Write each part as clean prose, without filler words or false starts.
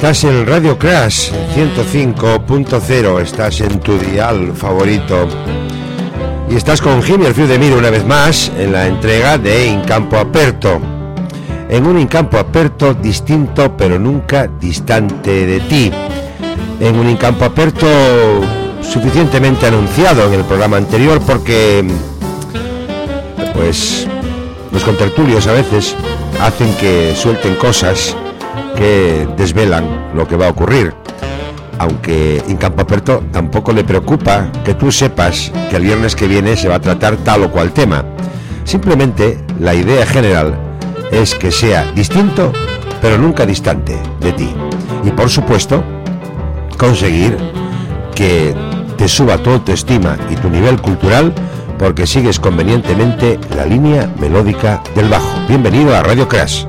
Estás en Radio Crash 105.0, estás en tu dial favorito y estás con Jimmy el Fiu de Miro una vez más en la entrega de In Campo Aperto. En un In Campo Aperto distinto pero nunca distante de ti. En un In Campo Aperto suficientemente anunciado en el programa anterior porque pues los contertulios a veces hacen que suelten cosas que desvelan lo que va a ocurrir, aunque In Campo Aperto tampoco le preocupa que tú sepas que el viernes que viene se va a tratar tal o cual tema. Simplemente la idea general es que sea distinto pero nunca distante de ti, y por supuesto conseguir que te suba tu autoestima y tu nivel cultural porque sigues convenientemente la línea melódica del bajo. Bienvenido a Radio Crash.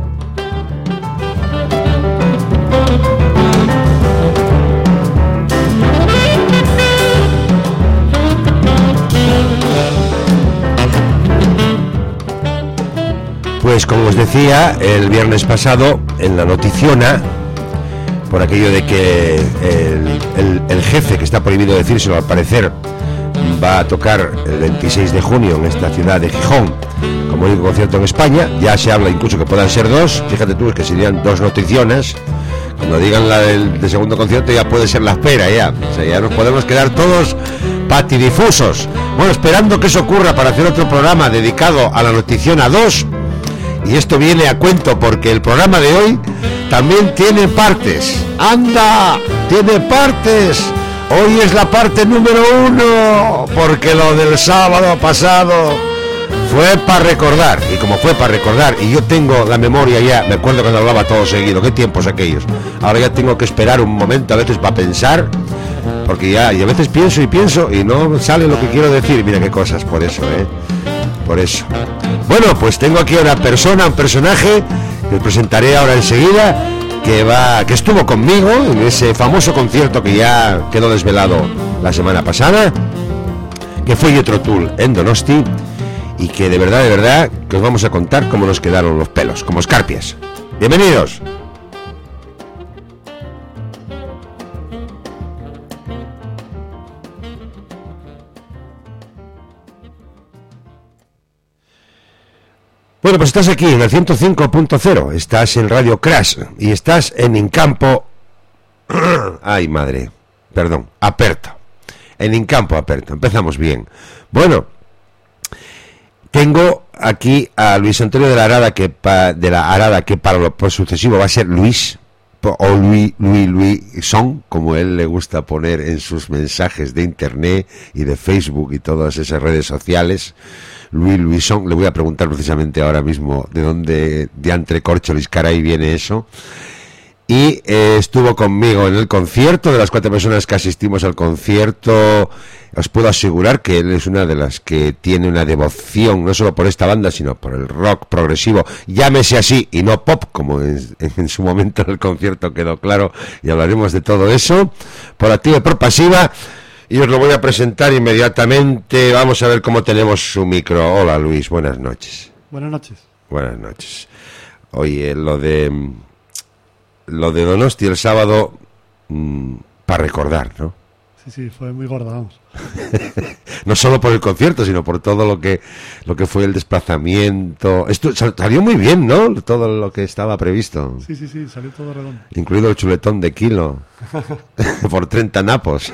Pues como os decía, el viernes pasado en la Noticiona, por aquello de que el jefe, que está prohibido decírselo al parecer, va a tocar el 26 de junio en esta ciudad de Gijón como único concierto en España. Ya se habla incluso que puedan ser dos, fíjate tú, es que serían dos Noticionas. Cuando digan la del segundo concierto ya puede ser la espera, ya, o sea, ya nos podemos quedar todos patidifusos. Bueno, esperando que eso ocurra para hacer otro programa dedicado a la Noticiona 2. Y esto viene a cuento porque el programa de hoy también tiene partes. ¡Anda! ¡Tiene partes! Hoy es la parte número 1, porque lo del sábado pasado fue para recordar. Y como fue para recordar, y yo tengo la memoria ya, me acuerdo cuando hablaba todo seguido, qué tiempos aquellos. Ahora ya tengo que esperar un momento a veces para pensar, porque ya, y a veces pienso y no sale lo que quiero decir. Mira qué cosas, por eso, por eso. Bueno, pues tengo aquí una persona, un personaje que os presentaré ahora enseguida, que estuvo conmigo en ese famoso concierto que ya quedó desvelado la semana pasada, que fue Jethro Tull en Donosti, y que de verdad que os vamos a contar cómo nos quedaron los pelos, como escarpias. ¡Bienvenidos! Bueno, pues estás aquí en el 105.0, estás en Radio Crash y estás en In Campo... Ay, madre, perdón, Aperto. En In Campo Aperto, empezamos bien. Bueno, tengo aquí a Luis Antonio de la Arada, que para lo sucesivo va a ser Luis, o Luisón, como él le gusta poner en sus mensajes de internet y de Facebook y todas esas redes sociales. Luisón, le voy a preguntar precisamente ahora mismo de dónde diantre corcholis caray viene eso. Y estuvo conmigo en el concierto. De las 4 personas que asistimos al concierto, os puedo asegurar que él es una de las que tiene una devoción, no solo por esta banda, sino por el rock progresivo, llámese así, y no pop, como en su momento en el concierto quedó claro, y hablaremos de todo eso, por activa y por pasiva. Y os lo voy a presentar inmediatamente. Vamos a ver cómo tenemos su micro. Hola Luis, buenas noches. Buenas noches. Buenas noches. Oye, lo de Donosti el sábado, para recordar, ¿no? Sí, fue muy gorda, vamos. No solo por el concierto, sino por todo lo que fue el desplazamiento. Esto salió muy bien, ¿no? Todo lo que estaba previsto. Sí, salió todo redondo. Incluido el chuletón de kilo. Por 30 napos.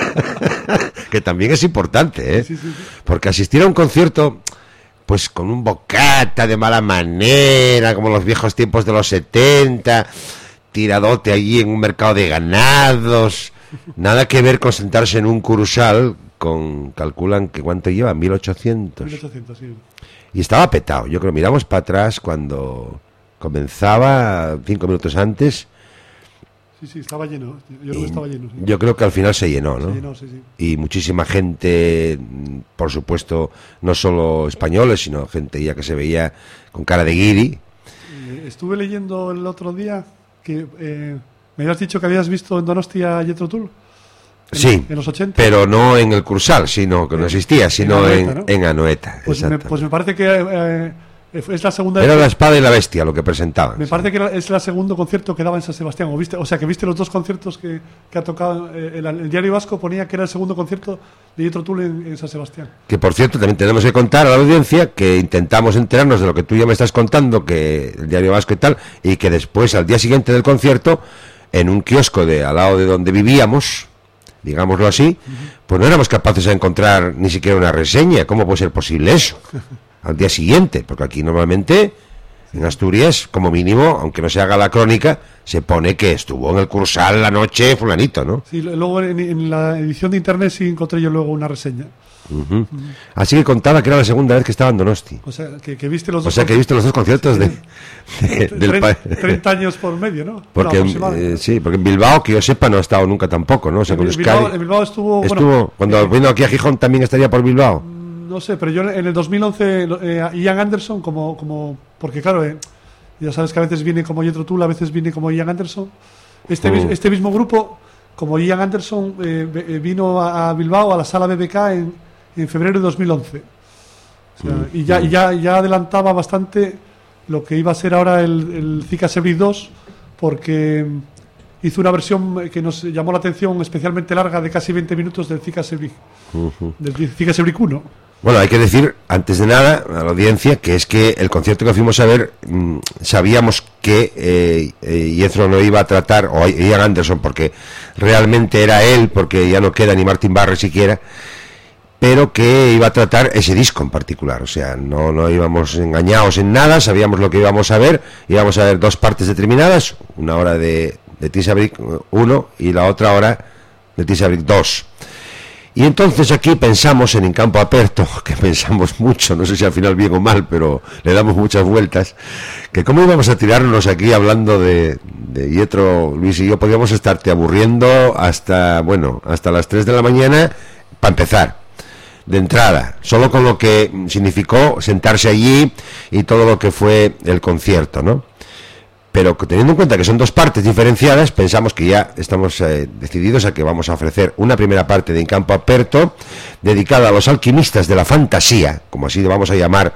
Que también es importante, ¿eh? Sí. Porque asistir a un concierto, pues con un bocata de mala manera, como los viejos tiempos de los 70, tiradote allí en un mercado de ganados, nada que ver con sentarse en un Kurusal calculan que cuánto lleva, 1800. 1800, sí. Y estaba petado. Yo creo, miramos para atrás cuando comenzaba, 5 minutos antes. Sí, estaba lleno. Yo creo que estaba lleno. Sí. Yo creo que al final se llenó, ¿no? Se llenó, sí. Y muchísima gente, por supuesto, no solo españoles, sino gente ya que se veía con cara de guiri. Estuve leyendo el otro día que me habías dicho que habías visto en Donosti a Jethro Tull. Sí, en los 80. Pero no en el Cursal, sino que no existía, sino en Anoeta. Pues me parece que Es la segunda Era vez la espada y la bestia lo que presentaban. me parece que es el segundo concierto que daba en San Sebastián. O sea, que viste los dos conciertos que ha tocado. El Diario Vasco ponía que era el segundo concierto de Jethro Tull en San Sebastián. Que por cierto, también tenemos que contar a la audiencia que intentamos enterarnos de lo que tú ya me estás contando, que el Diario Vasco y tal, y que después, al día siguiente del concierto, en un kiosco de al lado de donde vivíamos, digámoslo así, pues no éramos capaces de encontrar ni siquiera una reseña. ¿Cómo puede ser posible eso? Al día siguiente, porque aquí normalmente en Asturias, como mínimo, aunque no se haga la crónica, se pone que estuvo en el Cursal la noche fulanito, ¿no? Sí, luego en la edición de internet sí encontré yo luego una reseña. Así que contaba que era la segunda vez que estaba en Donosti. O sea, que viste los O sea, que viste los dos conciertos del 30 años por medio, ¿no? Porque, sí, porque en Bilbao, que yo sepa, no ha estado nunca tampoco, ¿no? O sea, en Bilbao estuvo... Bueno, cuando vino aquí a Gijón también estaría por Bilbao. No sé, pero yo en el 2011 Ian Anderson porque claro, ya sabes que a veces viene como Jethro Tull, a veces viene como Ian Anderson. Este mismo grupo, como Ian Anderson, vino a Bilbao a la sala BBK en febrero de 2011. O sea, y ya adelantaba bastante lo que iba a ser ahora el Zika Sebrik 2, porque hizo una versión que nos llamó la atención, especialmente larga, de casi 20 minutos del Zika Sebrik, del Zika Sebrik 1. Bueno, hay que decir, antes de nada, a la audiencia, que es que el concierto que fuimos a ver, sabíamos que Jethro no iba a tratar, o Ian Anderson, porque realmente era él, porque ya no queda ni Martin Barre siquiera, pero que iba a tratar ese disco en particular. O sea, no íbamos engañados en nada, sabíamos lo que íbamos a ver dos partes determinadas, una hora de Zika Sebrik 1 y la otra hora de Zika Sebrik 2. Y entonces aquí pensamos en campo aperto, que pensamos mucho, no sé si al final bien o mal, pero le damos muchas vueltas, que cómo íbamos a tirarnos aquí hablando de Jethro, Luis y yo, podíamos estarte aburriendo hasta las 3 de la mañana, para empezar, de entrada, solo con lo que significó sentarse allí y todo lo que fue el concierto, ¿no? Pero teniendo en cuenta que son dos partes diferenciadas, pensamos que ya estamos decididos a que vamos a ofrecer una primera parte de En Campo Aperto, dedicada a los alquimistas de la fantasía, como así vamos a llamar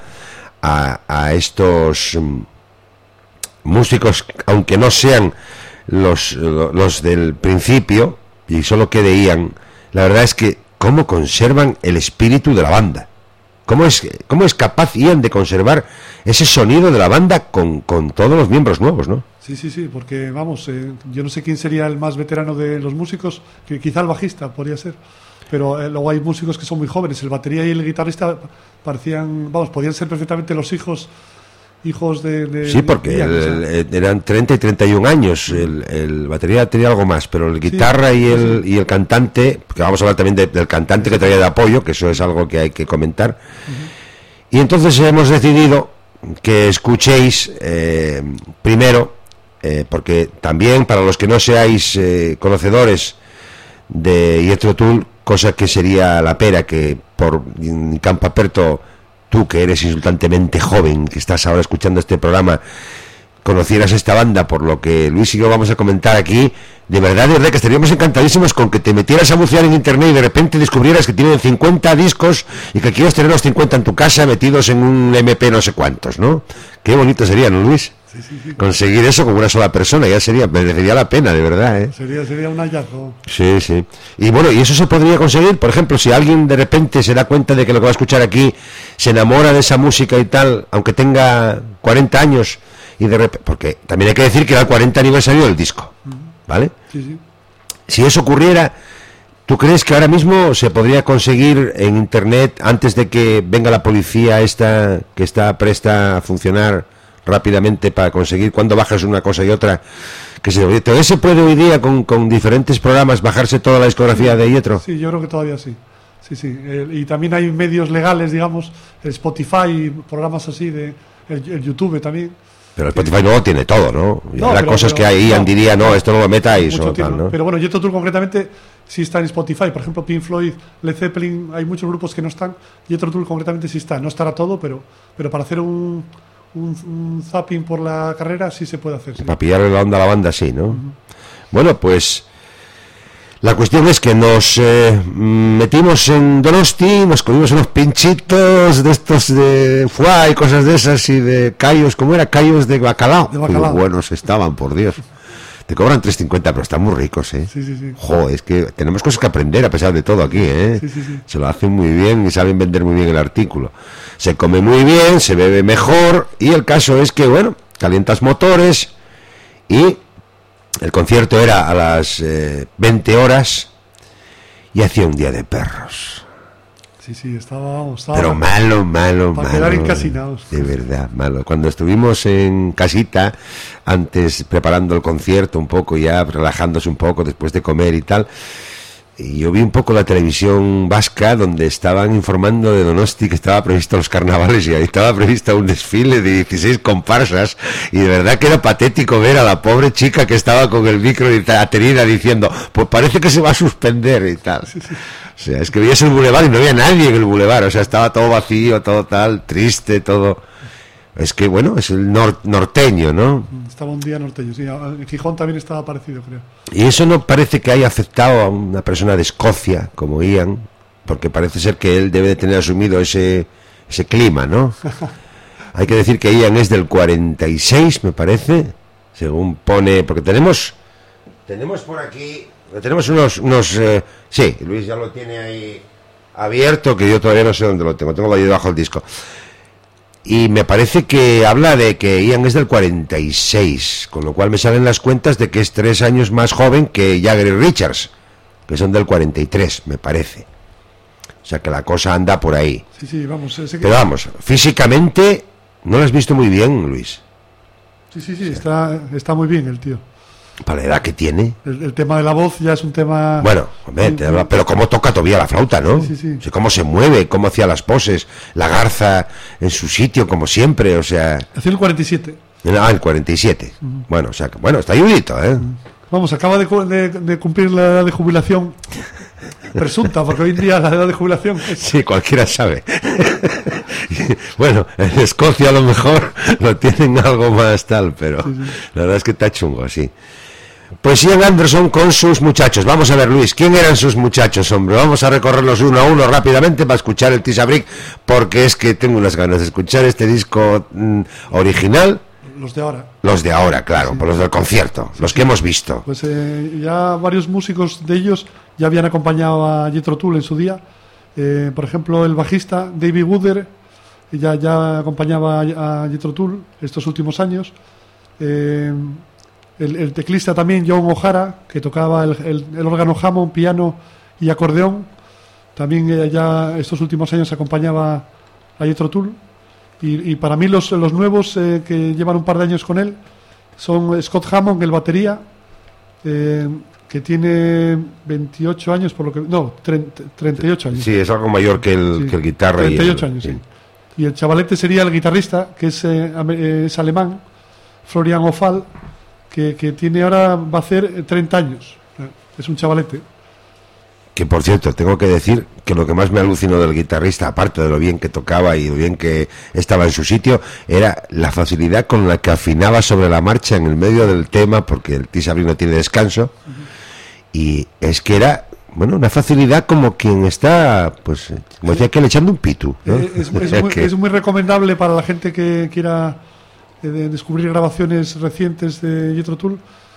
a estos músicos, aunque no sean los del principio, y solo quede Ian. La verdad es que cómo conservan el espíritu de la banda. ¿Cómo es capaz Ian de conservar ese sonido de la banda con todos los miembros nuevos, ¿no? Sí, porque vamos, yo no sé quién sería el más veterano de los músicos, que quizá el bajista podría ser, pero luego hay músicos que son muy jóvenes. El batería y el guitarrista podían ser perfectamente los hijos de sí, porque Ian, eran 30 y 31 años. El batería tenía algo más, pero el guitarra y el cantante, porque vamos a hablar también del cantante que traía de apoyo, que eso es algo que hay que comentar. Y entonces hemos decidido que escuchéis primero, porque también para los que no seáis conocedores de Jethro Tull, cosa que sería la pera que por campo aperto, tú que eres insultantemente joven, que estás ahora escuchando este programa, conocieras esta banda por lo que Luis y yo vamos a comentar aquí, de verdad que estaríamos encantadísimos con que te metieras a bucear en internet y de repente descubrieras que tienen 50 discos y que quieres tener los 50 en tu casa metidos en un MP no sé cuántos, ¿no? Qué bonito sería, ¿no, Luis? Sí. Conseguir eso con una sola persona, ya merecería la pena, de verdad, ¿eh? Sería un hallazgo. Sí. Y bueno, y eso se podría conseguir, por ejemplo, si alguien de repente se da cuenta de que lo que va a escuchar aquí se enamora de esa música y tal, aunque tenga 40 años, y de repente, porque también hay que decir que era el 40 aniversario del disco, ¿vale? Sí. Si eso ocurriera, ¿tú crees que ahora mismo se podría conseguir en internet, antes de que venga la policía esta, que está presta a funcionar rápidamente para conseguir cuando bajas una cosa y otra, que todavía se puede hoy día con diferentes programas bajarse toda la discografía de Jethro? Sí, yo creo que todavía sí. Y también hay medios legales, digamos, el Spotify, programas así, el YouTube también. Pero el Spotify no tiene todo, ¿no? Y habrá cosas que ahí Ian diría, no, esto no lo metáis o tal, ¿no? Pero bueno, Jethro Tull concretamente sí está en Spotify. Por ejemplo, Pink Floyd, Led Zeppelin, hay muchos grupos que no están. Jethro Tull concretamente sí está. No estará todo, pero para hacer un zapping por la carrera sí se puede hacer. Sí. Para pillarle la onda a la banda, sí, ¿no? Bueno, pues La cuestión es que nos metimos en Donosti, nos comimos unos pinchitos de estos de foie y cosas de esas, y de callos, ¿cómo era? Callos de bacalao. Qué buenos estaban, por Dios. Te cobran 3,50, pero están muy ricos, ¿eh? Sí. Joder, es que tenemos cosas que aprender a pesar de todo aquí, ¿eh? Sí. Se lo hacen muy bien y saben vender muy bien el artículo. Se come muy bien, se bebe mejor, y el caso es que, bueno, calientas motores, y el concierto era a las 20 horas y hacía un día de perros. Sí, estaba pero malo. Para quedar encasinados. De verdad, malo. Cuando estuvimos en casita, antes preparando el concierto un poco, ya relajándose un poco después de comer y tal, y yo vi un poco la televisión vasca, donde estaban informando de Donosti, que estaba previsto los carnavales, y ahí estaba previsto un desfile de 16 comparsas, y de verdad que era patético ver a la pobre chica que estaba con el micro atenida diciendo, pues parece que se va a suspender y tal. Sí. O sea, es que veías el bulevar y no había nadie en el bulevar, o sea, estaba todo vacío, todo tal, triste, todo. Es que, bueno, es el norteño, ¿no? Estaba un día norteño, sí. En Gijón también estaba parecido, creo. Y eso no parece que haya afectado a una persona de Escocia, como Ian, porque parece ser que él debe de tener asumido ese clima, ¿no? Hay que decir que Ian es del 46, me parece, según pone, porque tenemos por aquí, tenemos unos sí, Luis ya lo tiene ahí abierto, que yo todavía no sé dónde lo tengo ahí debajo del disco. Y me parece que habla de que Ian es del 46, con lo cual me salen las cuentas de que es 3 años más joven que Jagger y Richards, que son del 43, me parece. O sea que la cosa anda por ahí. Sí, vamos. Pero vamos, físicamente no lo has visto muy bien, Luis. Sí, está muy bien el tío. Para la edad que tiene. El tema de la voz ya es un tema... Bueno, hombre, pero cómo toca todavía la flauta, ¿no? Sí. O sea, cómo se mueve, cómo hacía las poses, la garza en su sitio, como siempre, o sea... Hacía el 47. El 47. Bueno, o sea, bueno, está ayudito, ¿eh? Vamos, acaba de cumplir la edad de jubilación presunta, porque hoy en día la edad de jubilación... Sí, cualquiera sabe. Bueno, en Escocia a lo mejor lo tienen algo más tal, pero la verdad es que está chungo, sí. Pues Ian Anderson con sus muchachos. Vamos a ver, Luis, ¿quién eran sus muchachos, hombre? Vamos a recorrerlos uno a uno rápidamente para escuchar el Tisabric, porque es que tengo unas ganas de escuchar este disco original. Los de ahora, claro, por los del concierto, los que hemos visto. Pues ya varios músicos de ellos ya habían acompañado a Jethro Tull en su día. Por ejemplo, el bajista David Wooder ya acompañaba a Jethro Tull estos últimos años. El teclista también, John O'Hara, que tocaba el órgano Hammond, piano y acordeón, también ya estos últimos años acompañaba a Jethro Tull. Y para mí los nuevos que llevan un par de años con él son Scott Hammond, el batería, que tiene 28 años, por lo que... No, 38 años. Sí, es algo mayor que el guitarra. 38 años, sí. Y el chavalete sería el guitarrista, que es alemán, Florian Ofal, que tiene ahora, va a hacer 30 años. Es un chavalete. Que por cierto, tengo que decir que lo que más me alucinó del guitarrista, aparte de lo bien que tocaba y lo bien que estaba en su sitio, era la facilidad con la que afinaba sobre la marcha en el medio del tema, porque el Tisabric no tiene descanso. Y es que era, bueno, una facilidad como quien está, pues, como decía que le echando un pitu, ¿no? Es muy recomendable para la gente que quiera descubrir grabaciones recientes de Jethro Tull.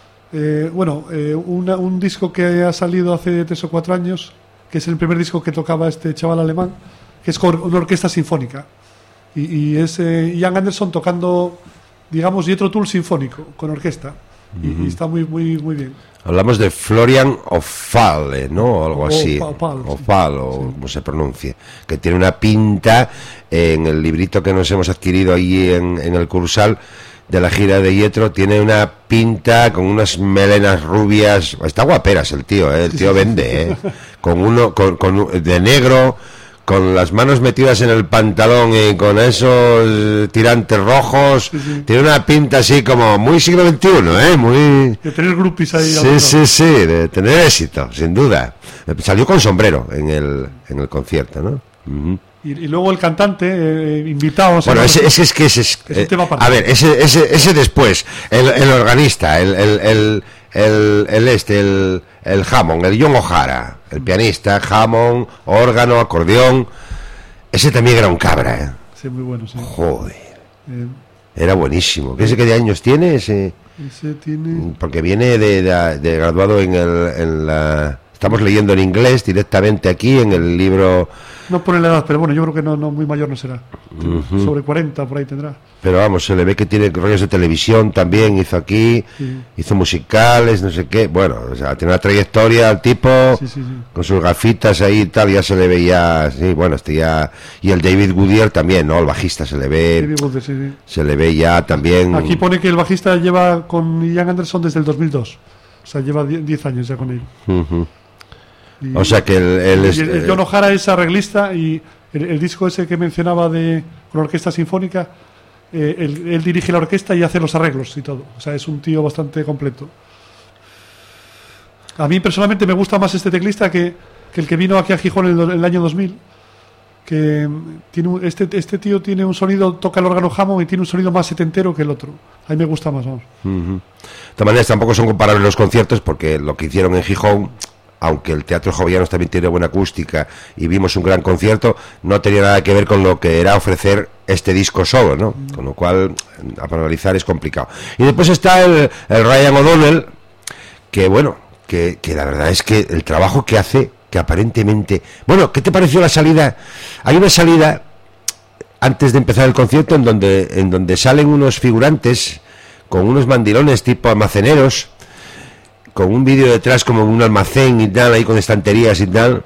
Un disco que ha salido hace 3 o 4 años, que es el primer disco que tocaba este chaval alemán, que es con una orquesta sinfónica. Y es Ian Anderson tocando, digamos, Jethro Tull sinfónico, con orquesta. Y está muy bien. Hablamos de Florian Ofal, ¿no? O algo así. Ofal, o como se pronuncie. Que tiene una pinta, en el librito que nos hemos adquirido allí en el Cursal, de la gira de Jethro, tiene una pinta con unas melenas rubias. Está guaperas el tío, el tío vende, con de negro, con las manos metidas en el pantalón y con esos tirantes rojos. Tiene una pinta así como muy siglo XXI, muy... De tener groupies ahí. Sí, de tener éxito, sin duda. Salió con sombrero en el concierto, ¿no? Y luego el cantante invitado. Bueno, ese es tema aparte. A ver, ese después, el organista, el el Hammond, el John O'Hara, el pianista, Hammond, órgano, acordeón. Ese también era un cabra, ¿eh? Sí, muy bueno, sí. Joder. Era buenísimo. ¿Qué de años tiene ese? Ese tiene... Porque viene de graduado en la... Estamos leyendo en inglés directamente aquí en el libro... No pone la edad, pero bueno, yo creo que no muy mayor no será. Sobre 40 por ahí tendrá. Pero vamos, se le ve que tiene rollos de televisión también, hizo aquí, hizo musicales, no sé qué. Bueno, o sea, tiene una trayectoria al tipo, con sus gafitas ahí y tal, ya se le veía, sí, bueno, ya... Y el David Goodyear también, ¿no? El bajista se le ve... David Goodyear, se le ve ya también... Aquí pone que el bajista lleva con Ian Anderson desde el 2002. O sea, lleva 10 años ya con él. O sea que el John O'Hara es arreglista y el disco ese que mencionaba con la orquesta sinfónica, él dirige la orquesta y hace los arreglos y todo. O sea, es un tío bastante completo. A mí personalmente me gusta más este teclista que el que vino aquí a Gijón en el año 2000. Que tiene este tío tiene un sonido, toca el órgano Hammond y tiene un sonido más setentero que el otro. A mí me gusta más, vamos. De todas maneras, tampoco son comparables los conciertos, porque lo que hicieron en Gijón, aunque el Teatro Jovellanos también tiene buena acústica y vimos un gran concierto, no tenía nada que ver con lo que era ofrecer este disco solo, ¿no? Con lo cual, a analizar es complicado. Y después está el Ryan O'Donnell, que bueno, que la verdad es que el trabajo que hace, que aparentemente... Bueno, ¿qué te pareció la salida? Hay una salida antes de empezar el concierto en donde salen unos figurantes con unos mandilones tipo almaceneros, con un vídeo detrás como un almacén y tal, ahí con estanterías y tal,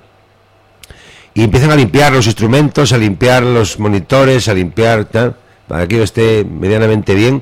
y empiezan a limpiar los instrumentos, a limpiar los monitores, a limpiar tal, para que esté medianamente bien,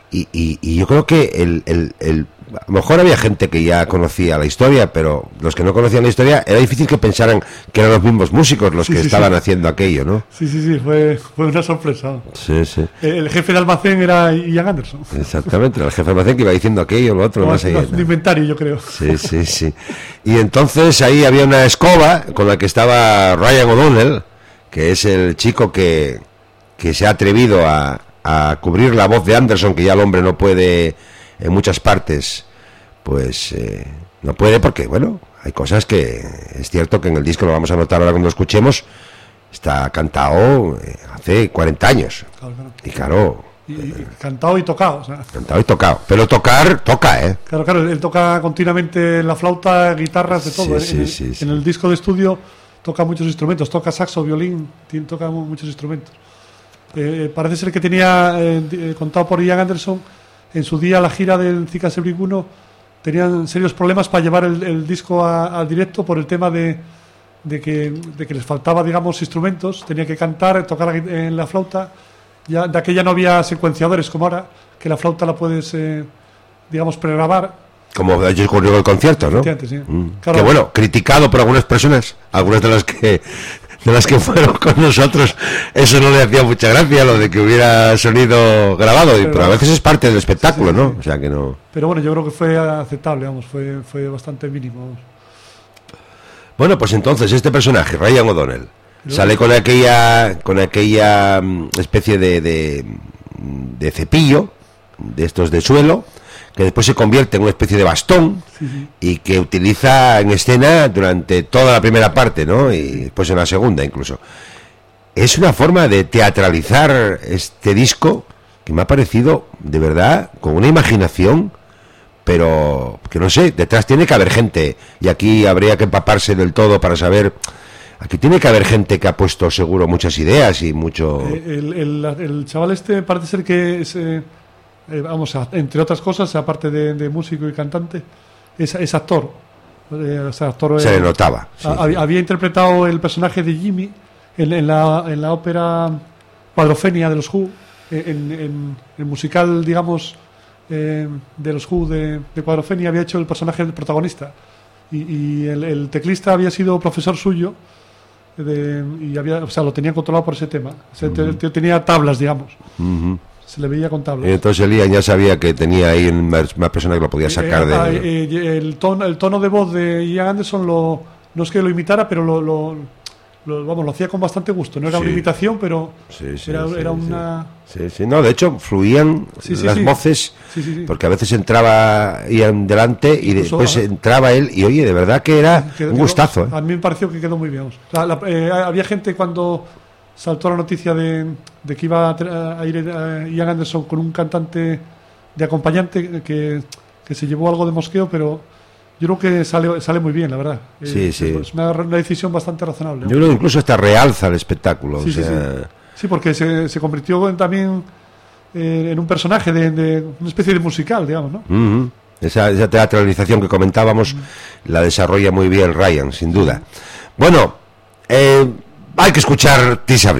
y yo creo que a lo mejor había gente que ya conocía la historia, pero los que no conocían la historia era difícil que pensaran que eran los mismos músicos los que estaban haciendo aquello, ¿no? Sí, fue una sorpresa. Sí. El jefe de almacén era Ian Anderson. Exactamente, el jefe de almacén que iba diciendo aquello, lo otro, más allá. Un inventario, yo creo. Sí. Y entonces ahí había una escoba con la que estaba Ryan O'Donnell, que es el chico que se ha atrevido a cubrir la voz de Anderson, que ya el hombre no puede... En muchas partes, pues no puede, porque, bueno, hay cosas que es cierto que en el disco, lo vamos a notar ahora cuando lo escuchemos, está cantado hace 40 años. Claro. Y claro... Y cantado y tocado. O sea. Cantado y tocado. Pero toca, ¿eh? Claro, él toca continuamente la flauta, guitarras, de todo. Sí. En el disco de estudio toca muchos instrumentos, toca saxo, violín, toca muchos instrumentos. Parece ser que tenía, contado por Ian Anderson, en su día la gira del Cicas Ebricuno tenían serios problemas para llevar el disco al directo por el tema de que les faltaba, digamos, instrumentos. Tenía que cantar, tocar en la flauta. Ya, de aquella no había secuenciadores como ahora, que la flauta la puedes, digamos, pregrabar. Como ocurrió en el concierto, ¿no? Sí. Claro. Que bueno, criticado por algunas personas, algunas de las que fueron con nosotros, eso no le hacía mucha gracia, lo de que hubiera sonido grabado, pero a veces es parte del espectáculo, ¿no? O sea que no. Pero bueno, yo creo que fue aceptable, vamos, fue bastante mínimo, vamos. Bueno, pues entonces este personaje, Ryan O'Donnell, sale con aquella especie de cepillo, de estos de suelo, que después se convierte en una especie de bastón y que utiliza en escena durante toda la primera parte, ¿no? Y después en la segunda incluso. Es una forma de teatralizar este disco que me ha parecido, de verdad, con una imaginación, pero que no sé, detrás tiene que haber gente, y aquí habría que empaparse del todo para saber. Aquí tiene que haber gente que ha puesto seguro muchas ideas y mucho... El chaval este parece ser que es... vamos, entre otras cosas, aparte de músico y cantante, es actor. Se le notaba. Sí. Había interpretado el personaje de Jimmy en la ópera Quadrophenia de los Who, en el musical, digamos, de los Who de Quadrophenia. Había hecho el personaje del protagonista. Y el teclista había sido profesor suyo, y lo tenía controlado por ese tema. Tenía tablas, digamos. Se le veía con tablas. Entonces Ian ya sabía que tenía ahí una persona que lo podía sacar el tono de voz de Ian Anderson no es que lo imitara, pero lo hacía con bastante gusto. No era una imitación, pero era una... Sí, no, de hecho, fluían las voces, porque a veces entraba Ian delante y incluso, después entraba él, y oye, de verdad que era un gustazo. A mí me pareció que quedó muy bien. Había gente cuando saltó la noticia de que iba a ir Ian Anderson con un cantante de acompañante que se llevó algo de mosqueo, pero yo creo que sale muy bien, la verdad. Sí. Es una decisión bastante razonable. Yo creo que incluso hasta realza el espectáculo. Sí, porque se convirtió también en un personaje de una especie de musical, digamos, ¿no? Uh-huh. Esa teatralización que comentábamos la desarrolla muy bien Ryan, sin duda. Bueno, hay que escuchar Tisha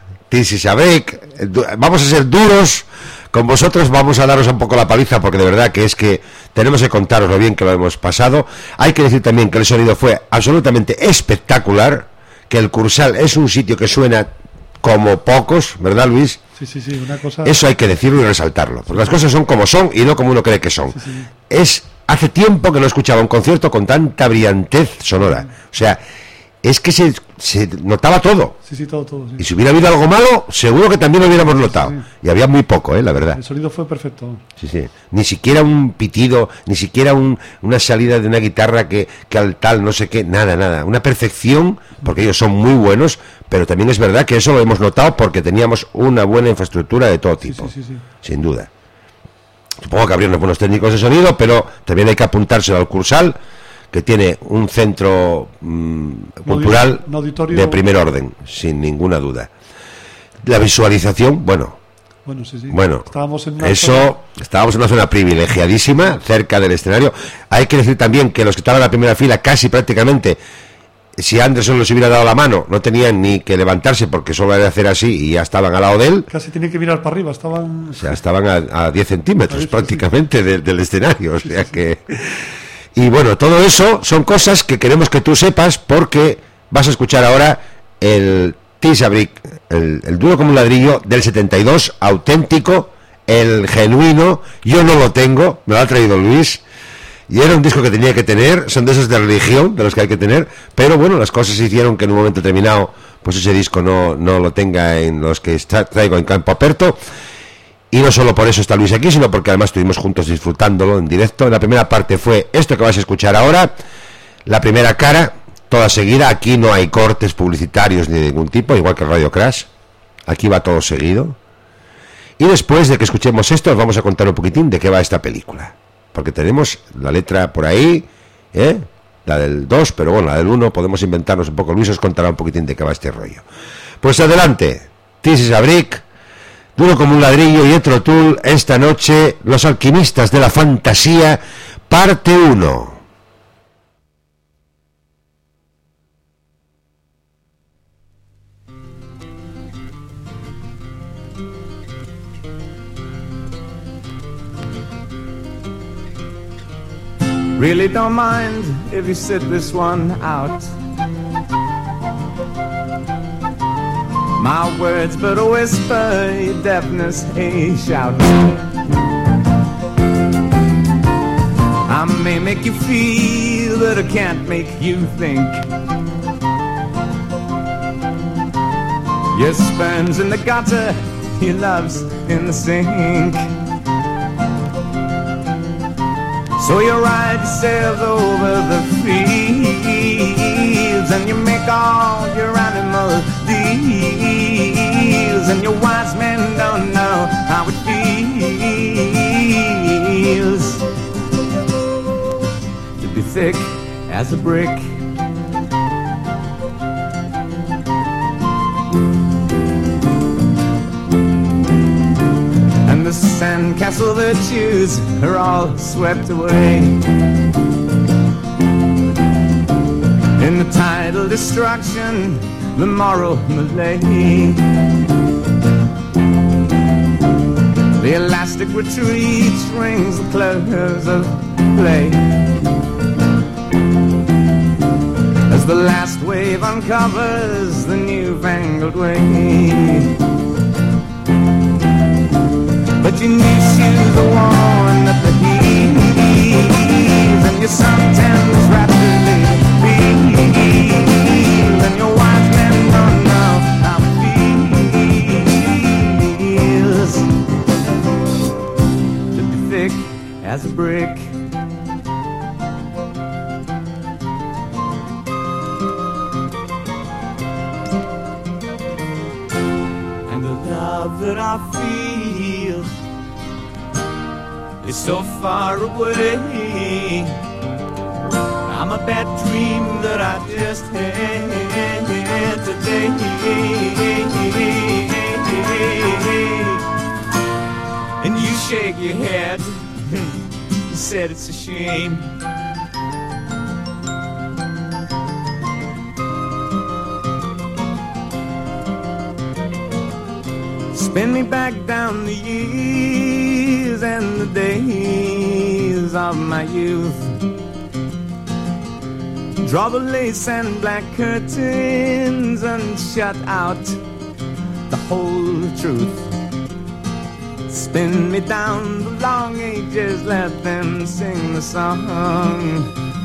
Brick. Vamos a ser duros con vosotros, vamos a daros un poco la paliza, porque de verdad que es que tenemos que contaros lo bien que lo hemos pasado. Hay que decir también que el sonido fue absolutamente espectacular, que el Kursaal es un sitio que suena como pocos, ¿verdad, Luis? Sí, una cosa... Eso hay que decirlo y resaltarlo, porque las cosas son como son y no como uno cree que son. Hace tiempo que no escuchaba un concierto con tanta brillantez sonora. O sea, es que se notaba todo. Todo. Y si hubiera habido algo malo, seguro que también lo hubiéramos notado. Y había muy poco, la verdad. El sonido fue perfecto. Sí. Ni siquiera un pitido, ni siquiera una salida de una guitarra que al tal, no sé qué, nada. Una perfección, porque ellos son muy buenos, pero también es verdad que eso lo hemos notado porque teníamos una buena infraestructura de todo tipo. Sin duda. Supongo que habría unos buenos técnicos de sonido, pero también hay que apuntárselo al Kursaal, que tiene un centro cultural de primer orden, sin ninguna duda. La visualización, bueno, estábamos en una zona privilegiadísima, cerca del escenario. Hay que decir también que los que estaban en la primera fila, casi prácticamente, si Anderson les hubiera dado la mano, no tenían ni que levantarse, porque solo era hacer así y ya estaban al lado de él. Casi tenían que mirar para arriba, estaban a 10 centímetros prácticamente del escenario, o sea que... Y bueno, todo eso son cosas que queremos que tú sepas, porque vas a escuchar ahora el Tisha Brick, el duro como un ladrillo del 72, auténtico, el genuino. Yo no lo tengo, me lo ha traído Luis, y era un disco que tenía que tener, son de esos de religión, de los que hay que tener, pero bueno, las cosas hicieron que en un momento determinado pues ese disco no lo tenga en los que traigo en campo aperto. Y no solo por eso está Luis aquí, sino porque además estuvimos juntos disfrutándolo en directo. La primera parte fue esto que vas a escuchar ahora, la primera cara, toda seguida. Aquí no hay cortes publicitarios ni de ningún tipo, igual que Radio Crash. Aquí va todo seguido. Y después de que escuchemos esto, os vamos a contar un poquitín de qué va esta película. Porque tenemos la letra por ahí, la del 2, pero bueno, la del 1 podemos inventarnos un poco. Luis os contará un poquitín de qué va este rollo. Pues adelante, Tisha Brick, duro como un ladrillo, y Jethro Tull, esta noche, Los alquimistas de la fantasía, parte 1. Really don't mind if you sit this one out. My words but a whisper, your deafness a shout. I may make you feel, but I can't make you think. Your sperm's in the gutter, your love's in the sink. So you ride yourselves over the fields, and you make all your animal deals, and your wise men don't know how it feels to be thick as a brick. And the sandcastle virtues are all swept away in the tidal destruction, the moral malaise. The elastic retreat rings the close of play as the last wave uncovers the newfangled way. But you knew she was the one that the heaves, and your sun tends rapidly feel, and your wise men that I feel is so far away. I'm a bad dream that I just had today. And you shake your head, you said it's a shame. Spin me back down the years and the days of my youth. Draw the lace and black curtains and shut out the whole truth. Spin me down the long ages, let them sing the song.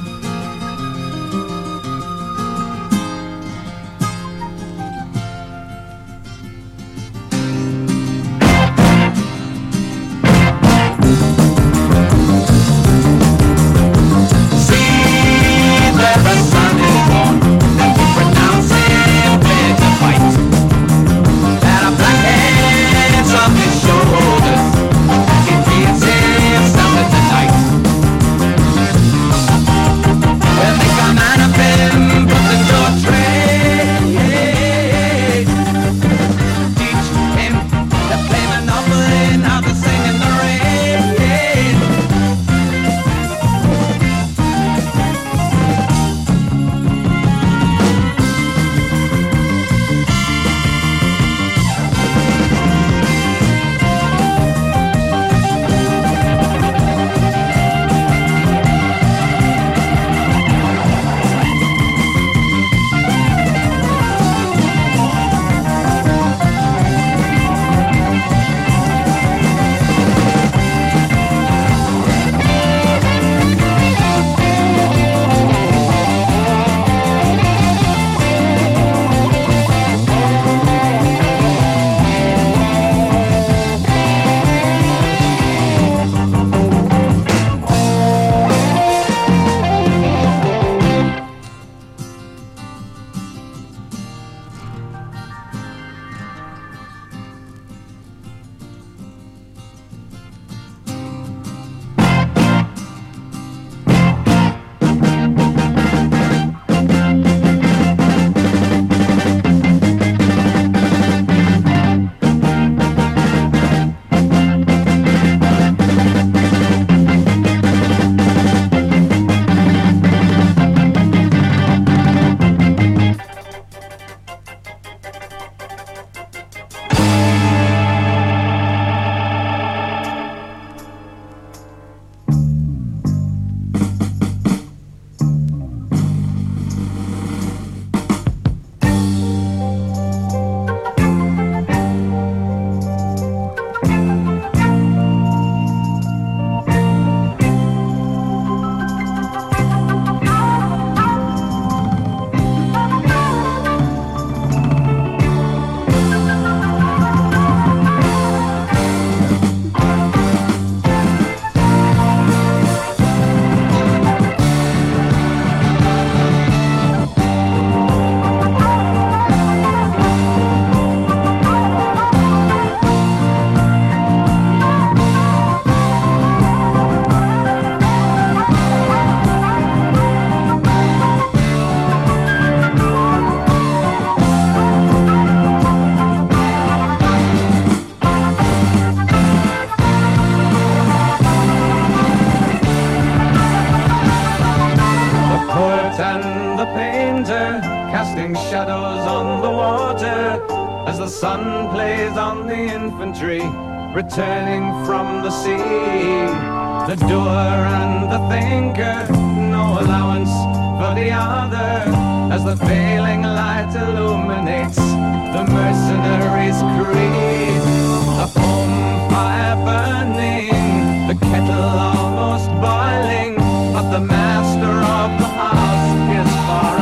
Returning from the sea, the doer and the thinker, no allowance for the other, as the failing light illuminates the mercenary's creed. The home fire burning, the kettle almost boiling, but the master of the house is far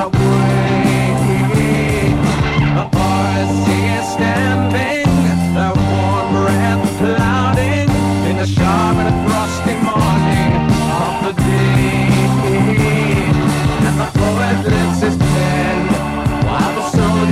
away. The horse he is stamping, the warm breath clouding in the sharp and frosty morning of the day. And the poet lifts his pen while the soul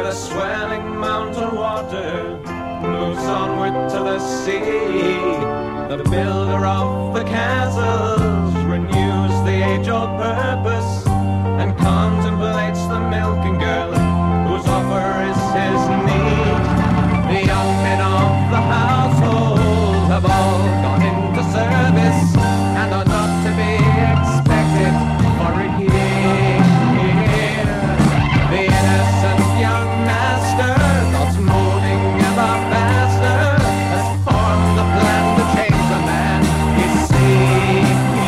the swelling mountain water moves onward to the sea. The builder of the castles renews the age-old purpose and contemplates the milking girl whose offer is his need. The young men of the household have all gone into service and are not to be expected for a year. The innocent young master, thoughts moving ever faster, has formed a plan to change the man he sees.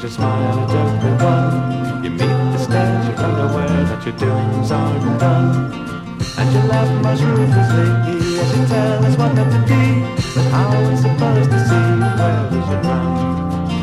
you smile at everyone. You meet the stares, you're unaware that your doings aren't done. And you laugh most ruthlessly as you tell us what not to be. But how are we supposed to see where we should run?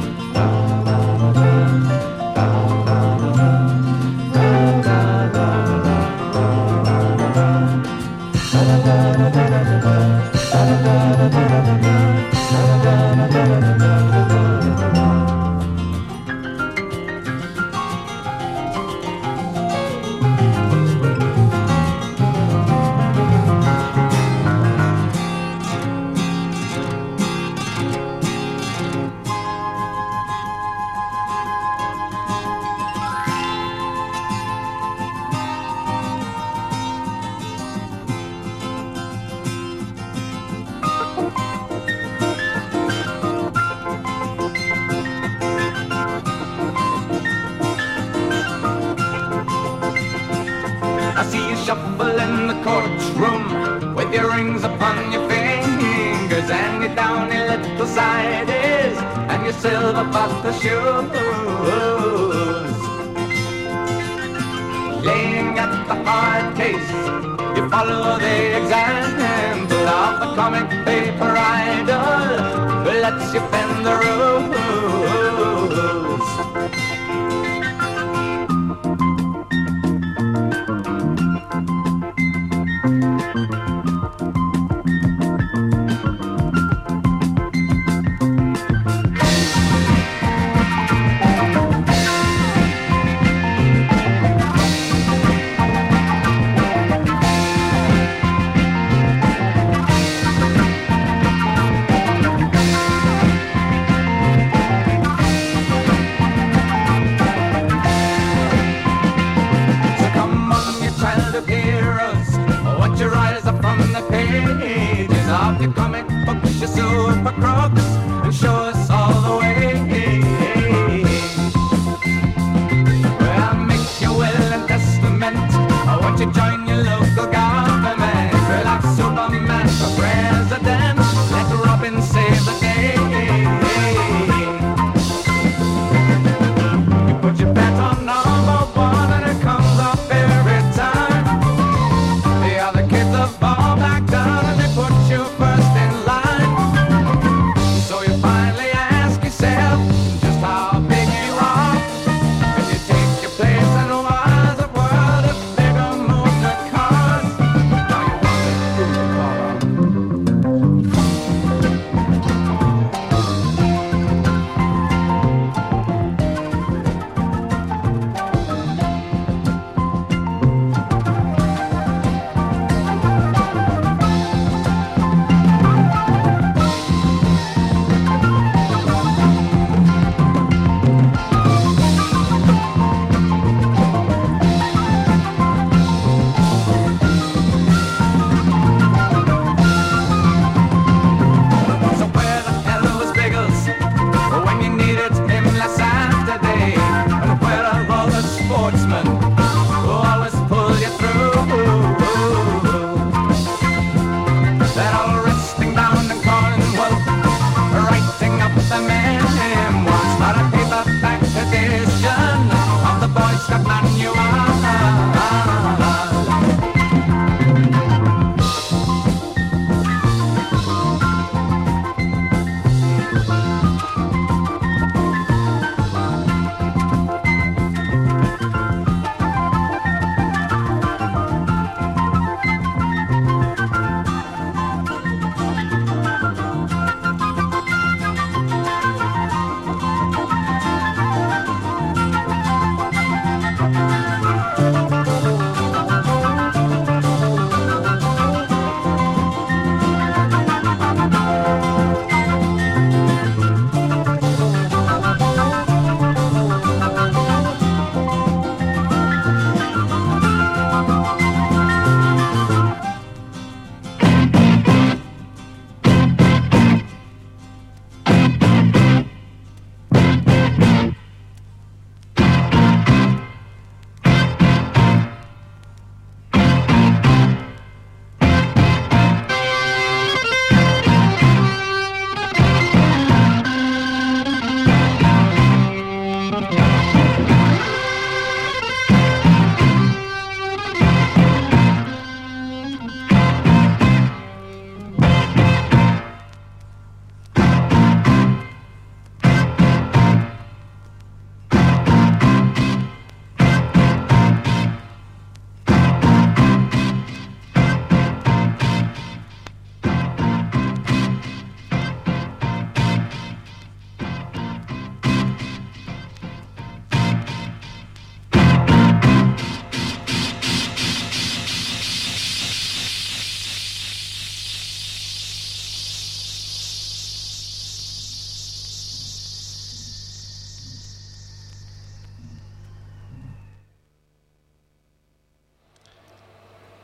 I see you shuffle in the courtroom with your rings upon your fingers and your downy little sideys and your silver buckle shoes. Laying at the hard case, you follow the example of the comic paper idol who lets you bend the rules.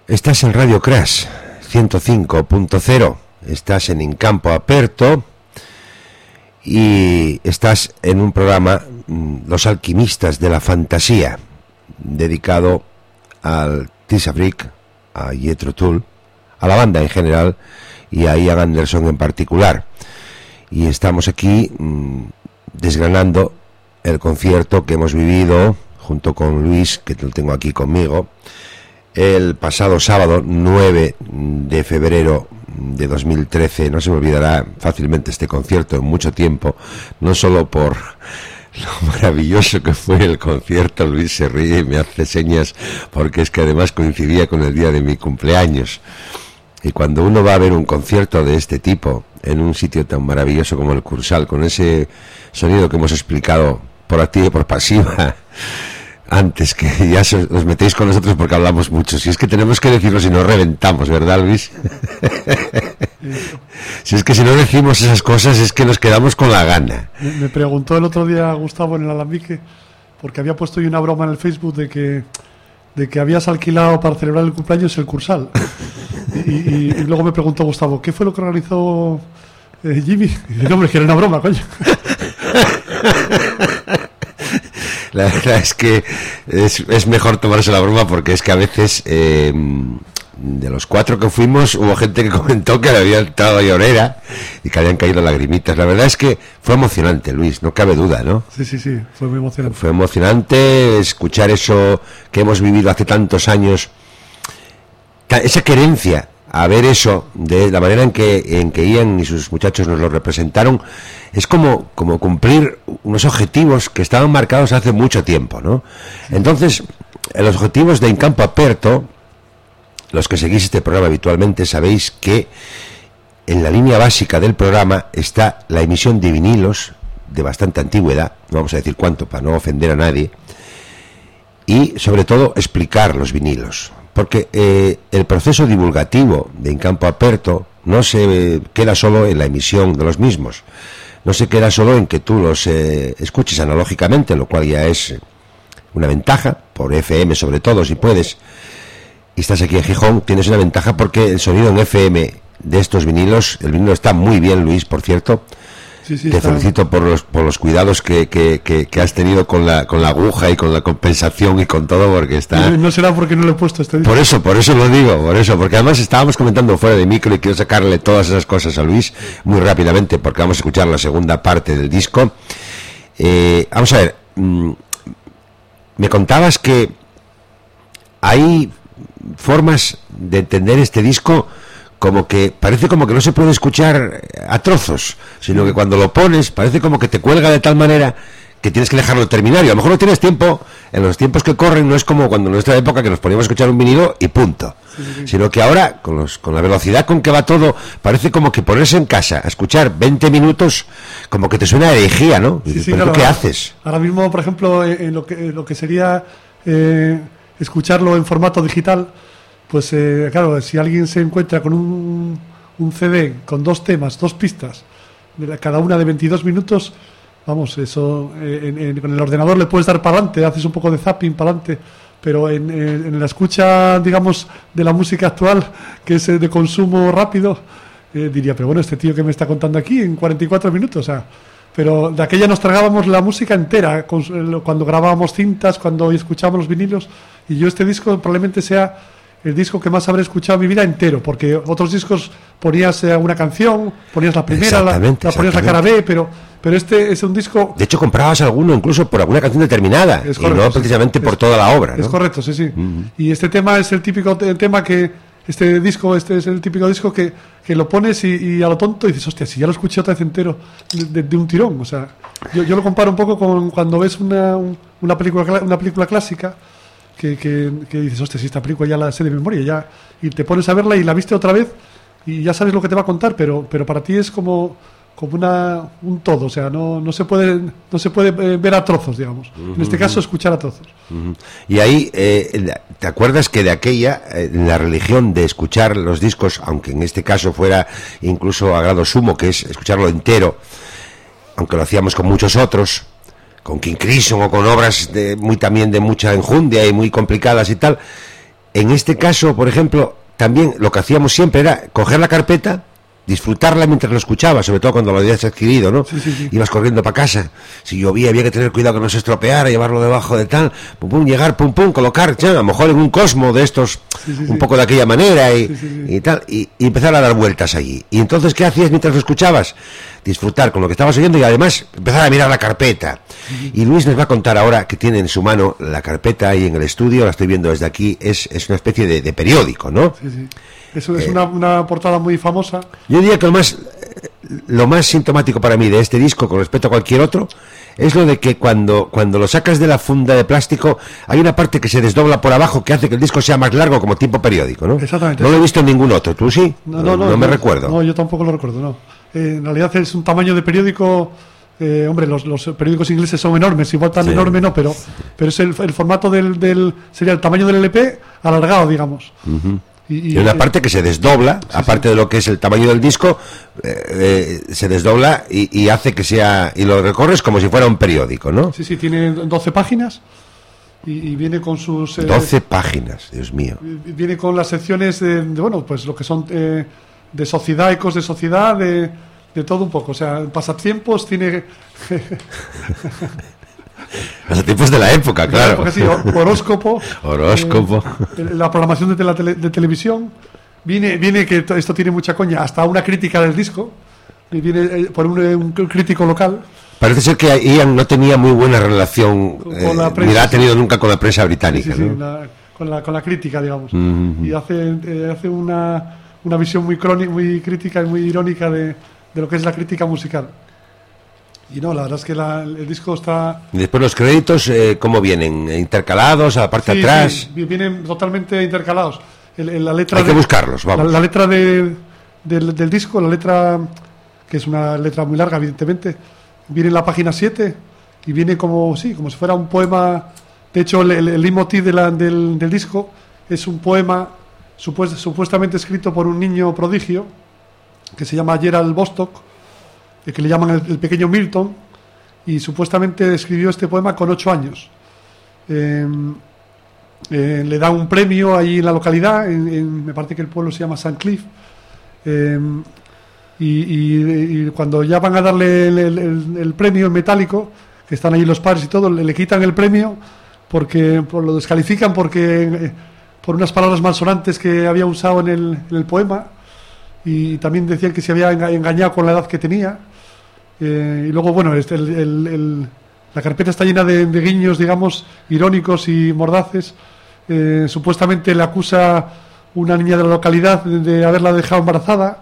Estás en Radio Crash 105.0, estás en Campo Aperto y estás en un programa, Los Alquimistas de la Fantasía, dedicado al Tissa Freak, a Jethro Tull, a la banda en general y a Ian Anderson en particular. Y estamos aquí desgranando el concierto que hemos vivido junto con Luis, que lo tengo aquí conmigo, el pasado sábado 9 de febrero de 2013. No se me olvidará fácilmente este concierto en mucho tiempo, no solo por lo maravilloso que fue el concierto. Luis se ríe y me hace señas porque es que además coincidía con el día de mi cumpleaños. Y cuando uno va a ver un concierto de este tipo en un sitio tan maravilloso como el Kursaal, con ese sonido que hemos explicado por activa y por pasiva antes, que ya os metéis con nosotros porque hablamos mucho, si es que tenemos que decirlo, si no reventamos, ¿verdad, Luis? Si es que si no decimos esas cosas es que nos quedamos con la gana. Me preguntó el otro día Gustavo en el Alambique, porque había puesto yo una broma en el Facebook de que habías alquilado para celebrar el cumpleaños el Kursaal. Y luego me preguntó Gustavo, ¿qué fue lo que organizó Jimmy? Y dije, no, hombre, que era una broma, coño. La verdad es que es mejor tomarse la broma, porque es que a veces de los 4 que fuimos hubo gente que comentó que le había entrado llorera y que habían caído lagrimitas. La verdad es que fue emocionante, Luis, no cabe duda, ¿no? Sí, fue muy emocionante. Fue emocionante escuchar eso que hemos vivido hace tantos años, esa querencia a ver eso, de la manera en que Ian y sus muchachos nos lo representaron. Es como cumplir unos objetivos que estaban marcados hace mucho tiempo, ¿no? Entonces, los objetivos de En Campo Aperto, los que seguís este programa habitualmente, sabéis que en la línea básica del programa está la emisión de vinilos de bastante antigüedad, no vamos a decir cuánto para no ofender a nadie, y sobre todo explicar los vinilos, porque el proceso divulgativo de En Campo Aperto no se queda solo en la emisión de los mismos, no se queda solo en que tú los escuches analógicamente, lo cual ya es una ventaja, por FM sobre todo, si puedes, y estás aquí en Gijón, tienes una ventaja porque el sonido en FM de estos vinilos, el vinilo está muy bien, Luis, por cierto. Sí, te felicito por los cuidados que has tenido con la aguja y con la compensación y con todo, porque está... No será porque no lo he puesto este disco. Por eso lo digo, porque además estábamos comentando fuera de micro y quiero sacarle todas esas cosas a Luis muy rápidamente, porque vamos a escuchar la segunda parte del disco. Vamos a ver, me contabas que hay formas de entender este disco como que parece como que no se puede escuchar a trozos, sino que cuando lo pones parece como que te cuelga de tal manera que tienes que dejarlo terminar, y a lo mejor no tienes tiempo. En los tiempos que corren no es como cuando en nuestra época que nos poníamos a escuchar un vinilo y punto, sino que ahora con la velocidad con que va todo, parece como que ponerse en casa a escuchar 20 minutos como que te suena a herejía, ¿no? ¿Pero claro, qué haces? Ahora mismo, por ejemplo, en lo que sería escucharlo en formato digital, pues claro, si alguien se encuentra con un CD con 2 temas, 2 pistas, cada una de 22 minutos, vamos, eso con el ordenador le puedes dar para adelante, haces un poco de zapping para adelante, pero en la escucha, digamos, de la música actual, que es de consumo rápido, diría, pero bueno, este tío que me está contando aquí en 44 minutos, o sea, pero de aquella nos tragábamos la música entera, cuando grabábamos cintas, cuando escuchábamos los vinilos, y yo este disco probablemente sea el disco que más habré escuchado en mi vida entero, porque otros discos ponías una canción, ponías la primera, la ponías la cara B, pero este es un disco... De hecho, comprabas alguno incluso por alguna canción determinada, y no precisamente por toda la obra, ¿no? Es correcto, sí. Y este tema es el típico tema que... Este es el típico disco que lo pones y a lo tonto dices, hostia, si ya lo escuché otra vez entero de un tirón. O sea, yo lo comparo un poco con cuando ves una película clásica, que dices, hostia, si esta película ya la sé de memoria, ya, y te pones a verla y la viste otra vez y ya sabes lo que te va a contar, pero para ti es como un todo, o sea, no se puede ver a trozos, digamos. En este caso, escuchar a trozos. Y ahí, ¿te acuerdas que de aquella, la religión de escuchar los discos, aunque en este caso fuera incluso a grado sumo, que es escucharlo entero, aunque lo hacíamos con muchos otros, con King Crimson o con obras también de mucha enjundia y muy complicadas y tal, en este caso, por ejemplo, también lo que hacíamos siempre era coger la carpeta, disfrutarla mientras lo escuchabas, sobre todo cuando lo habías adquirido, ¿no? Sí. Ibas corriendo para casa, si llovía había que tener cuidado que no se estropeara, llevarlo debajo de tal, pum pum, llegar, pum pum, colocar, a lo mejor en un Cosmo de estos, un poco de aquella manera y tal, y empezar a dar vueltas allí. Y entonces, ¿qué hacías mientras lo escuchabas? Disfrutar con lo que estabas oyendo y además empezar a mirar la carpeta. Y Luis nos va a contar ahora que tiene en su mano la carpeta ahí en el estudio, la estoy viendo desde aquí, es una especie de periódico, ¿no? Sí. Eso es una portada muy famosa. Yo diría que lo más sintomático para mí de este disco con respecto a cualquier otro es lo de que cuando lo sacas de la funda de plástico hay una parte que se desdobla por abajo que hace que el disco sea más largo como tipo periódico, ¿no? Exactamente. No lo he visto en ningún otro, ¿tú sí? No me recuerdo. No, yo tampoco lo recuerdo, no. En realidad es un tamaño de periódico... hombre, los periódicos ingleses son enormes, igual tan enorme no, pero es el formato sería el tamaño del LP alargado, digamos. Y una parte que se desdobla, aparte de lo que es el tamaño del disco, se desdobla y hace que sea, y lo recorres como si fuera un periódico, ¿no? Sí, tiene 12 páginas y viene con sus... 12 páginas, Dios mío. Viene con las secciones bueno, pues lo que son de sociedad, ecos de sociedad, de todo un poco, o sea, pasatiempos tiene... Pasatiempos de la época, claro. Porque sí, horóscopo. La programación de televisión. Viene que esto tiene mucha coña, hasta una crítica del disco. Y viene por un crítico local. Parece ser que Ian no tenía muy buena relación, ni la ha tenido nunca con la prensa británica. Sí, ¿no? con la crítica, digamos. Y hace una visión muy crítica y muy irónica de lo que es la crítica musical. Y no, la verdad es que el disco está... Y después los créditos, ¿cómo vienen? ¿Intercalados a la parte de atrás? Sí, vienen totalmente intercalados. La letra hay que buscarlos, vamos. La letra del disco, la letra, que es una letra muy larga, evidentemente, viene en la página 7 y viene como si fuera un poema. De hecho, el leitmotiv del disco es un poema supuestamente escrito por un niño prodigio que se llama Gerald Bostock, que le llaman el pequeño Milton, y supuestamente escribió este poema con 8 años. Le da un premio ahí en la localidad, me parece que el pueblo se llama St. Cliff, y cuando ya van a darle el premio en metálico, que están ahí los padres y todo, le quitan el premio porque lo descalifican por unas palabras malsonantes que había usado en el poema, y también decían que se había engañado con la edad que tenía. Y luego, bueno, la carpeta está llena de guiños, digamos, irónicos y mordaces. Supuestamente le acusa una niña de la localidad de haberla dejado embarazada,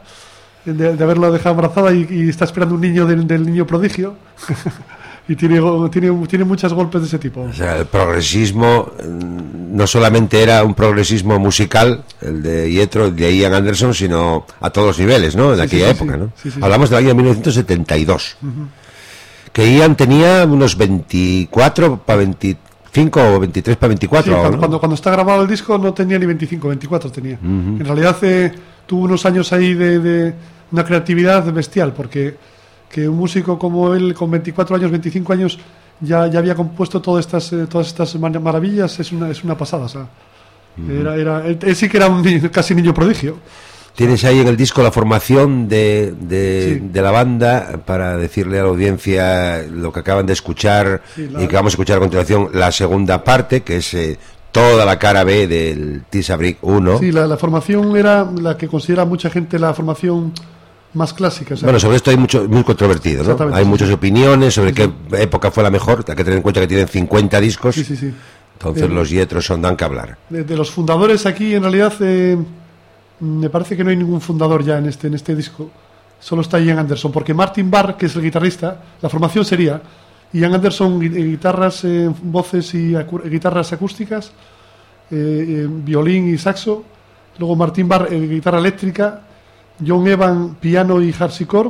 y está esperando un niño del niño prodigio. Y tiene muchos golpes de ese tipo. O sea, el progresismo no solamente era un progresismo musical, el de Jethro, el de Ian Anderson, sino a todos los niveles, ¿no? En aquella época, ¿no? Sí. Hablamos del año 1972. Que Ian tenía unos 24 para 25 o 23 para 24. Sí, ¿no? cuando está grabado el disco no tenía ni 25, 24 tenía. En realidad tuvo unos años ahí de una creatividad bestial, porque que un músico como él con 24 años, 25 años ya había compuesto todas estas maravillas, es una pasada, o sea, él sí que era casi niño prodigio. Tienes ahí en el disco la formación de la banda, para decirle a la audiencia lo que acaban de escuchar, y que vamos a escuchar a continuación la segunda parte, que es toda la cara B del Tisa Brick 1. Sí, la formación era la que considera mucha gente la formación más clásica. O sea, bueno, sobre esto hay muy controvertido, ¿no? Hay muchas opiniones sobre qué época fue la mejor. Hay que tener en cuenta que tienen 50 discos. Sí. Entonces los Jethro dan que hablar. De los fundadores aquí, en realidad, me parece que no hay ningún fundador ya en este disco. Solo está Ian Anderson, porque Martin Barr, que es el guitarrista, la formación sería Ian Anderson, guitarras, voces y guitarras acústicas, violín y saxo. Luego Martin Barr, guitarra eléctrica. John Evan, piano y harpsichord,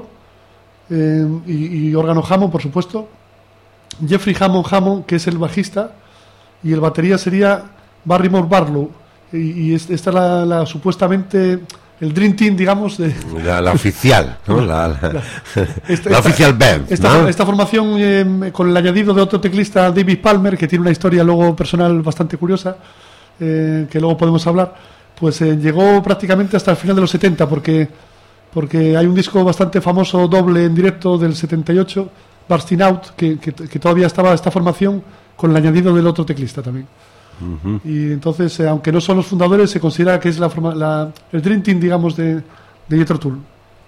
y órgano Hammond, por supuesto. Jeffrey Hammond, que es el bajista, y el batería sería Barrymore Barlow. Y esta es la supuestamente el Dream Team, digamos, de la oficial, ¿no? la oficial band, ¿no? Esta formación, con el añadido de otro teclista, David Palmer, que tiene una historia luego personal bastante curiosa. que luego podemos hablar, pues llegó prácticamente hasta el final de los 70, porque hay un disco bastante famoso doble en directo del 78, Bursting Out, que todavía estaba esta formación con el añadido del otro teclista también. Uh-huh. Y entonces, aunque no son los fundadores, se considera que es el Dream Team, digamos, de Jethro Tull.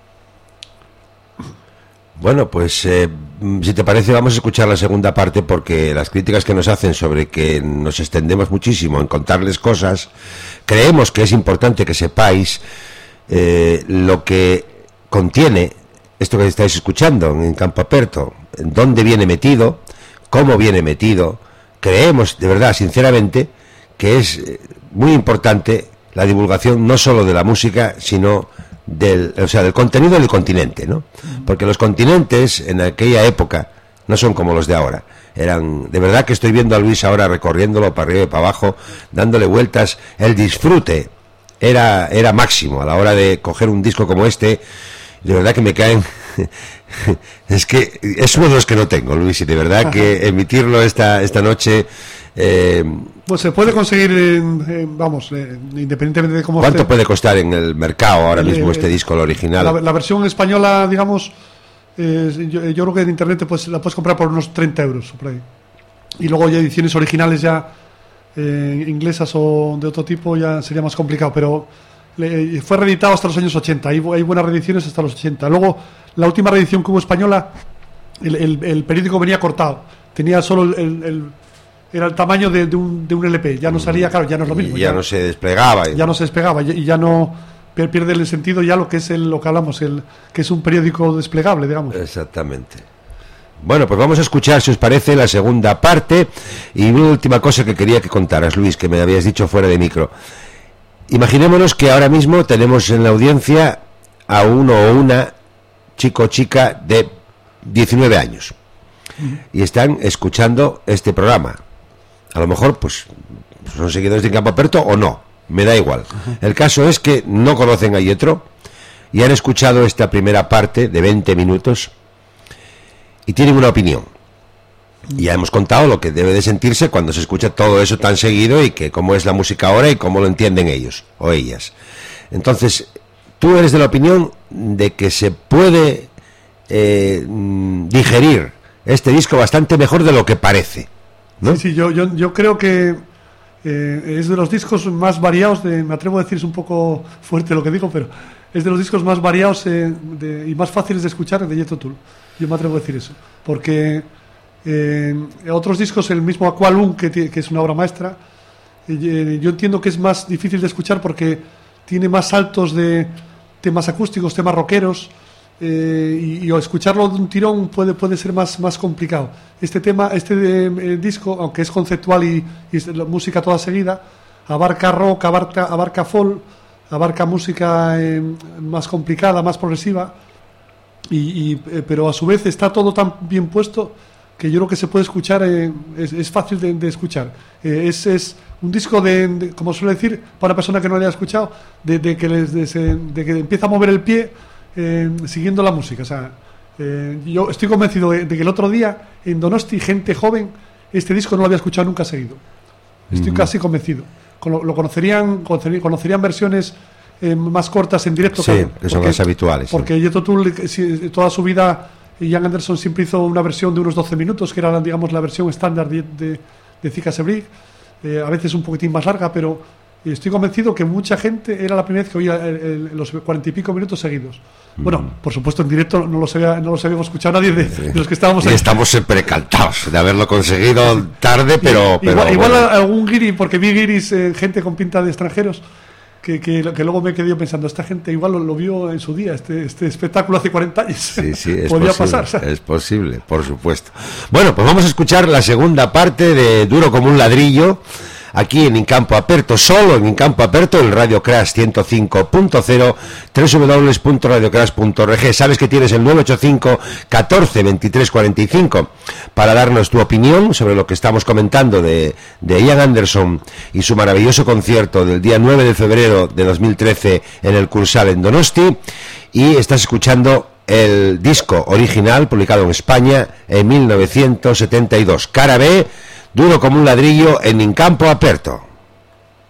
Bueno, pues si te parece vamos a escuchar la segunda parte, porque las críticas que nos hacen sobre que nos extendemos muchísimo en contarles cosas, creemos que es importante que sepáis lo que contiene esto que estáis escuchando en Campo Aperto, en dónde viene metido, cómo viene metido. Creemos, de verdad, sinceramente, que es muy importante la divulgación no solo de la música, sino del contenido del continente, ¿no? Porque los continentes en aquella época no son como los de ahora. Eran, de verdad que estoy viendo a Luis ahora recorriéndolo para arriba y para abajo, dándole vueltas. El disfrute era máximo a la hora de coger un disco como este. De verdad que me caen. Es que es uno de los que no tengo, Luis, y de verdad que emitirlo esta noche. Pues se puede conseguir, independientemente de cómo. ¿Cuánto puede costar en el mercado ahora mismo este disco, el original? La versión española, digamos, yo creo que en internet la puedes comprar por unos 30 euros por ahí. Y luego ya ediciones originales ya inglesas o de otro tipo ya sería más complicado, pero fue reeditado hasta los años 80. Hay buenas reediciones hasta los 80. Luego, la última reedición que hubo española, el periódico venía cortado. Tenía solo era el tamaño de un LP. Ya no salía, claro, ya no es lo mismo. Ya no se desplegaba. Ya no se despegaba y ya no pierde el sentido ya lo que es lo que hablamos, que es un periódico desplegable, digamos. Exactamente. Bueno, pues vamos a escuchar, si os parece, la segunda parte. Y una última cosa que quería que contaras, Luis, que me habías dicho fuera de micro. Imaginémonos que ahora mismo tenemos en la audiencia a uno o una chico o chica de 19 años y están escuchando este programa. A lo mejor pues son seguidores de Campo Aperto o no, me da igual. El caso es que no conocen a Jethro y han escuchado esta primera parte de 20 minutos y tienen una opinión. Y ya hemos contado lo que debe de sentirse cuando se escucha todo eso tan seguido y que cómo es la música ahora y cómo lo entienden ellos o ellas. Entonces, tú eres de la opinión de que se puede digerir este disco bastante mejor de lo que parece, ¿no? Sí, yo creo que es de los discos más variados, me atrevo a decir, es un poco fuerte lo que digo, pero es de los discos más variados y más fáciles de escuchar de Jethro Tull. Yo me atrevo a decir eso, porque otros discos, el mismo Aqualung, que es una obra maestra, yo entiendo que es más difícil de escuchar porque tiene más saltos de temas acústicos, temas rockeros, y escucharlo de un tirón puede ser más complicado. Este disco, aunque es conceptual y es la música toda seguida, abarca rock, abarca folk, abarca música más complicada, más progresiva, pero a su vez está todo tan bien puesto que yo creo que se puede escuchar, es fácil de escuchar. Es un disco como suele decir, para una persona que no lo haya escuchado, de que empieza a mover el pie siguiendo la música. O sea, yo estoy convencido de que el otro día en Donosti, gente joven, este disco no lo había escuchado nunca seguido. Estoy casi convencido. Lo conocerían versiones más cortas en directo. Sí, que son las habituales. Porque Jethro Tull, toda su vida, Ian Anderson siempre hizo una versión de unos 12 minutos, que era, digamos, la versión estándar de Zika Sebrig, a veces un poquitín más larga, pero estoy convencido que mucha gente era la primera vez que oía los 40 y pico minutos seguidos. Bueno, por supuesto en directo no los habíamos escuchado nadie de los que estábamos ahí. Y estamos siempre encantados de haberlo conseguido tarde, pero igual bueno. Algún guiri, porque vi guiris, gente con pinta de extranjeros, que luego me quedé pensando, esta gente igual lo vio en su día, este espectáculo hace 40 años. Sí, es podía posible, pasar, ¿sabes? Es posible, por supuesto. Bueno, pues vamos a escuchar la segunda parte de Duro como un ladrillo, aquí en Incampo Aperto, solo en Incampo Aperto, el Radio Crash 105.0, www.radiocrash.org. Sabes que tienes el 985 14 23 45 para darnos tu opinión sobre lo que estamos comentando de Ian Anderson y su maravilloso concierto del día 9 de febrero de 2013 en el Cursal en Donosti. Y estás escuchando el disco original publicado en España en 1972, cara B, Duro como un ladrillo en Incampo Aperto.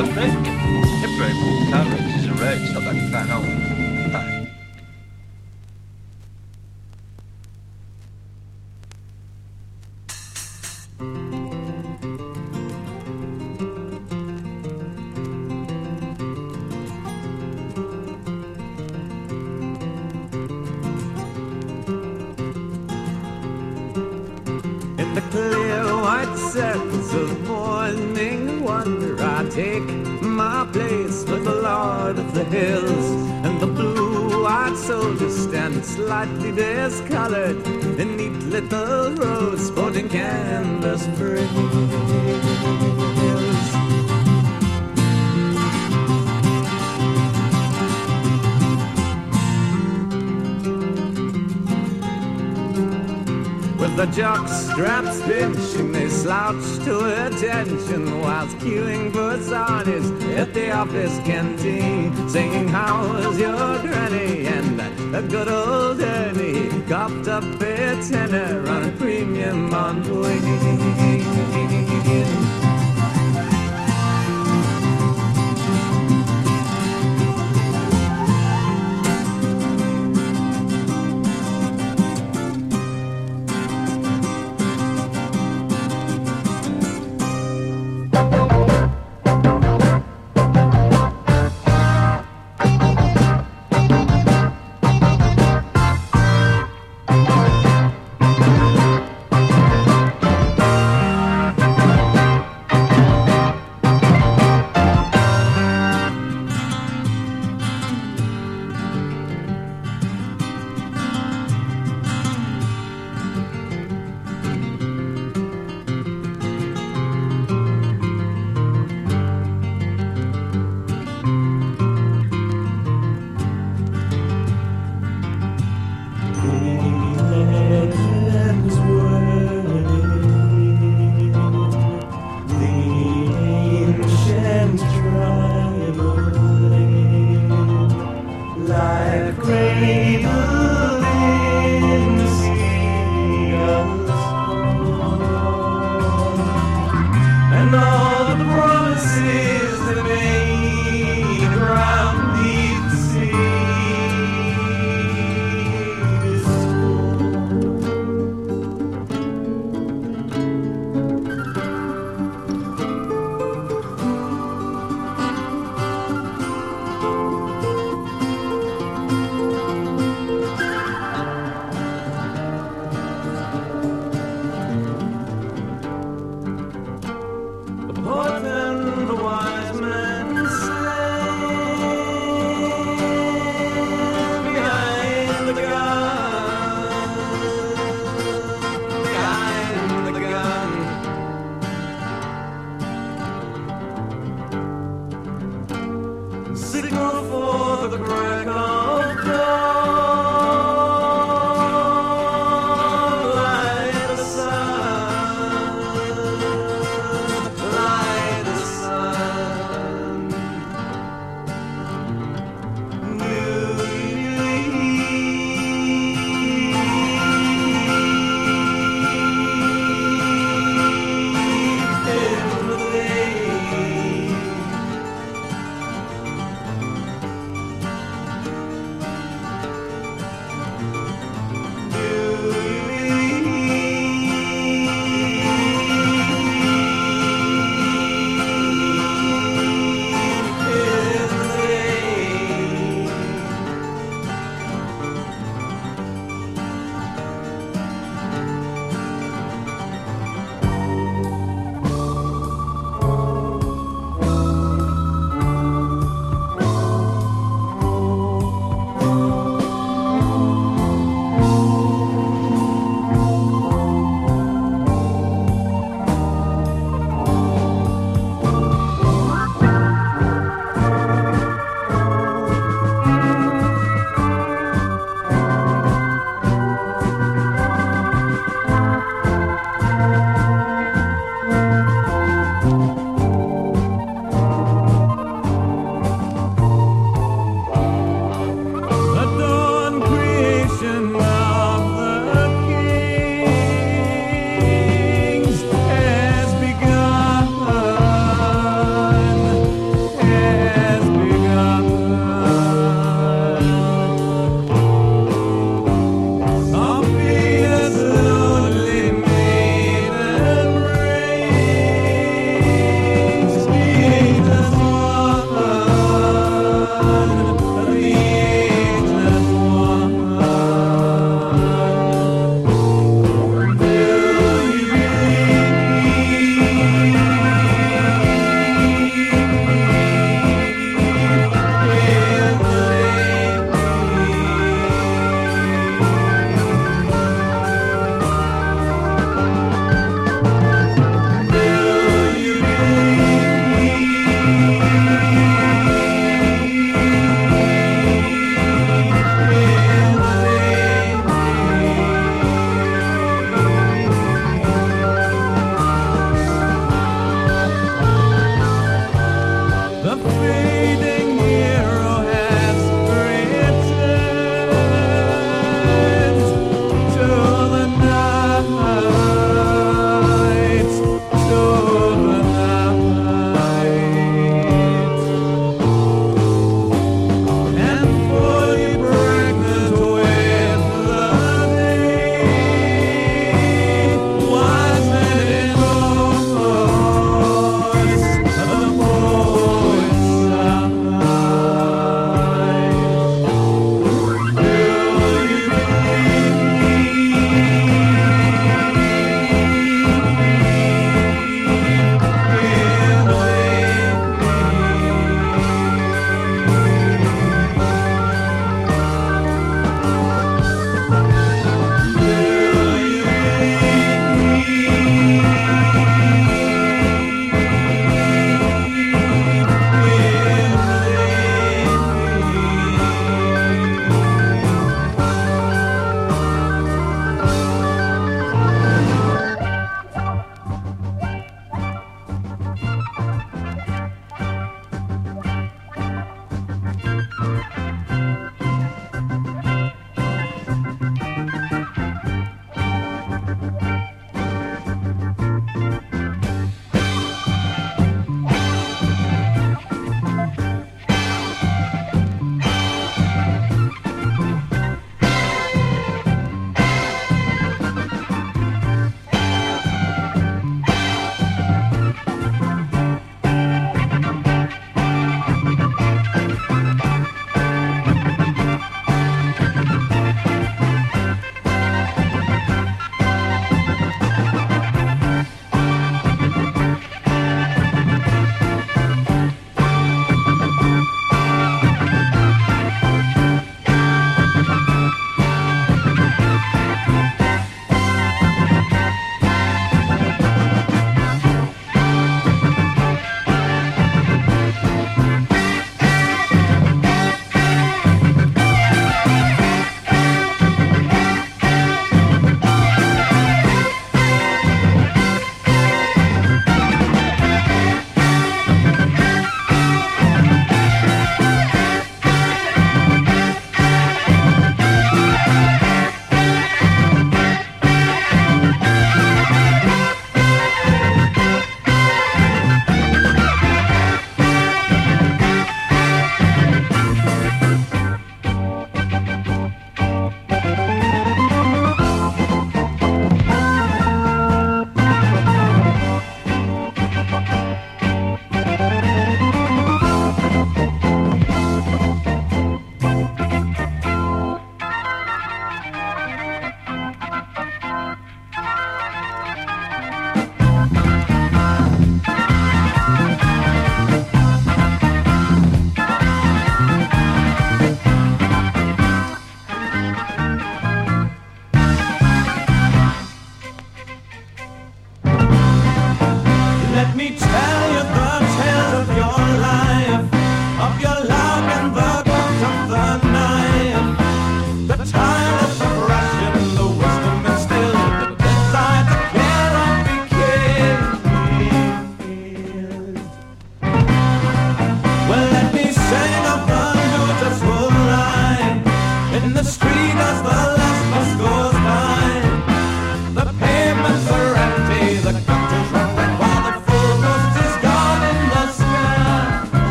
Lovely. You're very full calories. It's a road. It's not that fat hole. In the clear white circles of morning wonder, I take my place with the Lord of the Hills, and the blue-eyed soldiers stand slightly discolored in neat little rows sporting canvas frills. With the jock straps pinching, they slouch to attention whilst queuing for sarnies at the office canteen, singing how's your granny and a good old Ernie copped up a tenner on a premium on wing.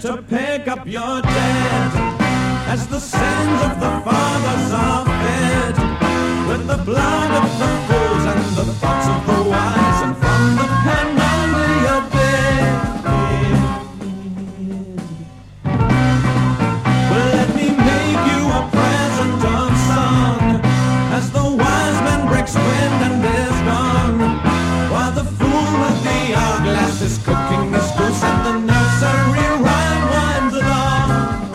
to pick up your dead, as the sins of the fathers are fed with the blood of the fools and the thoughts of the wise, and from the pen under your bed. Well, let me make you a present of song, as the wise man breaks wind and is gone, while the fool with the hourglass is cooking his goose and the nursery rhyme winds along.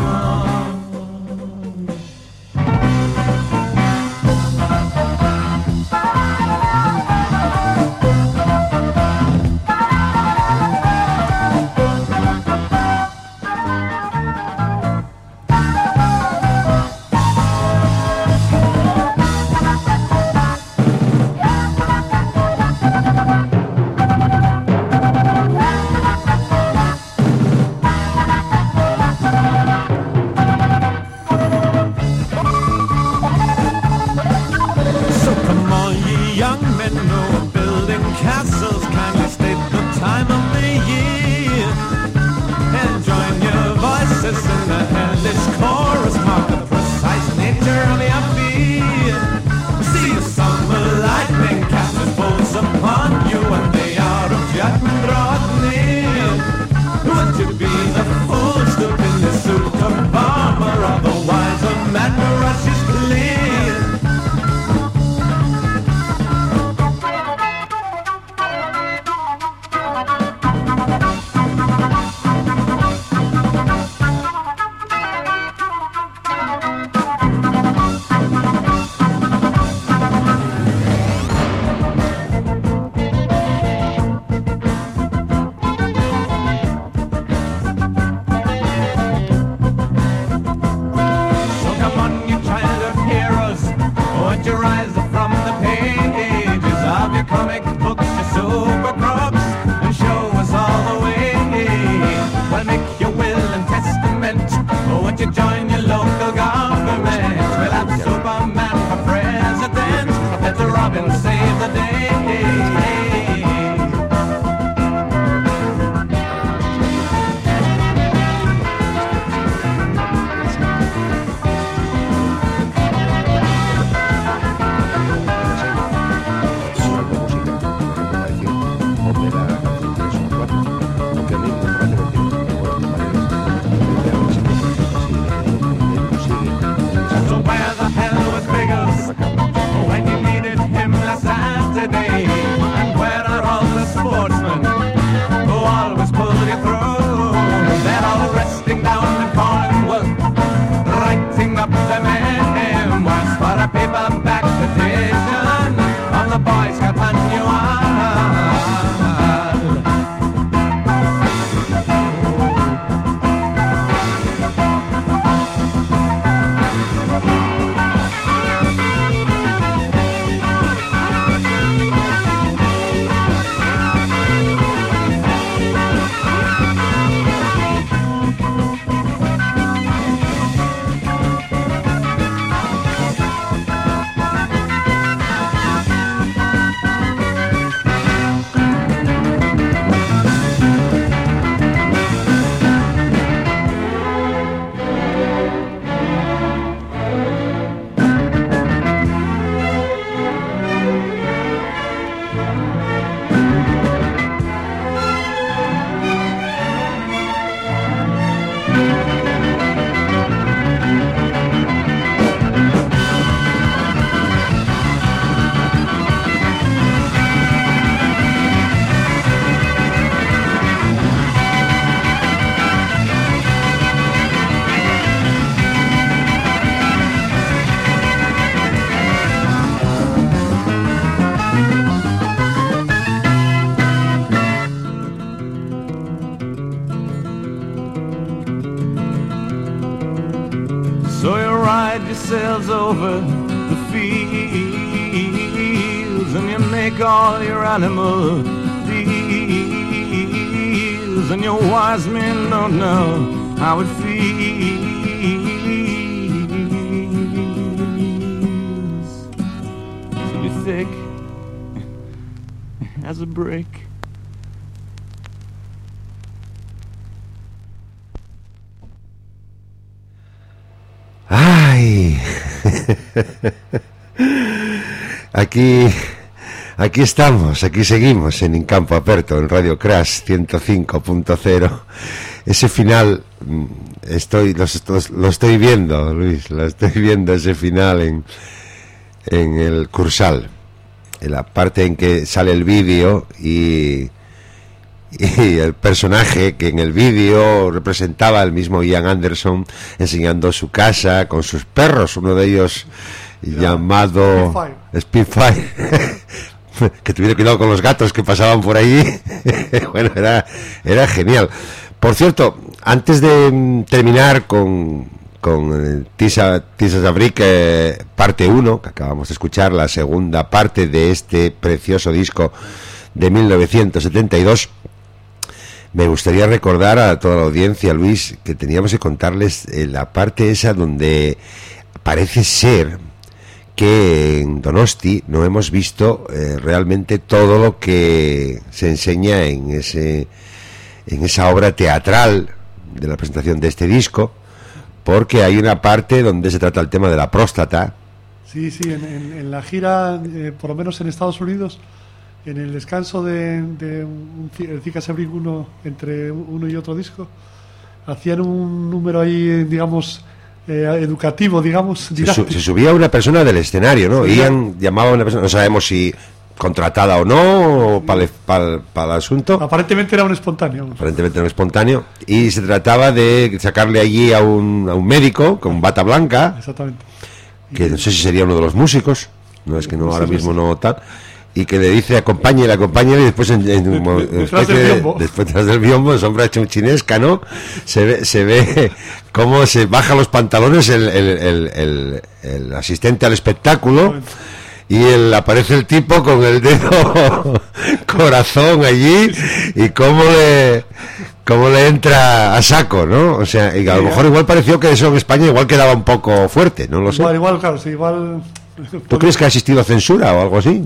sails over the fields, and you make all your animal deals, and your wise men don't know how it feels to be thick as a brick. Ay. Aquí estamos, aquí seguimos en Campo Aperto, en Radio Crash 105.0. Ese final lo estoy viendo, Luis, lo estoy viendo, ese final en el Cursal, en la parte en que sale el vídeo y el personaje que en el vídeo representaba el mismo Ian Anderson enseñando su casa con sus perros, uno de ellos llamado Spitfire. Que tuviera cuidado con los gatos que pasaban por ahí. Bueno, era genial. Por cierto, antes de terminar con Tisha Zabrik parte 1, que acabamos de escuchar, la segunda parte de este precioso disco de 1972, me gustaría recordar a toda la audiencia, Luis, que teníamos que contarles la parte esa donde parece ser que en Donosti no hemos visto realmente todo lo que se enseña en esa obra teatral de la presentación de este disco, porque hay una parte donde se trata el tema de la próstata. Sí, en la gira, por lo menos en Estados Unidos, en el descanso de el Tisha Zabrik 1 entre uno y otro disco, hacían un número ahí, digamos, educativo, digamos. Se subía una persona del escenario, ¿no? Sí, Ian llamaba a una persona, no sabemos si contratada o no, para el asunto. Aparentemente era un espontáneo. Y se trataba de sacarle allí a un médico con bata blanca. Exactamente. Que no sé si sería uno de los músicos, no es que no ahora mismo no tal. Y que le dice acompáñele y después detrás del biombo, sombra chunchinesca, ¿no? Se ve cómo se baja los pantalones el asistente al espectáculo y aparece el tipo con el dedo corazón allí y cómo le entra a saco, ¿no? O sea, y a lo mejor igual pareció que eso en España igual quedaba un poco fuerte, no lo sé. Igual, claro, sí, igual. ¿Tú crees que ha existido censura o algo así?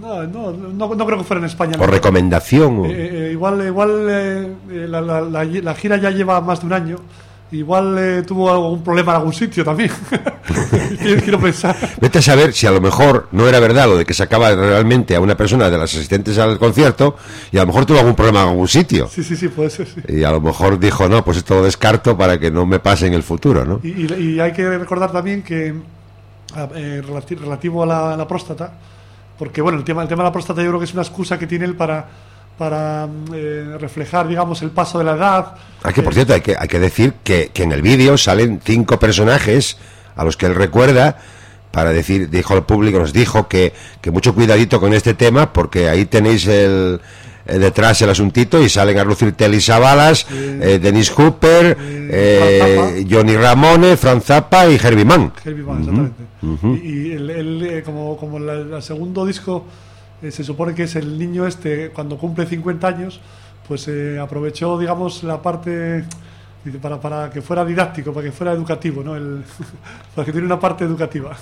No creo que fuera en España. ¿Por recomendación? Igual la gira ya lleva más de un año. Igual tuvo algún problema en algún sitio también. Quiero pensar. Vete a saber si a lo mejor no era verdad lo de que sacaba realmente a una persona de las asistentes al concierto y a lo mejor tuvo algún problema en algún sitio. Sí, puede ser, sí. Y a lo mejor dijo, no, pues esto lo descarto para que no me pase en el futuro, ¿no? Y hay que recordar también que relativo a la próstata, porque bueno, el tema de la próstata yo creo que es una excusa que tiene él para reflejar, digamos, el paso de la edad. Que por cierto hay que decir que en el vídeo salen 5 personajes a los que él recuerda, para decir, dijo al público, nos dijo que mucho cuidadito con este tema, porque ahí tenéis detrás el asuntito y salen a lucir Telly Savalas, Dennis Hooper, Johnny Ramone, Frank Zappa y Herbie Mann. Exactamente. Y él como el segundo disco se supone que es el niño cuando cumple 50 años, pues aprovechó, digamos, la parte para que fuera didáctico, para que fuera educativo, ¿no? Para que tiene una parte educativa.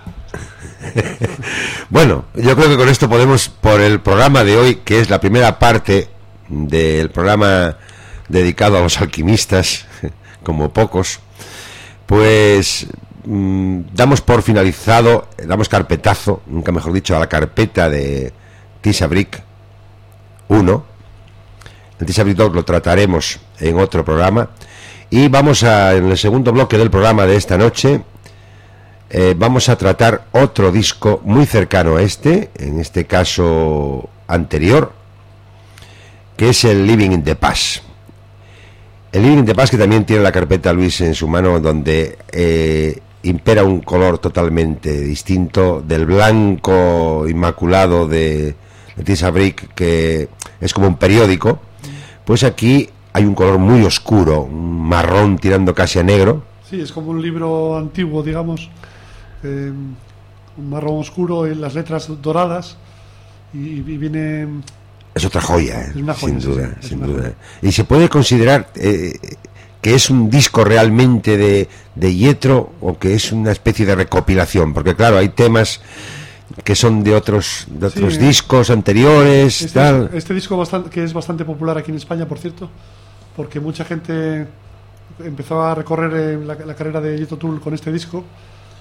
Bueno, yo creo que con esto podemos, por el programa de hoy, que es la primera parte del programa dedicado a los alquimistas, como pocos, pues damos por finalizado, damos carpetazo, nunca mejor dicho, a la carpeta de Tisha Zabrik 1. El Tisha Zabrik 2 lo trataremos en otro programa. Y vamos en el segundo bloque del programa de esta noche, vamos a tratar otro disco muy cercano a en este caso anterior, que es el Living in the Past. El Living in the Past, que también tiene la carpeta Luis en su mano, donde impera un color totalmente distinto del blanco inmaculado de Tisha Zabrik, que es como un periódico. Pues aquí hay un color muy oscuro, un marrón tirando casi a negro. Sí, es como un libro antiguo, digamos, un marrón oscuro en las letras doradas y viene... Es otra joya, es una joya, sin duda. Y se puede considerar que es un disco realmente de Jethro, o que es una especie de recopilación, porque claro, hay temas que son de otros discos anteriores. Este disco que es bastante popular aquí en España, por cierto, porque mucha gente empezó a recorrer la carrera de Jethro Tull con este disco,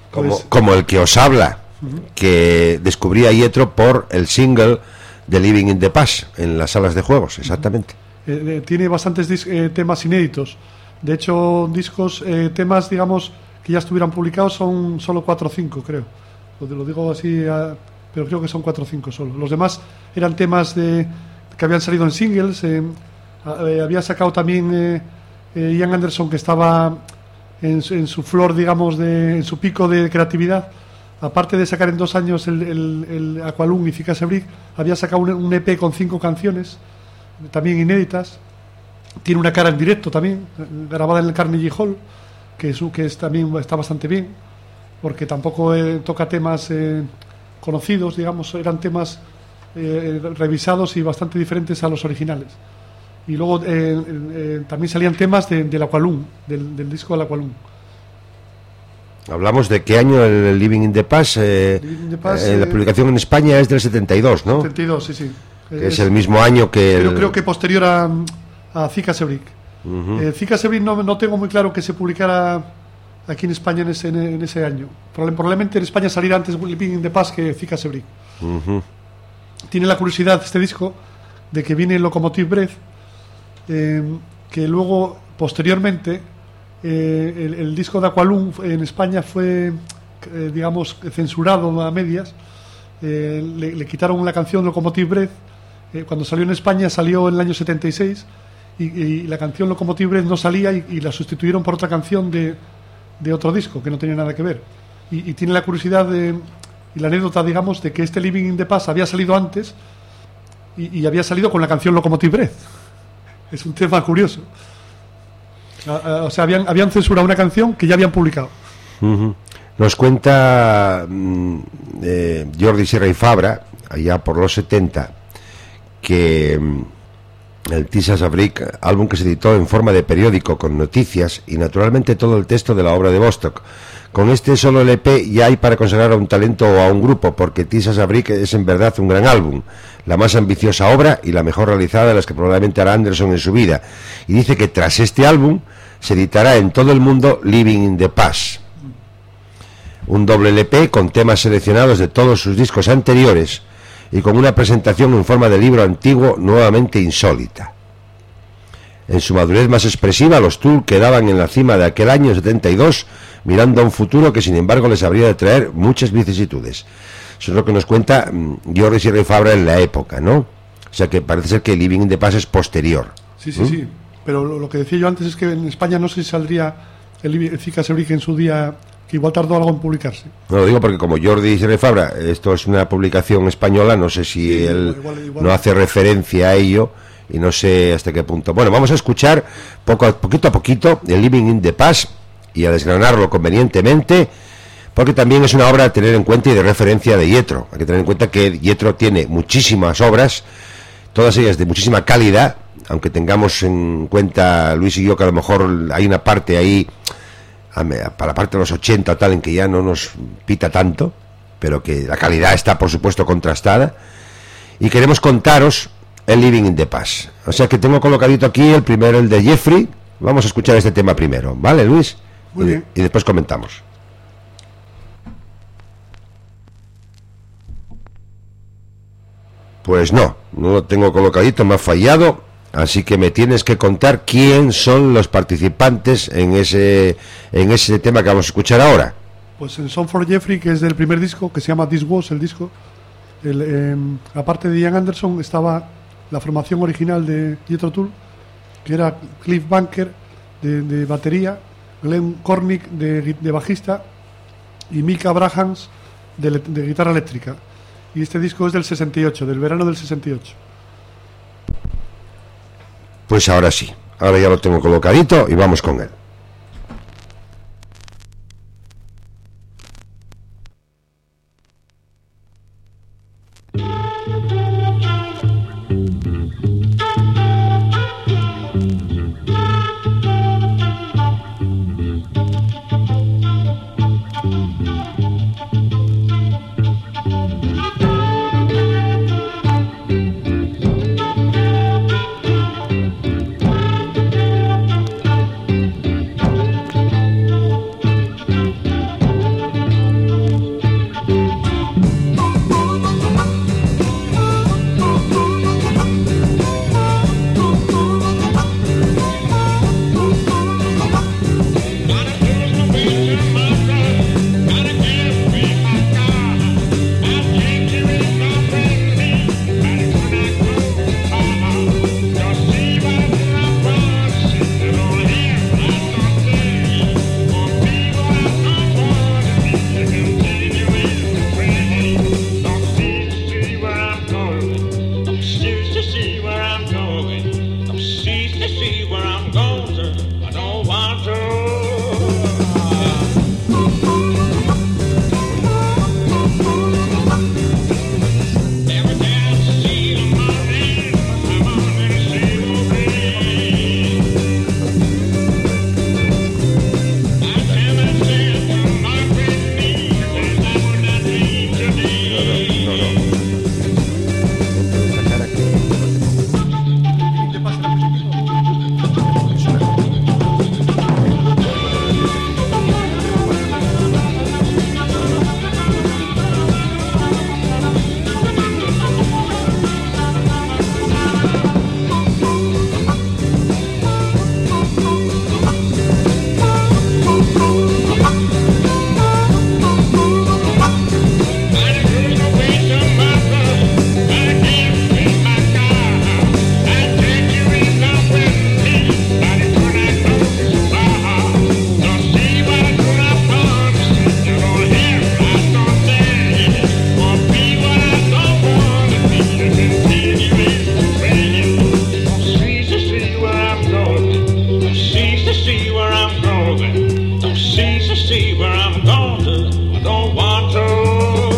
Como el que os habla, que descubrí a Jethro por el single de Living in the Past en las salas de juegos, exactamente. Tiene bastantes temas inéditos. De hecho, temas, digamos, que ya estuvieran publicados son solo 4 o 5, creo. Lo digo así, pero creo que son 4 o 5 solo. Los demás eran temas que habían salido en singles. Había sacado también Ian Anderson, que estaba en su flor, digamos, en su pico de creatividad. Aparte de sacar en 2 años el Aqualung y Cicase Brick, había sacado un EP con 5 canciones, también inéditas. Tiene una cara en directo también, grabada en el Carnegie Hall, que también está bastante bien, porque tampoco toca temas conocidos, digamos, eran temas revisados y bastante diferentes a los originales. Y luego también salían temas del Aqualung, del disco del Aqualung. Hablamos de qué año el Living in the Past. La publicación en España es del 72, ¿no? 72, sí. Es el mismo año que... Yo creo que posterior a Cicase Brick. Cicase Brick no tengo muy claro que se publicara aquí en España en ese año. Probablemente en España saliera antes Living in the Past que Cicase Brick. Tiene la curiosidad este disco de que viene Locomotive Breath, que luego, posteriormente, el disco de Aqualung en España fue, digamos, censurado a medias. Le quitaron la canción Locomotive Breath. Cuando salió en España salió en el año 76 y la canción Locomotive Breath no salía y la sustituyeron por otra canción de otro disco que no tenía nada que ver. Y tiene la curiosidad y la anécdota, digamos, de que este Living in the Past había salido antes y había salido con la canción Locomotive Breath. Es un tema curioso. O sea, habían censurado una canción que ya habían publicado. Nos cuenta Jordi Sierra y Fabra, allá por los 70, que el Tisas Brick, álbum que se editó en forma de periódico con noticias y naturalmente todo el texto de la obra de Bostock. Con este solo LP ya hay para consagrar a un talento o a un grupo, porque Tisas Brick es en verdad un gran álbum, la más ambiciosa obra y la mejor realizada de las que probablemente hará Anderson en su vida. Y dice que tras este álbum se editará en todo el mundo Living in the Past, un doble LP con temas seleccionados de todos sus discos anteriores y con una presentación en forma de libro antiguo nuevamente insólita. En su madurez más expresiva, los Tool quedaban en la cima de aquel año 72, mirando a un futuro que sin embargo les habría de traer muchas vicisitudes. Eso es lo que nos cuenta Jordi Sierra y Fabra en la época, ¿no? O sea que parece ser que Living in the Past es posterior. Sí. Pero lo que decía yo antes es que en España no sé si saldría el Cicase Brick en su día, que igual tardó algo en publicarse. No lo digo porque como Jordi Sierra y Fabra, esto es una publicación española, no sé si él igual. No hace referencia a ello y no sé hasta qué punto. Bueno, vamos a escuchar poquito a poquito el Living in the Past y a desgranarlo convenientemente, porque también es una obra a tener en cuenta y de referencia de Jethro. Hay que tener en cuenta que Jethro tiene muchísimas obras, todas ellas de muchísima calidad, aunque tengamos en cuenta Luis y yo que a lo mejor hay una parte ahí para la parte de los 80 tal en que ya no nos pita tanto, pero que la calidad está por supuesto contrastada, y queremos contaros el Living in the Past. O sea que tengo colocadito aquí el primero, el de Jeffrey. Vamos a escuchar este tema primero, ¿vale, Luis? Muy bien. Y después comentamos. Pues no lo tengo colocadito, me ha fallado, así que me tienes que contar quién son los participantes en ese tema que vamos a escuchar ahora. Pues en Song for Jeffrey, que es del primer disco, que se llama This Was, el disco, aparte de Ian Anderson estaba la formación original de Jethro Tull, que era Cliff Bunker de batería, Glenn Cornick de bajista y Mick Abrahams de guitarra eléctrica. Y este disco es del 68, del verano del 68. Pues ahora sí, ahora ya lo tengo colocadito y vamos con él. go then. Don't cease to see where I'm going to. I don't want to.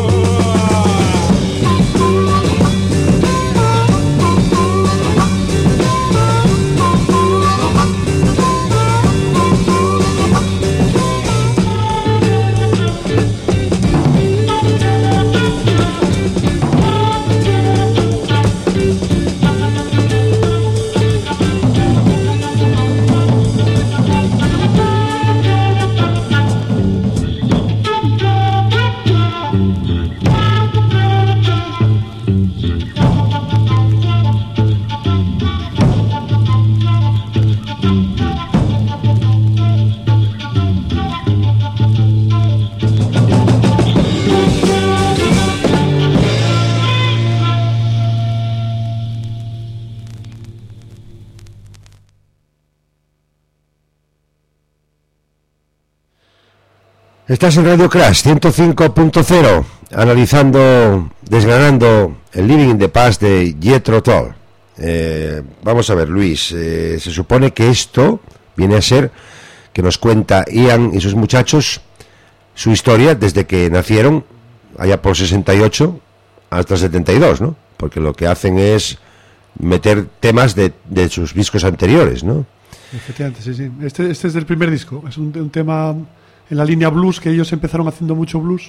Estás en Radio Crash 105.0, analizando, desgranando el Living in the Past de Jethro Tull. Vamos a ver, Luis, se supone que esto viene a ser que nos cuenta Ian y sus muchachos su historia desde que nacieron, allá por 68 hasta 72, ¿no? Porque lo que hacen es meter temas de sus discos anteriores, ¿no? Efectivamente, sí. Este es del primer disco, es un tema en la línea blues, que ellos empezaron haciendo mucho blues.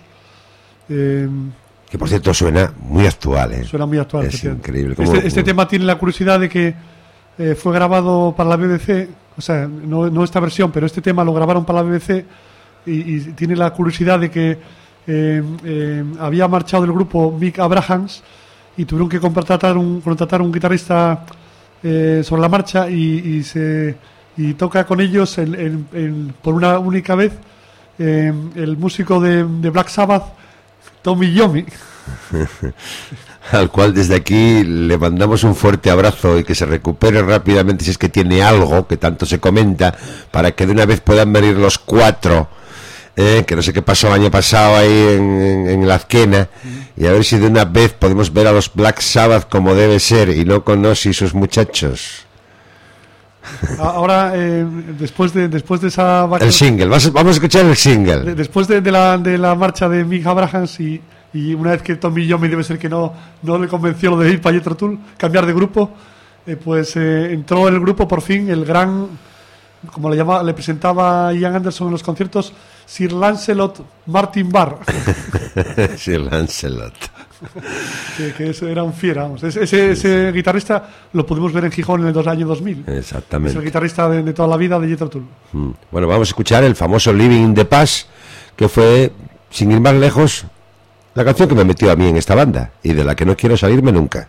Que por cierto suena muy actual, ¿eh? Suena muy actual. Es increíble. Este tema tiene la curiosidad de que fue grabado para la BBC, o sea, no esta versión, pero este tema lo grabaron para la BBC y tiene la curiosidad de que había marchado del grupo Mick Abrahams y tuvieron que contratar un guitarrista sobre la marcha y toca con ellos por una única vez el músico de Black Sabbath, Tommy Iommi, al cual desde aquí le mandamos un fuerte abrazo y que se recupere rápidamente si es que tiene algo que tanto se comenta, para que de una vez puedan venir los cuatro, que no sé qué pasó el año pasado ahí en la Azquena, y a ver si de una vez podemos ver a los Black Sabbath como debe ser y no con Ozzy y sus muchachos. Ahora, después de esa el single, vamos a escuchar el single. Después de la marcha de Mick Abrahams y una vez que Tommy Iommi debe ser que no le convenció lo de ir para Jethro Tull, cambiar de grupo, pues entró en el grupo por fin el gran, como le presentaba Ian Anderson en los conciertos, Sir Lancelot Martin Barr. Sir Lancelot. que eso era un fiera, vamos. Ese guitarrista lo pudimos ver en Gijón en el año 2000. Exactamente. Es el guitarrista de toda la vida de Jethro Tull. Bueno, vamos a escuchar el famoso Living in the Past, que fue, sin ir más lejos, la canción que me metió a mí en esta banda y de la que no quiero salirme nunca.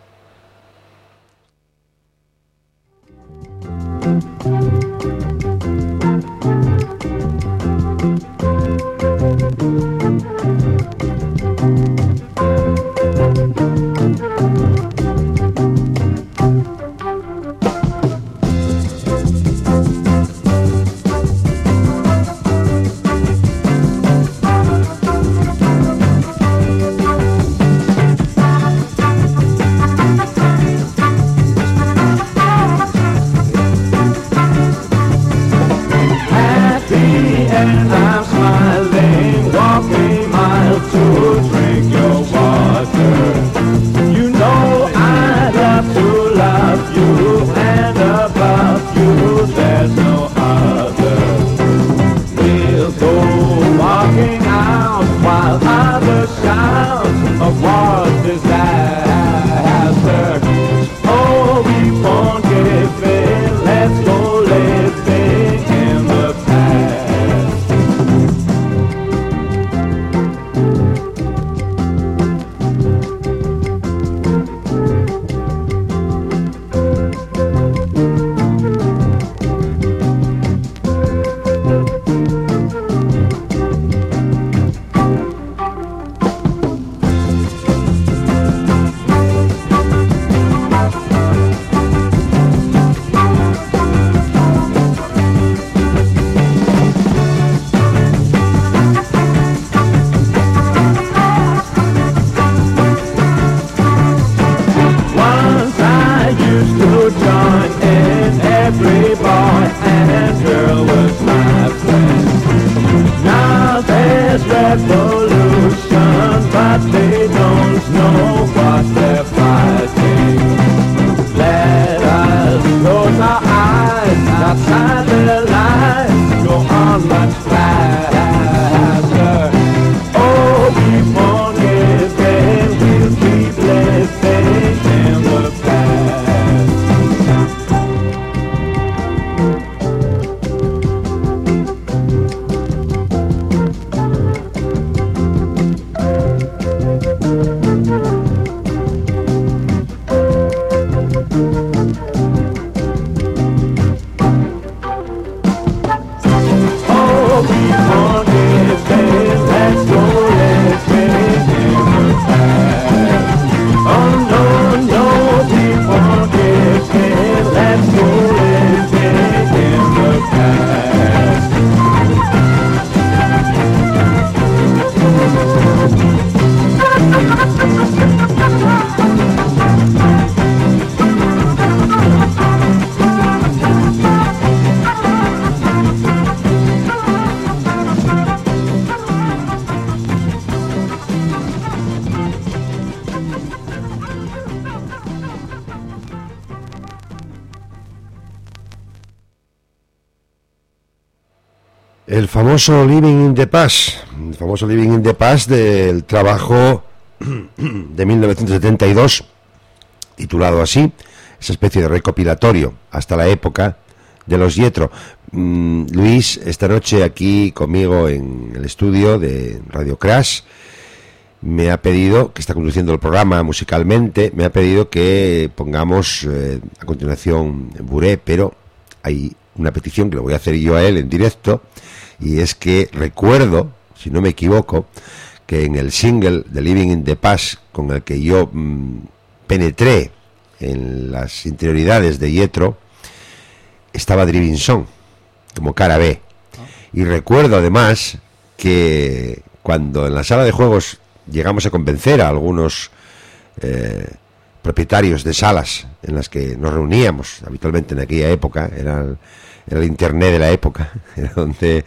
much faster. Oh, keep on giving, we'll keep living in the past. El famoso Living in the Past, el famoso Living in the Past del trabajo de 1972, titulado así, esa especie de recopilatorio hasta la época de los Jethro. Luis, esta noche aquí conmigo en el estudio de Radio Crash, me ha pedido, que está conduciendo el programa musicalmente, me ha pedido que pongamos a continuación Buré, pero hay una petición que le voy a hacer yo a él en directo, y es que recuerdo, si no me equivoco, que en el single de Living in the Past, con el que yo penetré en las interioridades de Jethro, estaba Driving Song como cara B. Y recuerdo además que cuando en la sala de juegos llegamos a convencer a algunos propietarios de salas en las que nos reuníamos habitualmente en aquella época, era el internet de la época, era donde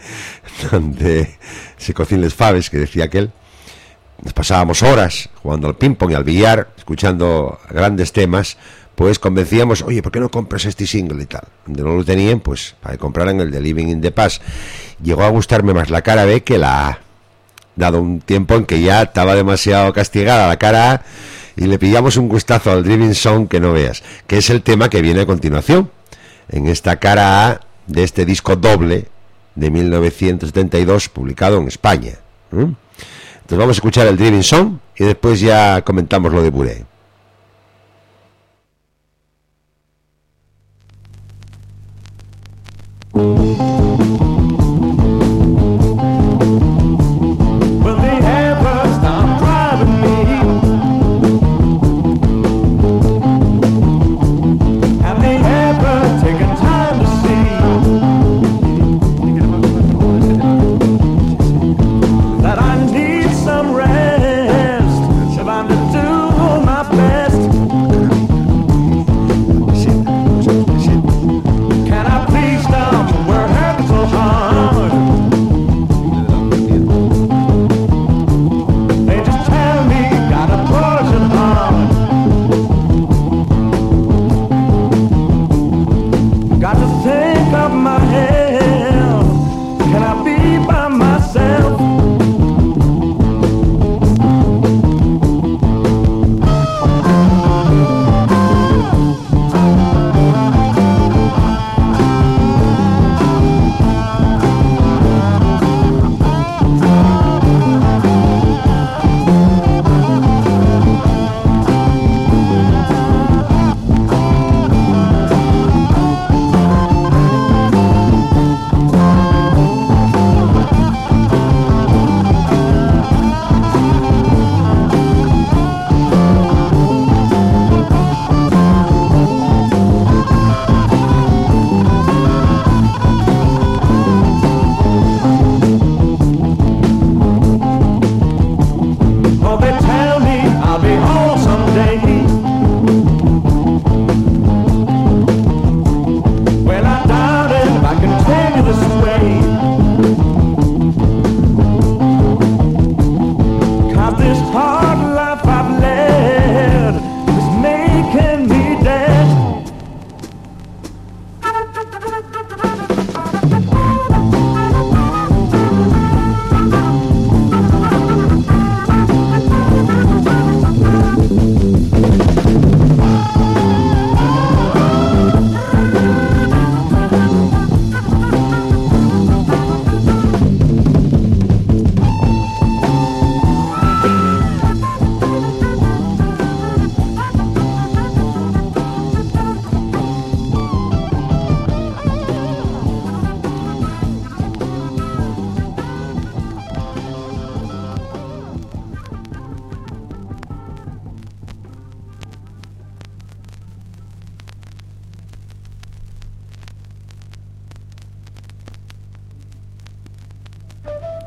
se cocían les faves, que decía aquel. Nos pasábamos horas jugando al ping-pong y al billar, escuchando grandes temas, pues convencíamos, oye, ¿por qué no compras este single y tal? Donde no lo tenían, pues para que compraran el de Living in the Past. Llegó a gustarme más la cara B que la A, dado un tiempo en que ya estaba demasiado castigada la cara A, y le pillamos un gustazo al Driving Song que no veas, que es el tema que viene a continuación, en esta cara A de este disco doble de 1972, publicado en España. Entonces vamos a escuchar el Driving Song y después ya comentamos lo de Buré. My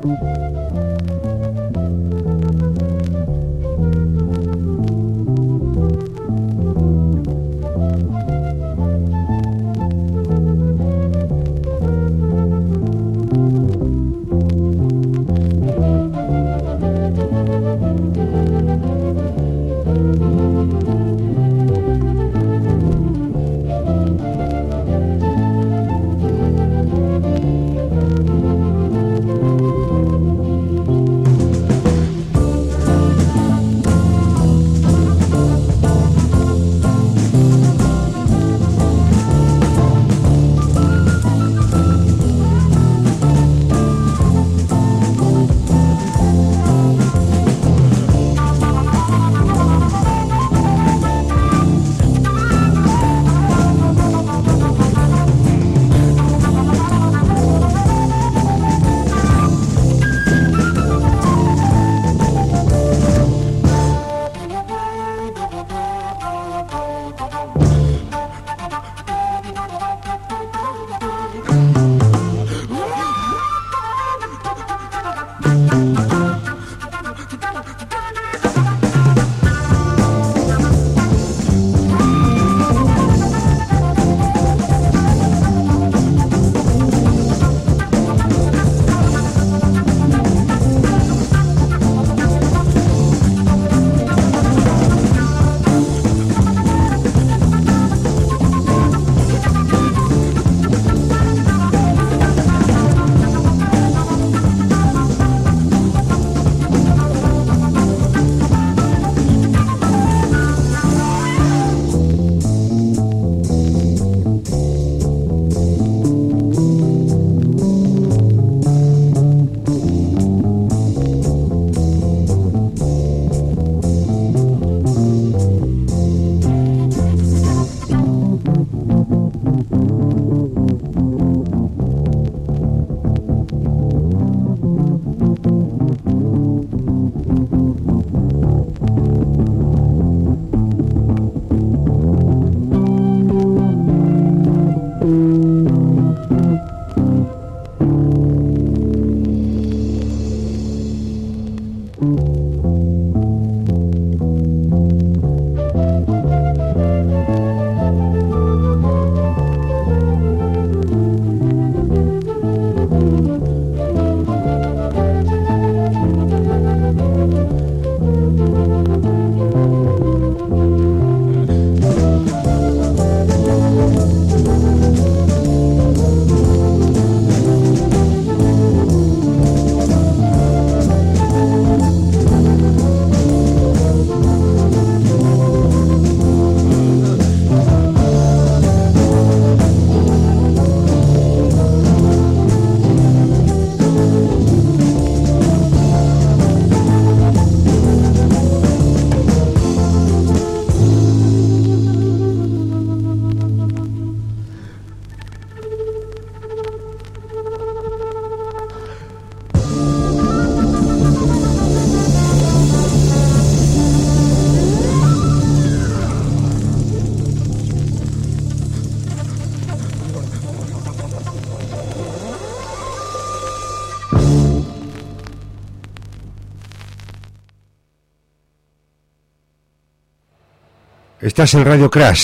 Estás en Radio Crash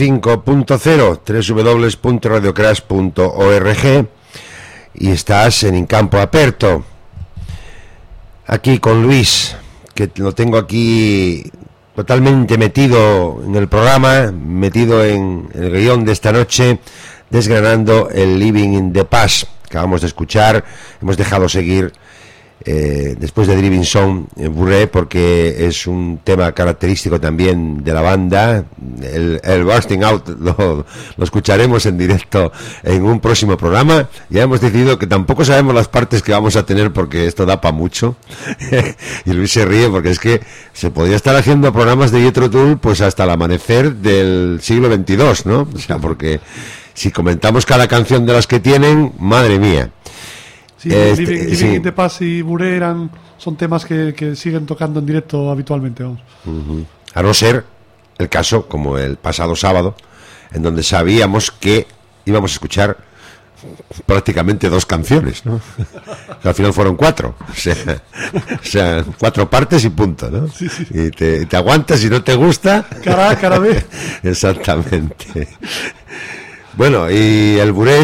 105.0, www.radiocrash.org, y estás en Incampo Aperto, aquí con Luis, que lo tengo aquí totalmente metido en el programa, metido en el guión de esta noche, desgranando el Living in the Past que acabamos de escuchar. Hemos dejado seguir después de Driving Song Burré, porque es un tema característico también de la banda. El Bursting Out lo escucharemos en directo en un próximo programa. Ya hemos decidido que tampoco sabemos las partes que vamos a tener, porque esto da para mucho. Y Luis se ríe porque es que se podría estar haciendo programas de Jethro Tull pues hasta el amanecer del siglo XXII, ¿no? O sea, porque si comentamos cada canción de las que tienen, madre mía. Sí, Living in the Past y Buré son temas que siguen tocando en directo habitualmente, vamos. A no ser el caso como el pasado sábado, en donde sabíamos que íbamos a escuchar prácticamente 2 canciones, ¿no? Al final fueron 4, o sea 4 partes y punto, ¿no? Sí, sí. Y te aguantas, si no te gusta, cara A, cara B. Exactamente. Bueno, y el buré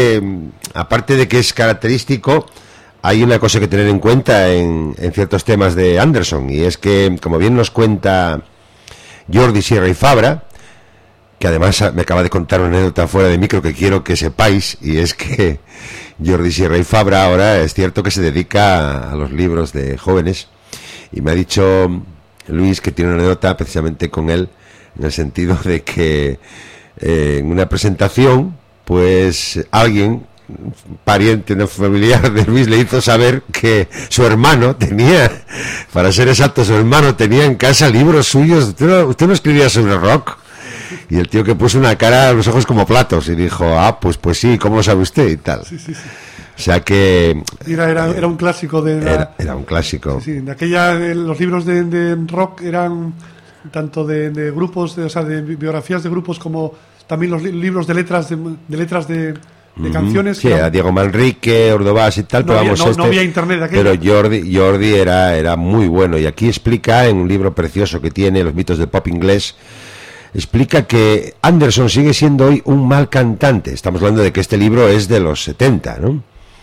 aparte de que es característico, hay una cosa que tener en cuenta en ciertos temas de Anderson, y es que, como bien nos cuenta Jordi Sierra y Fabra, que además me acaba de contar una anécdota fuera de micro que quiero que sepáis, y es que Jordi Sierra y Fabra ahora es cierto que se dedica a los libros de jóvenes, y me ha dicho Luis que tiene una anécdota precisamente con él, en el sentido de que en una presentación, pues alguien, pariente, no familiar de Luis, le hizo saber que su hermano tenía, para ser exacto, su hermano tenía en casa libros suyos. ¿Usted no escribía sobre rock? Y el tío que puso una cara, los ojos como platos, y dijo, pues sí, ¿cómo lo sabe usted? Y tal. Sí, sí, sí. O sea que... Era un clásico de... Era un clásico. Sí, de aquella, los libros de rock eran tanto de grupos, o sea, de biografías de grupos, como también los libros de letras de canciones. Sí, a Diego Manrique, Ordovás y tal, no había internet de pero Jordi era muy bueno, y aquí explica en un libro precioso que tiene, Los mitos del pop inglés, explica que Anderson sigue siendo hoy un mal cantante. Estamos hablando de que este libro es de los 70, ¿no?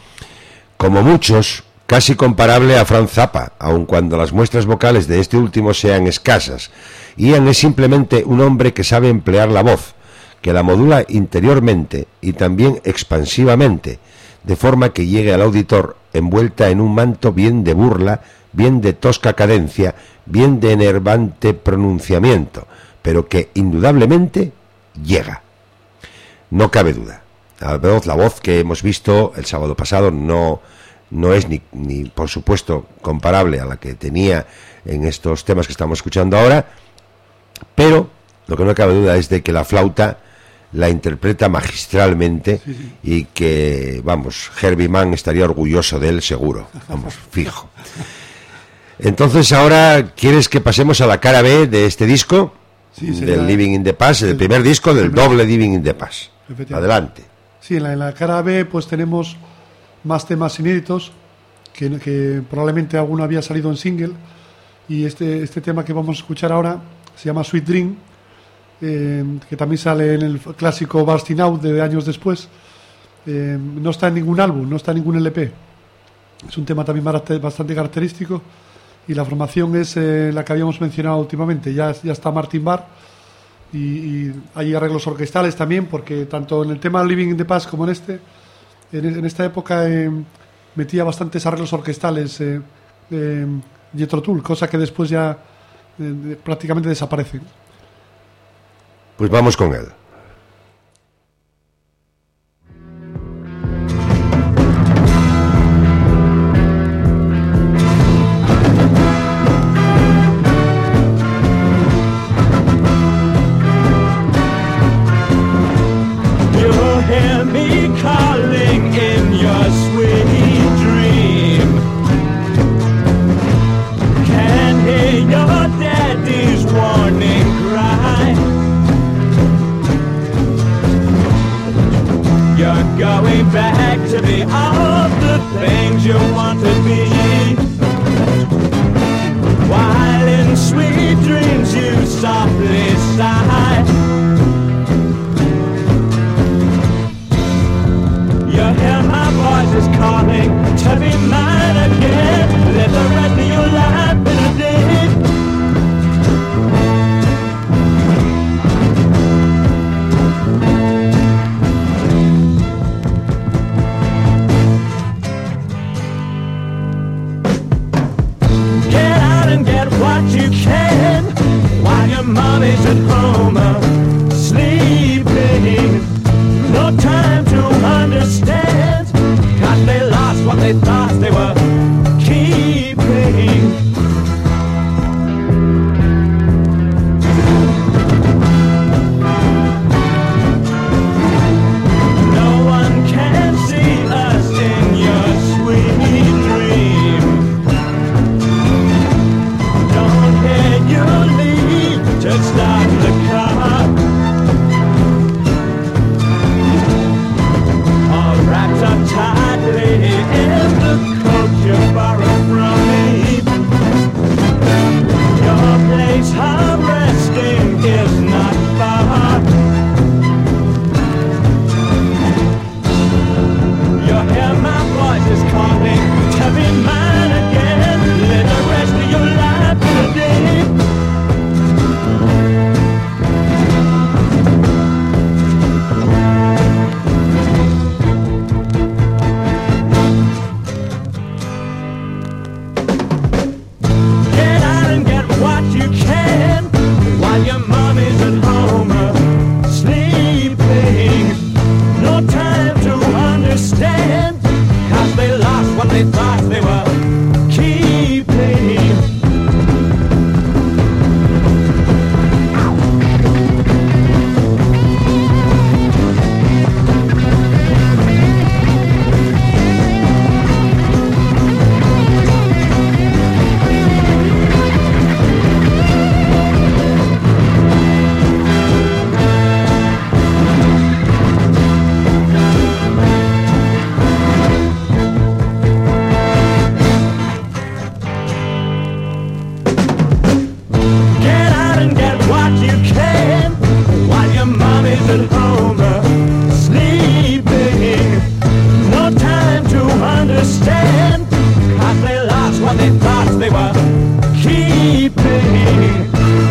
Como muchos, casi comparable a Frank Zappa, aun cuando las muestras vocales de este último sean escasas. Ian es simplemente un hombre que sabe emplear la voz, que la modula interiormente y también expansivamente, de forma que llegue al auditor envuelta en un manto bien de burla, bien de tosca cadencia, bien de enervante pronunciamiento, pero que indudablemente llega. No cabe duda. La voz que hemos visto el sábado pasado no es ni por supuesto comparable a la que tenía en estos temas que estamos escuchando ahora, pero lo que no cabe duda es de que la flauta la interpreta magistralmente, sí, sí. Y que, vamos, Herbie Mann estaría orgulloso de él seguro, vamos, fijo. Entonces ahora, ¿quieres que pasemos a la cara B de este disco? Sí, del Living in the Past, el primer disco del doble Living in the Past. Adelante. Sí, en la cara B pues tenemos más temas inéditos, que probablemente alguno había salido en single, y este tema que vamos a escuchar ahora se llama Sweet Dream, que también sale en el clásico Bursting Out de años después. No está en ningún álbum, no está en ningún LP. Es un tema también bastante característico, y la formación es la que habíamos mencionado últimamente. Ya está Martin Barre, y hay arreglos orquestales también, porque tanto en el tema Living in the Past como en esta época metía bastantes arreglos orquestales Jethro Tull, cosa que después ya prácticamente desaparecen. Pues vamos con él. All right. they thought they were keeping. At home, sleeping. No time to understand, 'cause they lost what they thought they were keeping.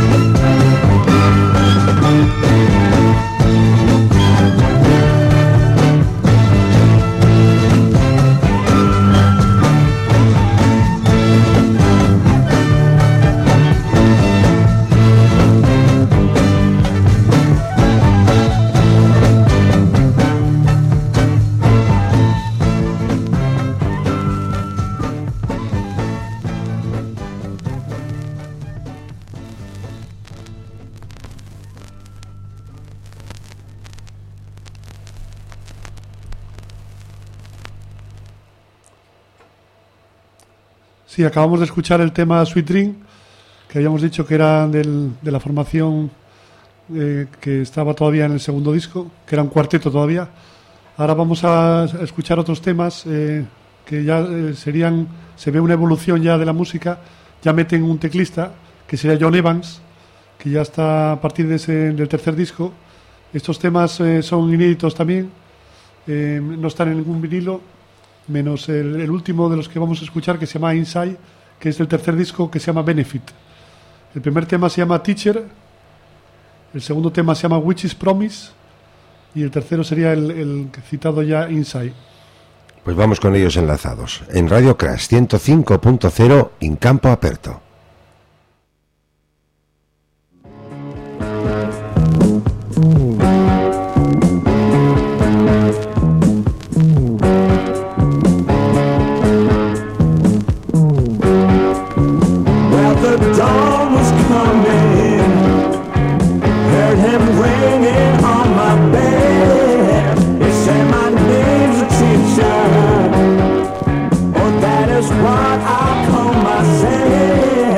Sí, acabamos de escuchar el tema Sweet Dream, que habíamos dicho que era de la formación que estaba todavía en el segundo disco, que era un cuarteto todavía. Ahora vamos a escuchar otros temas que ya serían, se ve una evolución ya de la música, ya meten un teclista, que sería John Evans, que ya está a partir del tercer disco. Estos temas son inéditos también, no están en ningún vinilo, menos el último de los que vamos a escuchar, que se llama Inside, que es del tercer disco, que se llama Benefit. El primer tema se llama Teacher, el segundo tema se llama Witch's Promise y el tercero sería el citado ya Inside. Pues vamos con ellos enlazados en Radio Crash 105.0 in campo aperto. What I call myself.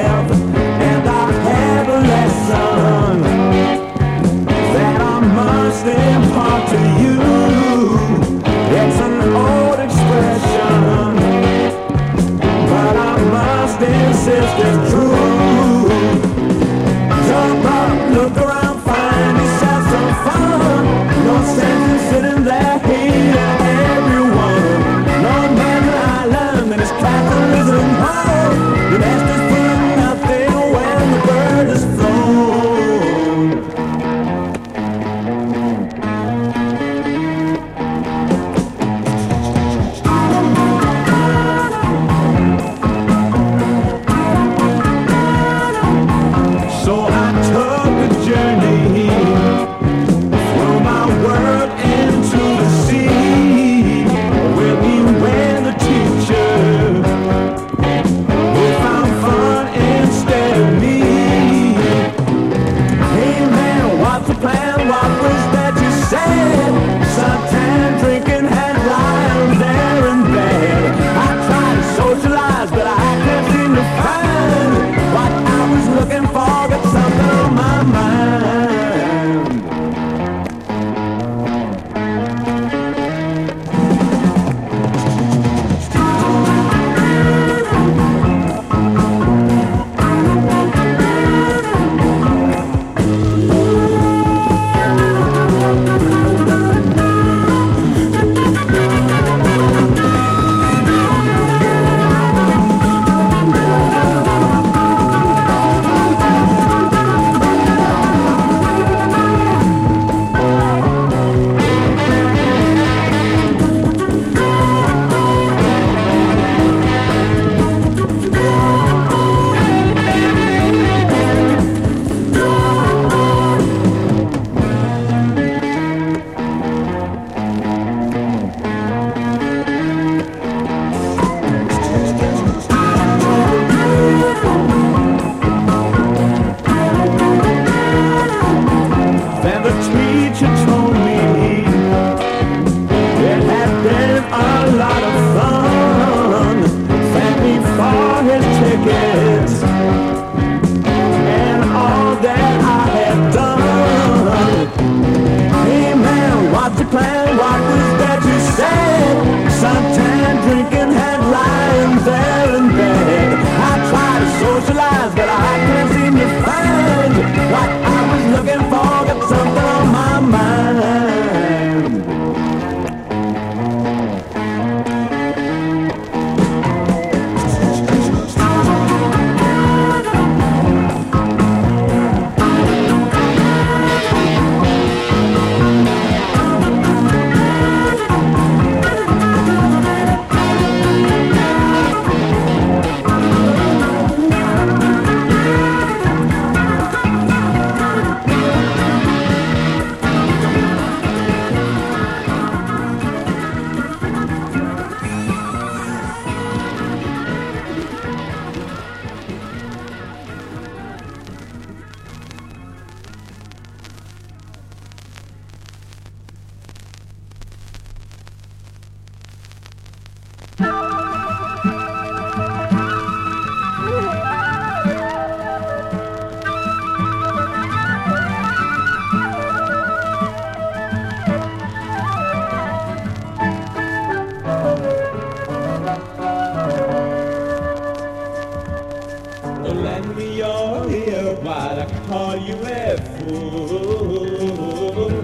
I call you a fool.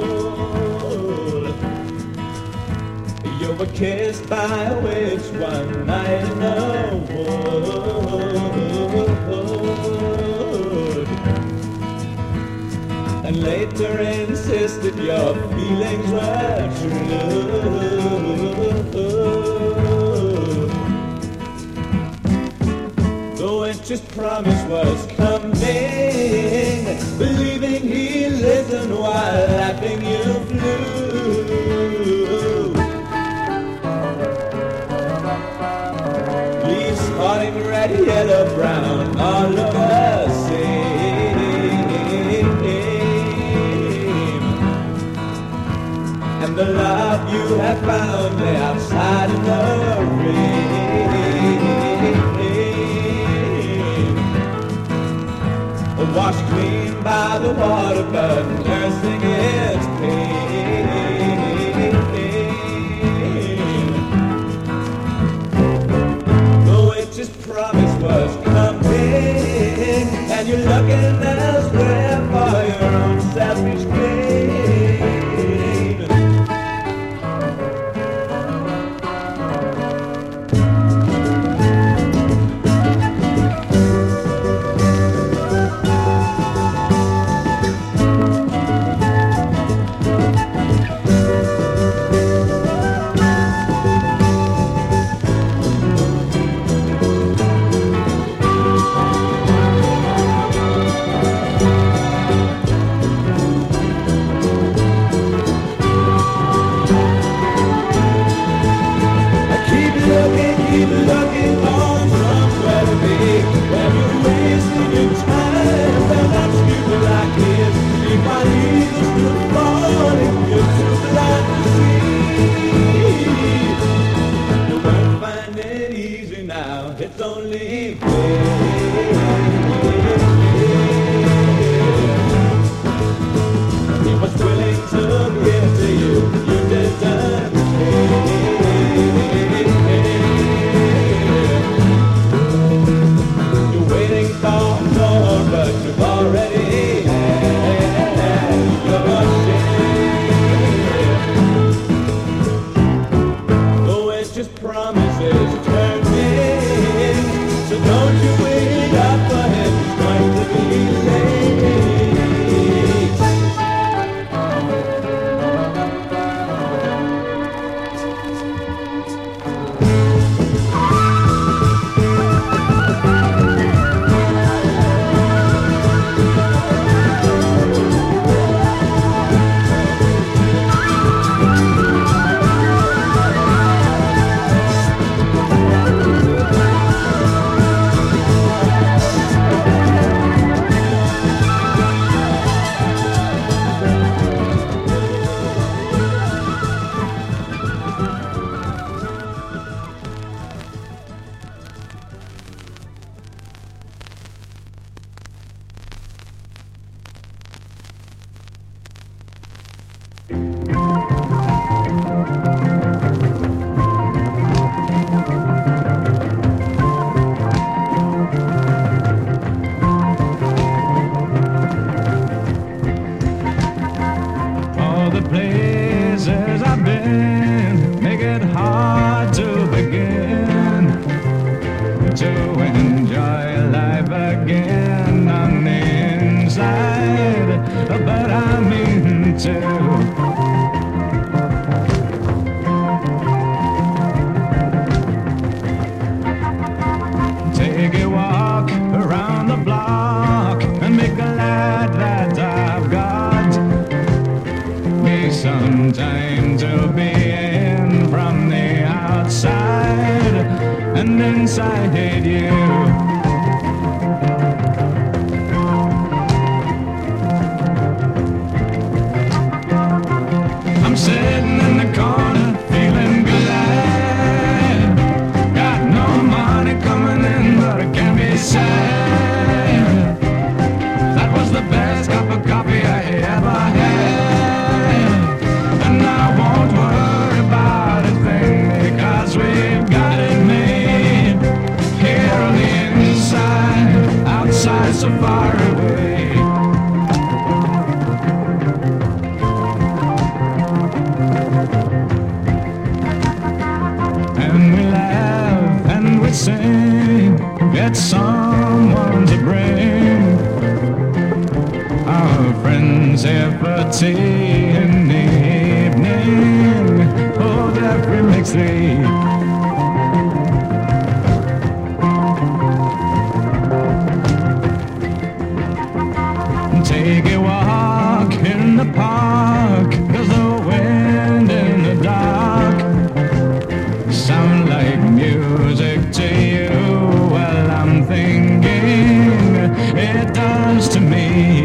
You were kissed by a witch one night in the wood, and later insisted your feelings were true. The witch's promise was coming, believing he listened while laughing you flew. Leaves spotting red, yellow, brown all over the same. And the love you have found lay outside in the rain, washed clean by the water, but nursing its pain. The witch's promise was coming, and you're looking elsewhere for your own selfish gain. It's only he was willing to give to you, you didn't You're waiting for more, but you've already had your share. The witch's promises turn me. So don't you wait up for him, he's going to be late. Outside get someone to bring our friends here for tea in the evening. Oh, Jeffrey makes three. Take a walk in the park, 'cause the wind in the dark sound like music to you. Well, I'm thinking it does to me.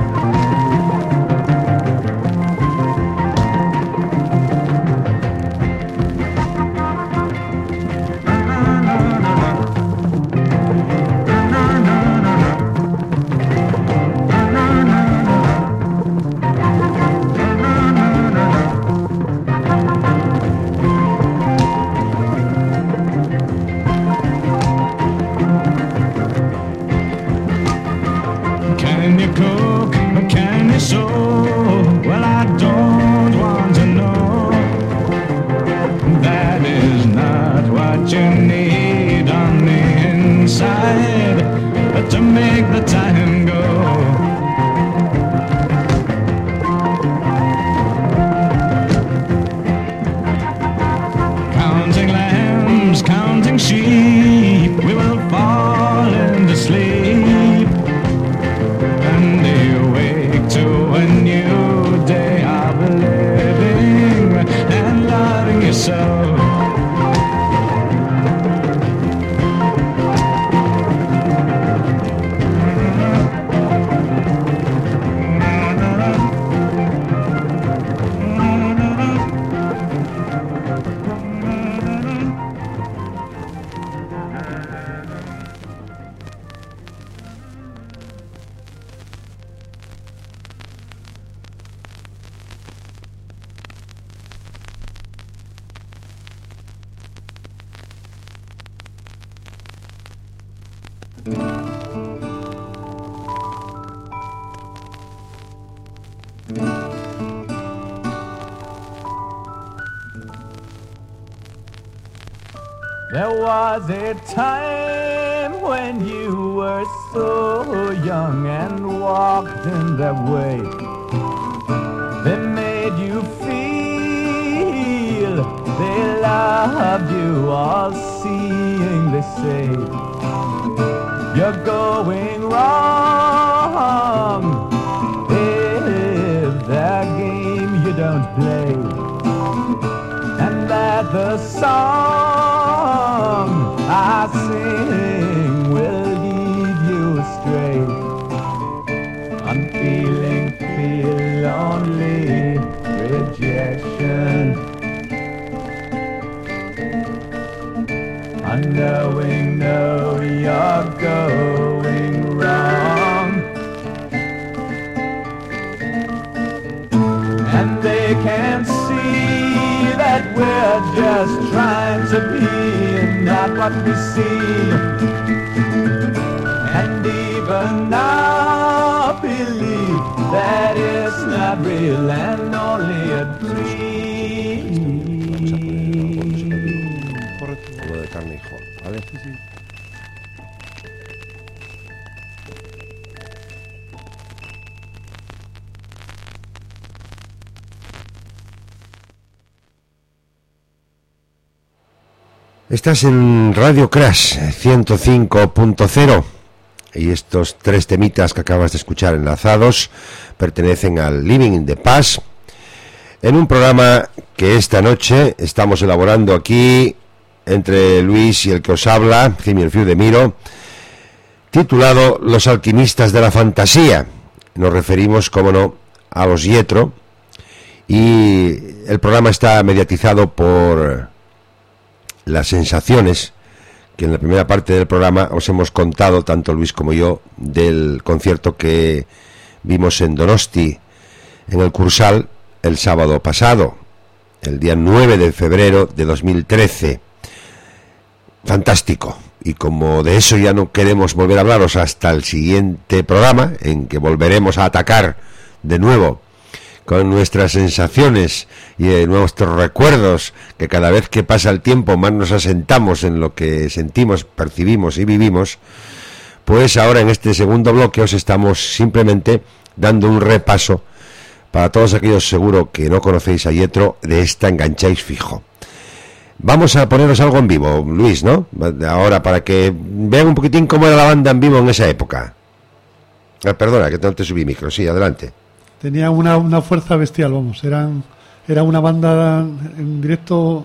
To make the time go. Counting lambs, counting sheep, we will fall into sleep and awake to a new day of living and loving yourself. There was a time when you were so young and walked in that way. They made you feel they loved you, all seeing they say you're going wrong if that game you don't play, and that the song I sing will lead you astray. I'm feel lonely, rejection, unknowing, know you're going wrong, and they can't see that we're just trying to be not what we see, and even now believe that it's not real and only a dream. Lo de carne, hijo, ¿vale? Sí, sí. Estás en Radio Crash 105.0 y estos tres temitas que acabas de escuchar enlazados pertenecen al Living in the Past, en un programa que esta noche estamos elaborando aquí entre Luis y el que os habla, Jimmy el Fiu de Miro, titulado Los alquimistas de la fantasía. Nos referimos, como no, a los Yetro, y el programa está mediatizado por las sensaciones que en la primera parte del programa os hemos contado, tanto Luis como yo, del concierto que vimos en Donosti, en el Cursal, el sábado pasado, el día 9 de febrero de 2013. Fantástico. Y como de eso ya no queremos volver a hablaros hasta el siguiente programa, en que volveremos a atacar de nuevo con nuestras sensaciones y nuestros recuerdos, que cada vez que pasa el tiempo más nos asentamos en lo que sentimos, percibimos y vivimos, pues ahora en este segundo bloque os estamos simplemente dando un repaso para todos aquellos seguro que no conocéis a Jethro, de esta engancháis fijo. Vamos a poneros algo en vivo, Luis, ¿no? Ahora, para que vean un poquitín cómo era la banda en vivo en esa época. Perdona, que no te subí micro, sí, adelante. Tenía una fuerza bestial, vamos, era una banda en directo,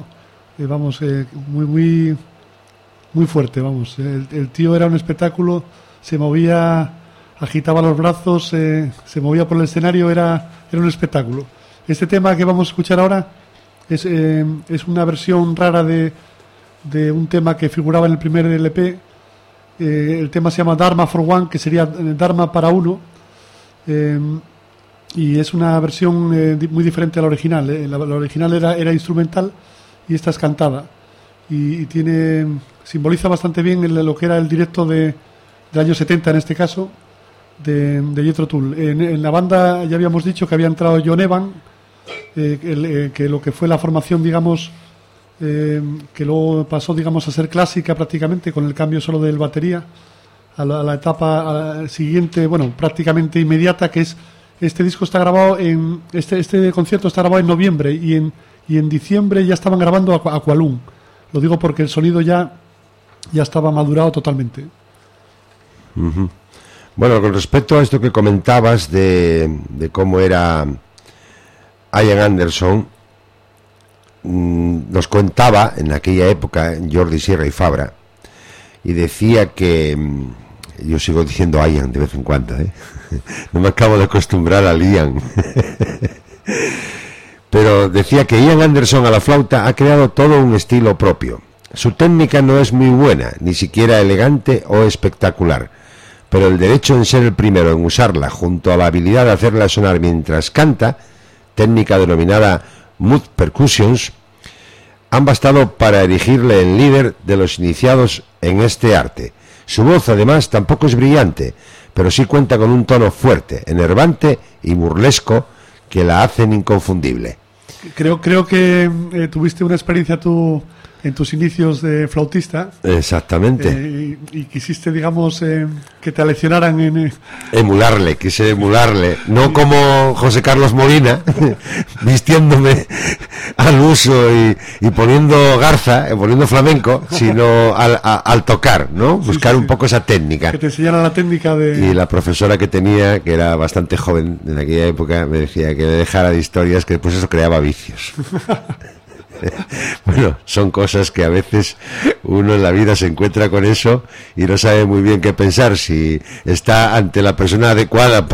muy fuerte, vamos. El tío era un espectáculo, se movía, agitaba los brazos, se movía por el escenario, era un espectáculo. Este tema que vamos a escuchar ahora es una versión rara de un tema que figuraba en el primer LP. El tema se llama Dharma for One, que sería Dharma para uno, y es una versión muy diferente a la original. La original era instrumental y esta es cantada, y simboliza bastante bien lo que era el directo del año 70 en este caso, de Jethro Tull. En la banda ya habíamos dicho que había entrado John Evan, que lo que fue la formación, digamos, que luego pasó, digamos, a ser clásica prácticamente, con el cambio solo del batería a la etapa siguiente, bueno, prácticamente inmediata, que es este disco está grabado en este concierto está grabado en noviembre, y en diciembre ya estaban grabando Aqualung. Lo digo porque el sonido ya estaba madurado totalmente. Uh-huh. Bueno, con respecto a esto que comentabas de cómo era Ian Anderson, nos contaba en aquella época Jordi Sierra y Fabra, y decía que, yo sigo diciendo Ian de vez en cuando, no me acabo de acostumbrar al Ian, pero decía que Ian Anderson a la flauta ha creado todo un estilo propio. Su técnica no es muy buena, ni siquiera elegante o espectacular, pero el derecho en ser el primero en usarla, junto a la habilidad de hacerla sonar mientras canta, técnica denominada Mood Percussions, han bastado para erigirle en líder de los iniciados en este arte. Su voz, además, tampoco es brillante, pero sí cuenta con un tono fuerte, enervante y burlesco que la hacen inconfundible. Creo que tuviste una experiencia tú en tus inicios de flautista. Exactamente. Y quisiste, digamos, que te aleccionaran en... Quise emularle, no como José Carlos Molina, vistiéndome al uso y poniendo garza, poniendo flamenco, sino al tocar, ¿no? Buscar un poco esa técnica. Que te enseñara la técnica de... Y la profesora que tenía, que era bastante joven en aquella época, me decía que me dejara de historias, que después eso creaba vicios. Bueno, son cosas que a veces uno en la vida se encuentra con eso y no sabe muy bien qué pensar, si está ante la persona adecuada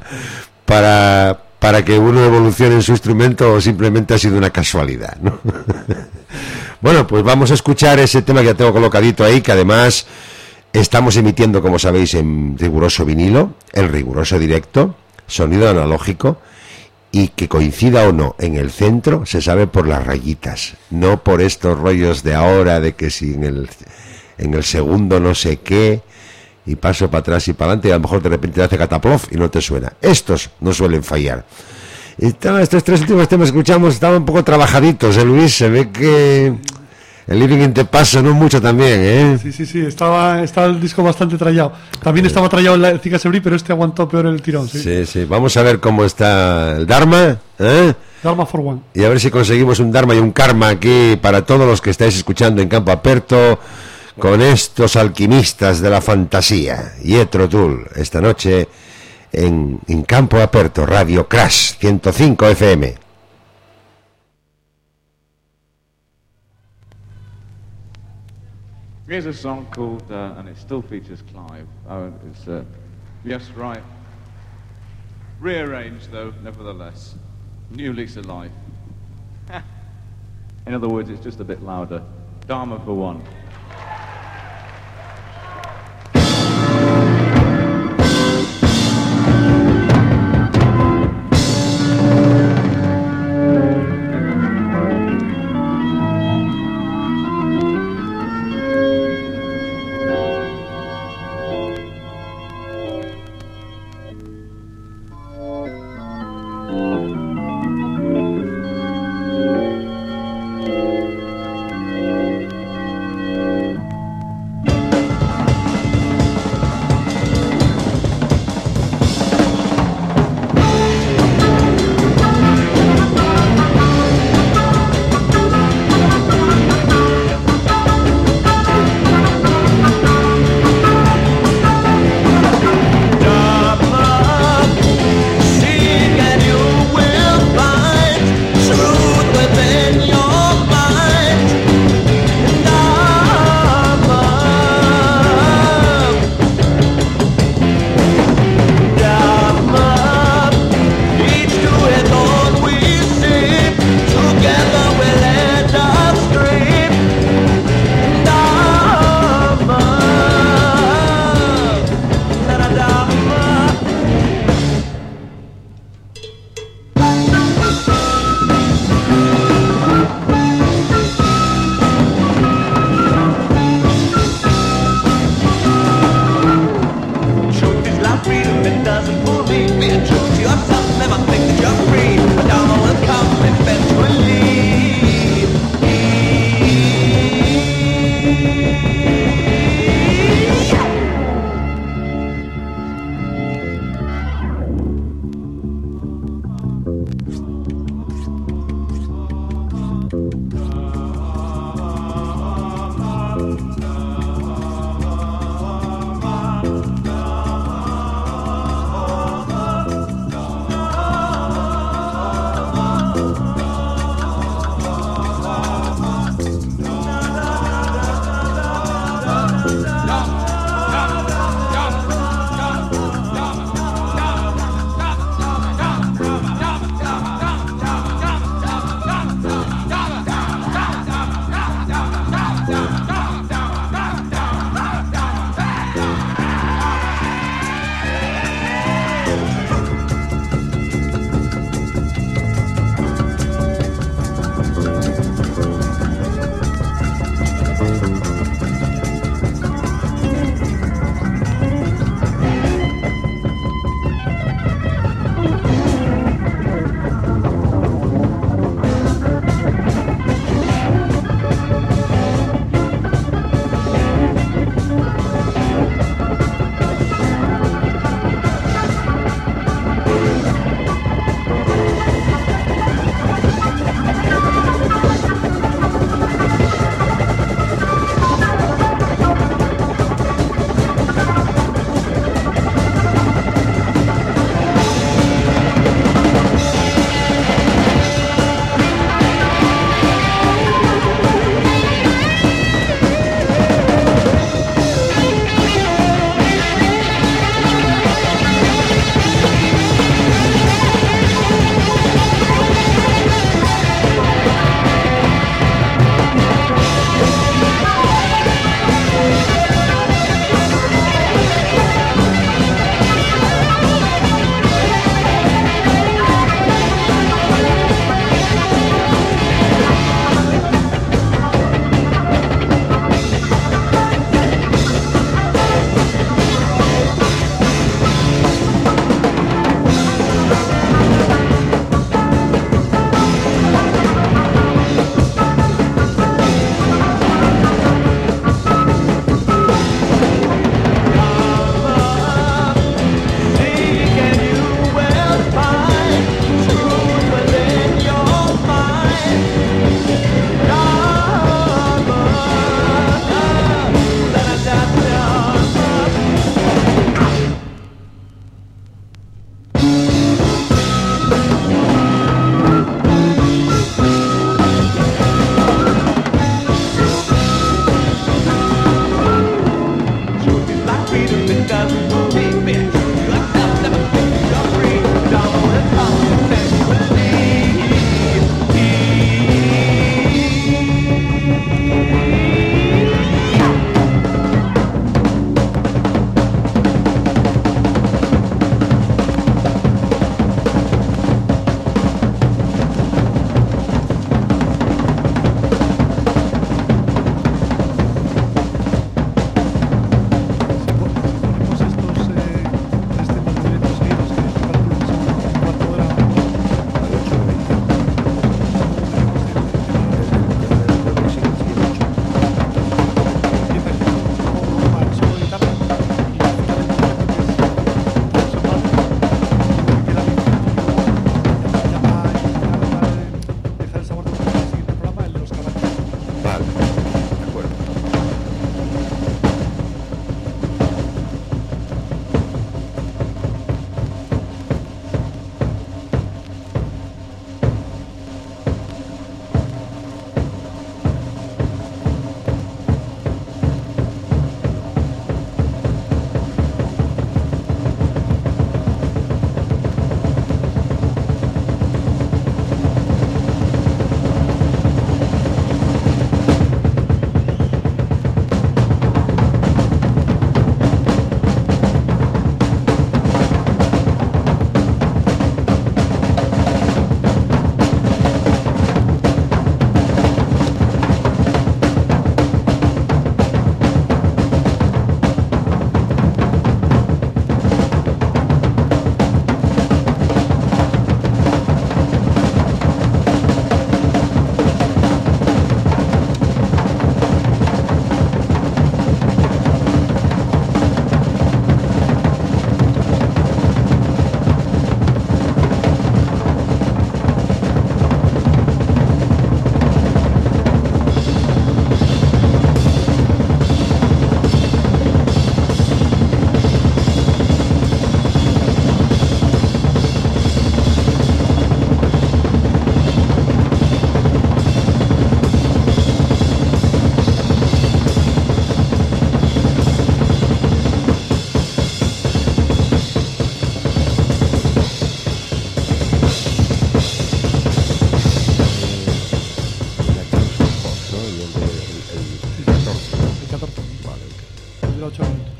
para que uno evolucione en su instrumento, o simplemente ha sido una casualidad, ¿no? Bueno, pues vamos a escuchar ese tema que ya tengo colocadito ahí, que además estamos emitiendo, como sabéis, en riguroso vinilo, en riguroso directo, sonido analógico, y que coincida o no en el centro se sabe por las rayitas, no por estos rollos de ahora de que si en el segundo no sé qué, y paso para atrás y para adelante, y a lo mejor de repente te hace cataplof y no te suena. Estos no suelen fallar. Estos tres últimos temas que escuchamos estaban un poco trabajaditos, Luis, se ve que el Living in the Past sonó mucho también, Sí, estaba el disco bastante trallado. También estaba trallado el Cicas Ebrí, pero este aguantó peor el tirón. Sí. Vamos a ver cómo está el Dharma, Dharma for One. Y a ver si conseguimos un Dharma y un Karma aquí para todos los que estáis escuchando en Campo Aperto, con estos alquimistas de la fantasía. Jethro Tull, esta noche en Campo Aperto, Radio Crash 105 FM. Here's a song called, and it still features Clive. It's Yes, Right. Rearranged, though, nevertheless. New lease of life. In other words, it's just a bit louder. Dharma for One. Dura 8 minutos.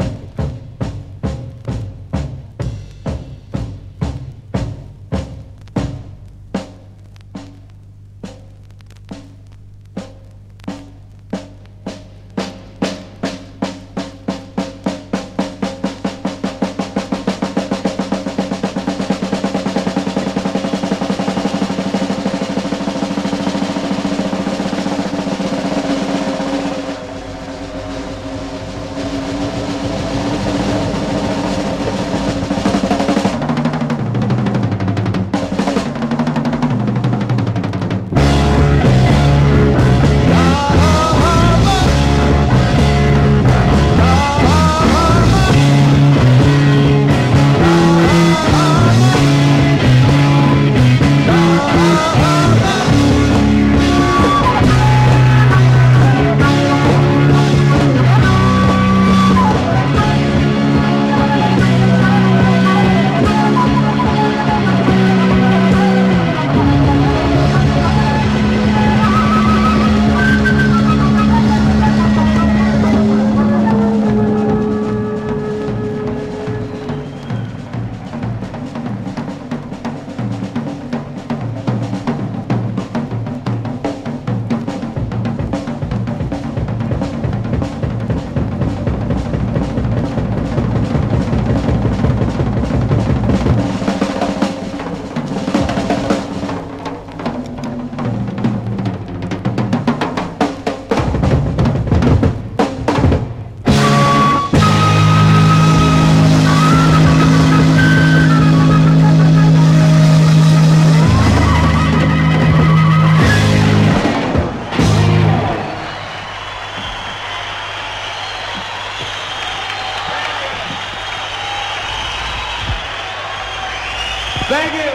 Thank you.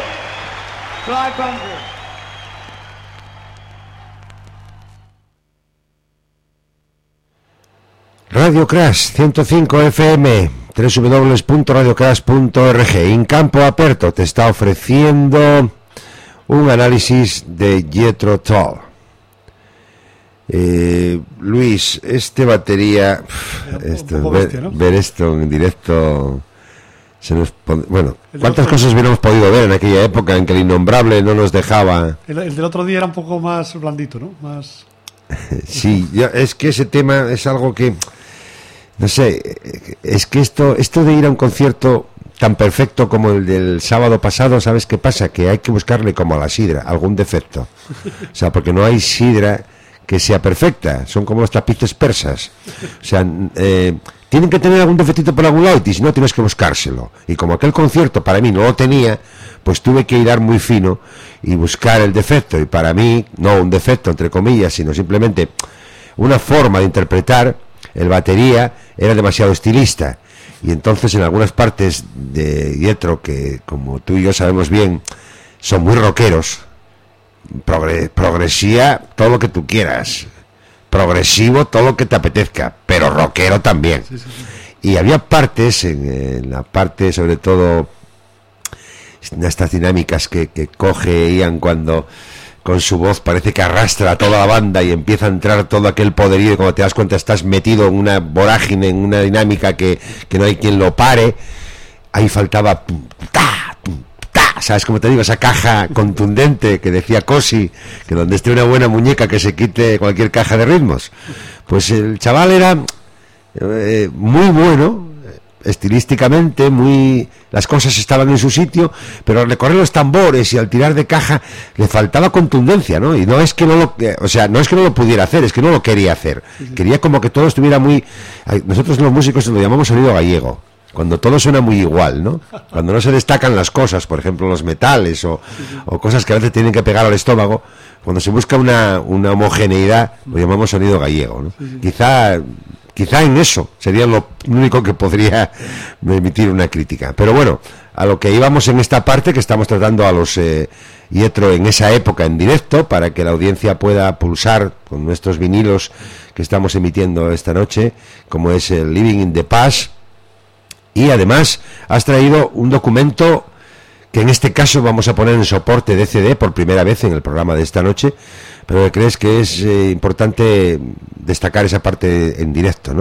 Fly Country. Radio Crash 105 FM, www.radiocrash.org. Incampo Aperto te está ofreciendo un análisis de Jethro Tull. Luis, batería, ver esto en directo, ¿cuántas cosas hubiéramos podido ver en aquella época en que el innombrable no nos dejaba? El del otro día era un poco más blandito, ¿no? Más... Sí, es que ese tema es algo que, no sé, es que esto de ir a un concierto tan perfecto como el del sábado pasado, ¿sabes qué pasa? Que hay que buscarle como a la sidra, algún defecto. O sea, porque no hay sidra que sea perfecta, son como los tapices persas. O sea, tienen que tener algún defectito por algún lado y si no tienes que buscárselo. Y como aquel concierto para mí no lo tenía, pues tuve que hilar muy fino y buscar el defecto. Y para mí, no un defecto entre comillas, sino simplemente una forma de interpretar, el batería era demasiado estilista. Y entonces en algunas partes de Jethro, que como tú y yo sabemos bien, son muy rockeros, progresía todo lo que tú quieras, progresivo todo lo que te apetezca, pero rockero también. Sí. Y había partes en la parte, sobre todo estas dinámicas que coge Ian cuando con su voz parece que arrastra a toda la banda y empieza a entrar todo aquel poderío y cuando te das cuenta estás metido en una vorágine, en una dinámica que no hay quien lo pare. Ahí faltaba ¿sabes cómo te digo? Esa caja contundente que decía Cosi, que donde esté una buena muñeca que se quite cualquier caja de ritmos. Pues el chaval era muy bueno, estilísticamente, las cosas estaban en su sitio, pero al recorrer los tambores y al tirar de caja le faltaba contundencia, ¿no? Y no es que no lo pudiera hacer, es que no lo quería hacer. Quería como que todo estuviera muy... Nosotros los músicos lo llamamos sonido gallego. Cuando todo suena muy igual, ¿no? Cuando no se destacan las cosas, por ejemplo los metales o cosas que a veces tienen que pegar al estómago, cuando se busca una homogeneidad, lo llamamos sonido gallego, ¿no? Quizá en eso sería lo único que podría emitir una crítica. Pero bueno, a lo que íbamos en esta parte, que estamos tratando a los Jethro en esa época en directo, para que la audiencia pueda pulsar con nuestros vinilos que estamos emitiendo esta noche, como es el Living in the Past. Y además has traído un documento que en este caso vamos a poner en soporte de CD por primera vez en el programa de esta noche, pero crees que es importante destacar esa parte en directo, ¿no?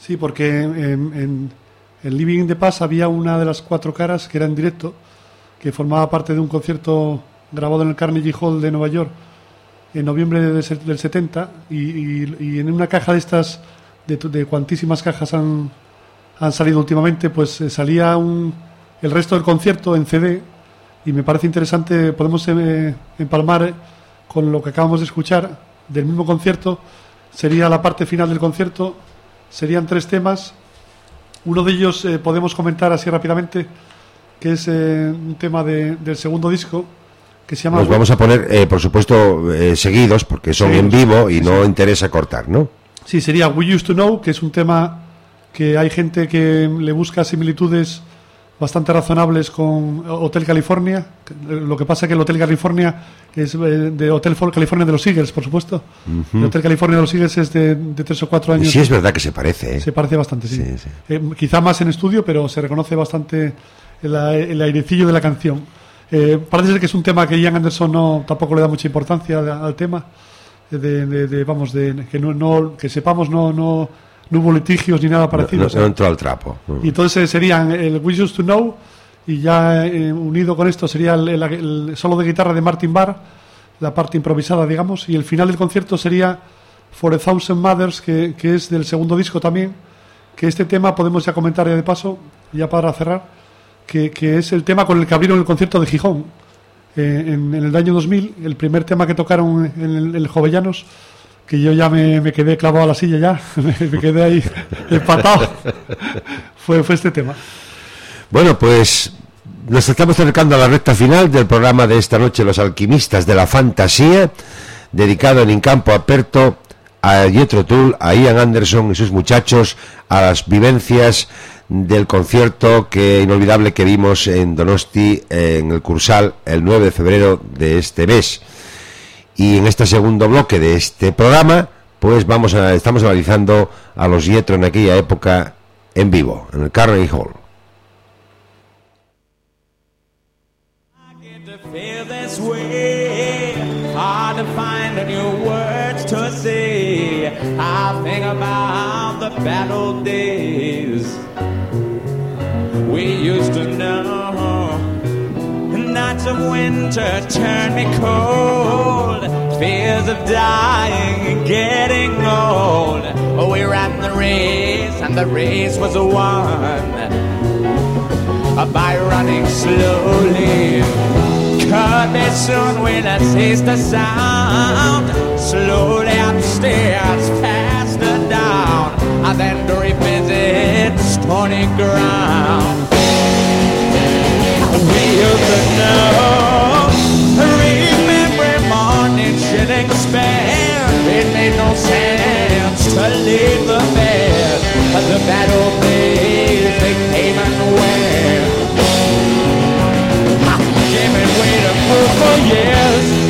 Sí, porque en Living in the Past había una de las 4 caras que era en directo, que formaba parte de un concierto grabado en el Carnegie Hall de Nueva York en noviembre del 70, y en una caja de estas, de cuantísimas cajas han salido últimamente, pues salía el resto del concierto en CD, y me parece interesante. Podemos empalmar con lo que acabamos de escuchar del mismo concierto. Sería la parte final del concierto, serían 3 temas. Uno de ellos podemos comentar así rápidamente, que es un tema del segundo disco, que se llama... Los vamos a poner, por supuesto, seguidos, porque son en vivo y no interesa cortar, ¿no? Sí, sería We Used to Know, que es un tema que hay gente que le busca similitudes bastante razonables con Hotel California. Lo que pasa es que el Hotel California es de Hotel California de los Eagles, por supuesto. El Hotel California de los Eagles es de 3 o 4 años. Y sí, es verdad que se parece, ¿eh? Se parece bastante, sí. Sí. Quizá más en estudio, pero se reconoce bastante el airecillo de la canción. Parece ser que es un tema que Ian Anderson tampoco le da mucha importancia al tema. Que sepamos, no hubo litigios ni nada parecido. No entró al trapo. Y entonces serían el We Used to Know, y ya unido con esto sería el solo de guitarra de Martin Barr, la parte improvisada, digamos, y el final del concierto sería For a Thousand Mothers, que es del segundo disco también, que este tema podemos ya comentar ya de paso, ya para cerrar, que es el tema con el que abrieron el concierto de Gijón en el año 2000, el primer tema que tocaron en el Jovellanos, que yo ya me quedé clavado a la silla ya, me quedé ahí empatado. fue este tema. Bueno, pues nos estamos acercando a la recta final del programa de esta noche, Los Alquimistas de la Fantasía, dedicado en Incampo Aperto a Jethro Tull, a Ian Anderson y sus muchachos, a las vivencias del concierto inolvidable que vimos en Donosti, en el Cursal, el 9 de febrero de este mes. Y en este segundo bloque de este programa, pues estamos analizando a los Jethro en aquella época en vivo, en el Carnegie Hall. Nights of winter turn me cold, fears of dying and getting old. We ran the race and the race was won by running slowly. Cut me soon will I taste the sound, slowly upstairs, faster down, and then revisit stony ground. We used to know, remember morning shilling spent. It made no sense to leave the bed, but the battle days they came and went. Came and waited for years.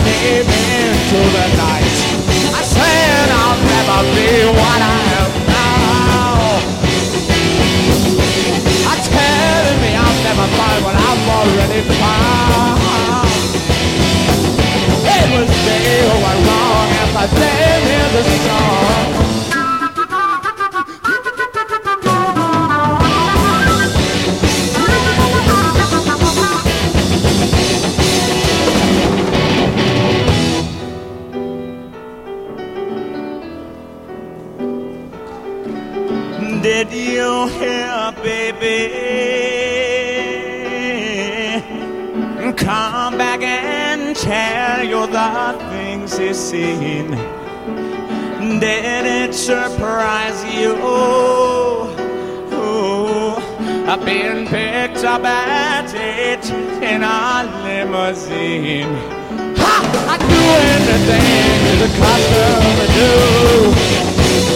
name into the night. I said I'll never be what I am now. I'm telling me I'll never find what I've already found. It was me who went wrong, and my name is a song. Did you hear, baby? Come back and tell you the things he's seen. Did it surprise you? I've been picked up at 8 in a limousine. Ha! I'd do anything the customer do.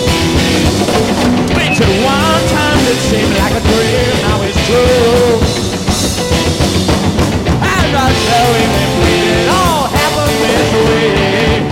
Till one time it seemed like a dream, now it's true. And I know it all happened this way.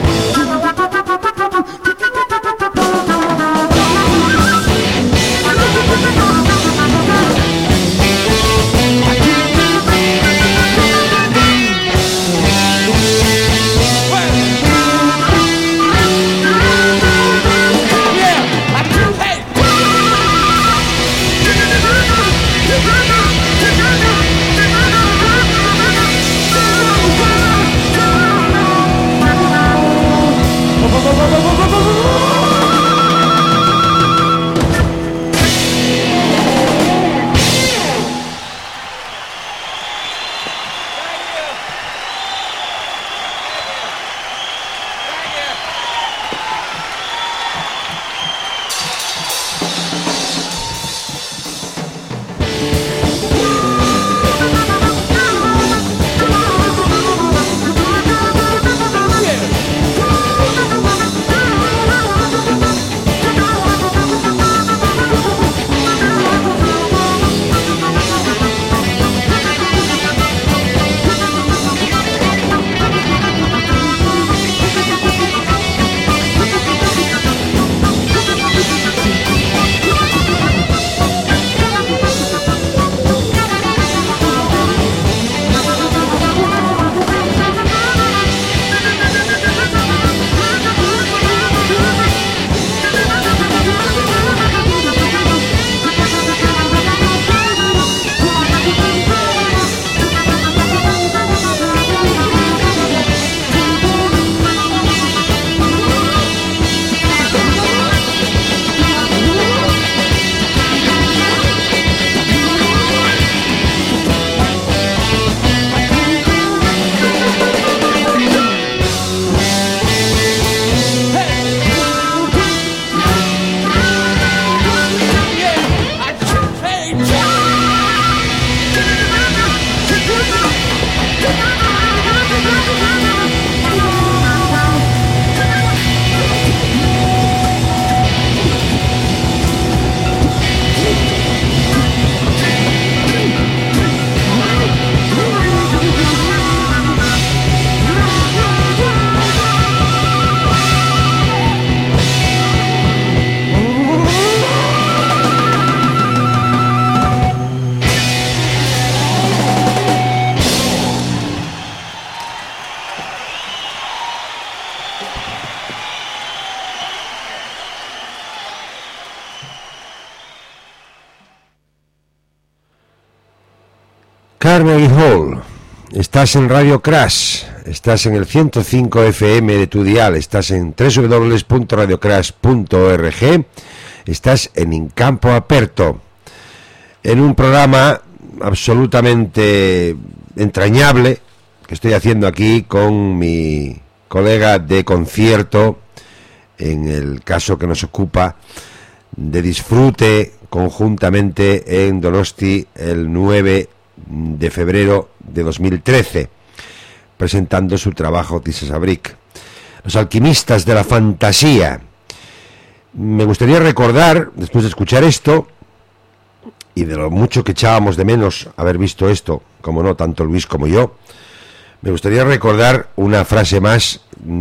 Carnegie Hall, estás en Radio Crash, estás en el 105 FM de tu dial, estás en www.radiocrash.org, estás en In Campo Aperto, en un programa absolutamente entrañable que estoy haciendo aquí con mi colega de concierto, en el caso que nos ocupa de disfrute conjuntamente en Donosti el 9 de febrero de 2013, presentando su trabajo This is a Brick. Los alquimistas de la fantasía. Me gustaría recordar, después de escuchar esto, y de lo mucho que echábamos de menos haber visto esto, como no, tanto Luis como yo, Me gustaría recordar unas frases más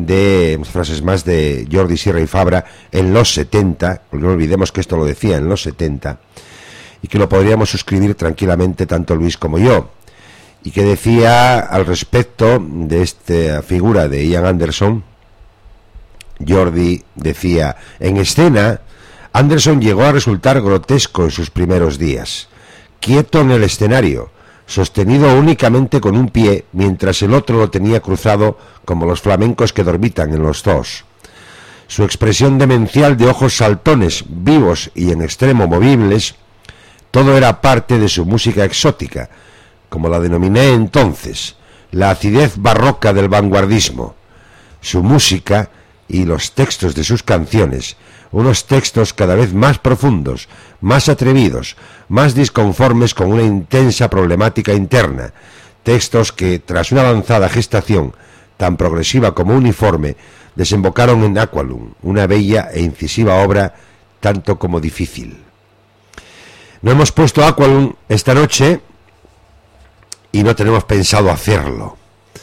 de Jordi Sierra y Fabra en los 70, porque no olvidemos que esto lo decía en los 70, y que lo podríamos suscribir tranquilamente tanto Luis como yo, y que decía al respecto de esta figura de Ian Anderson. Jordi decía: en escena, Anderson llegó a resultar grotesco en sus primeros días, quieto en el escenario, sostenido únicamente con un pie, mientras el otro lo tenía cruzado como los flamencos que dormitan en los zoos. Su expresión demencial de ojos saltones, vivos y en extremo movibles, todo era parte de su música exótica, como la denominé entonces, la acidez barroca del vanguardismo. Su música y los textos de sus canciones, unos textos cada vez más profundos, más atrevidos, más disconformes con una intensa problemática interna, textos que, tras una avanzada gestación tan progresiva como uniforme, desembocaron en Aqualung, una bella e incisiva obra tanto como difícil. No hemos puesto Aqualung esta noche y no tenemos pensado hacerlo.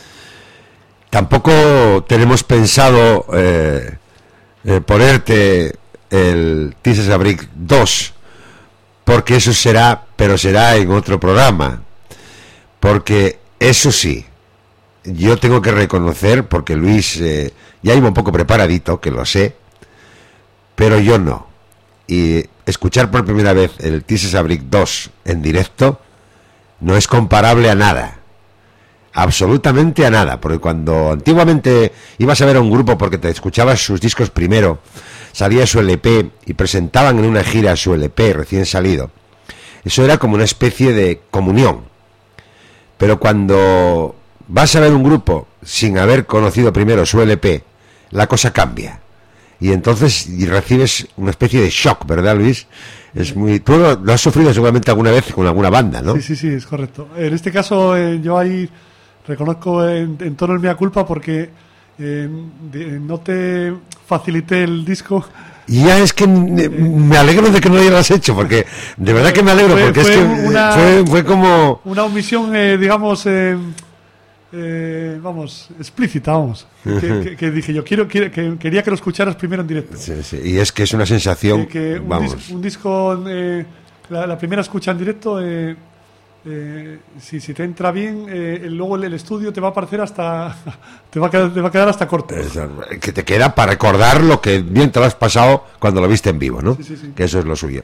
Tampoco tenemos pensado ponerte el This a Brick 2, porque eso será en otro programa. Porque eso sí, yo tengo que reconocer, porque Luis ya iba un poco preparadito, que lo sé, pero yo no. Y escuchar por primera vez el This a Brick 2 en directo no es comparable a nada. Absolutamente a nada, porque cuando antiguamente ibas a ver a un grupo porque te escuchabas sus discos primero, salía su LP y presentaban en una gira su LP recién salido, eso era como una especie de comunión. Pero cuando vas a ver un grupo sin haber conocido primero su LP, la cosa cambia y entonces recibes una especie de shock, ¿verdad, Luis? Es muy... Tú lo has sufrido seguramente alguna vez con alguna banda, ¿no? Sí, es correcto. En este caso yo ahí reconozco en tono el mea culpa porque no te facilité el disco. Y ya es que me alegro de que no lo hayas hecho, porque de verdad que me alegro, porque es que fue como... Una omisión, digamos, explícita, vamos. Que dije yo, quería que lo escucharas primero en directo. Sí, y es que es una sensación... un disco, la primera escucha en directo... si te entra bien, luego el estudio te va a parecer hasta te va a quedar hasta corto, que te queda para recordar lo que bien te lo has pasado cuando lo viste en vivo, ¿no? Sí. Que eso es lo suyo.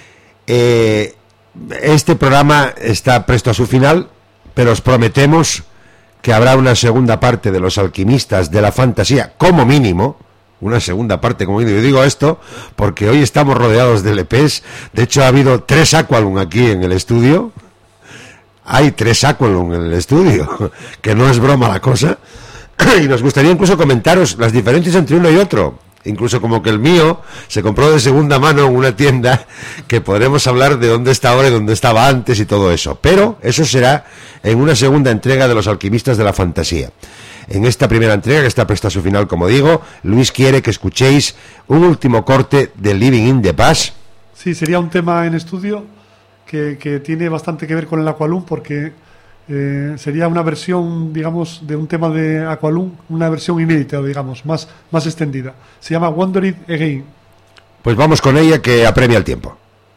Este programa está presto a su final, pero os prometemos que habrá una segunda parte de Los Alquimistas de la Fantasía, como mínimo. Una segunda parte, como yo digo esto, porque hoy estamos rodeados de LPs. De hecho, ha habido 3 Aqualung aquí en el estudio. Hay 3 Aqualung en el estudio, que no es broma la cosa, y nos gustaría incluso comentaros las diferencias entre uno y otro, incluso como que el mío se compró de segunda mano en una tienda, que podremos hablar de dónde está ahora y dónde estaba antes y todo eso, pero eso será en una segunda entrega de Los Alquimistas de la Fantasía. En esta primera entrega, que está presta a su final, como digo, Luis quiere que escuchéis un último corte de Living in the Past. Sí, sería un tema en estudio que tiene bastante que ver con el Aqualung, porque sería una versión, digamos, de un tema de Aqualung, una versión inédita, digamos, más extendida. Se llama Wonder It Again. Pues vamos con ella, que apremia el tiempo.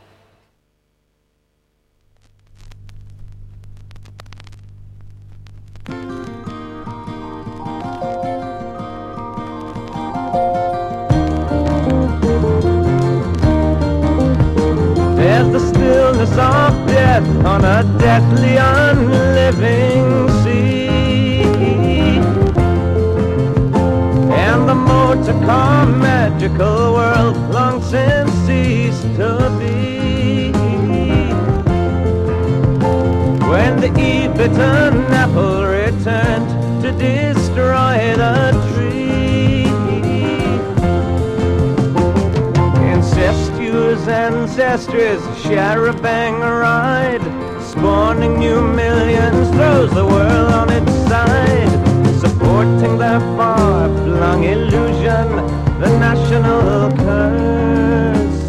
There's the stillness of death on a deathly unliving sea, and the motor car magical world long since ceased to be. When the Eve-bitten apple returned to destroy the tree, incestuous ancestors share a bang ride, spawning new millions, throws the world on its side, supporting their far-flung illusion, the national curse.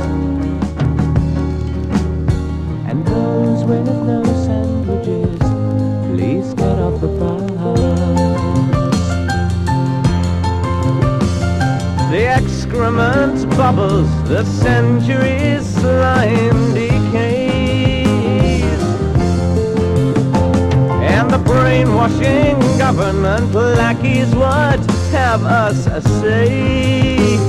And those with no sandwiches, please get off the bus. excrement bubbles, the centuries slime decays, and the brainwashing government lackeys would have us say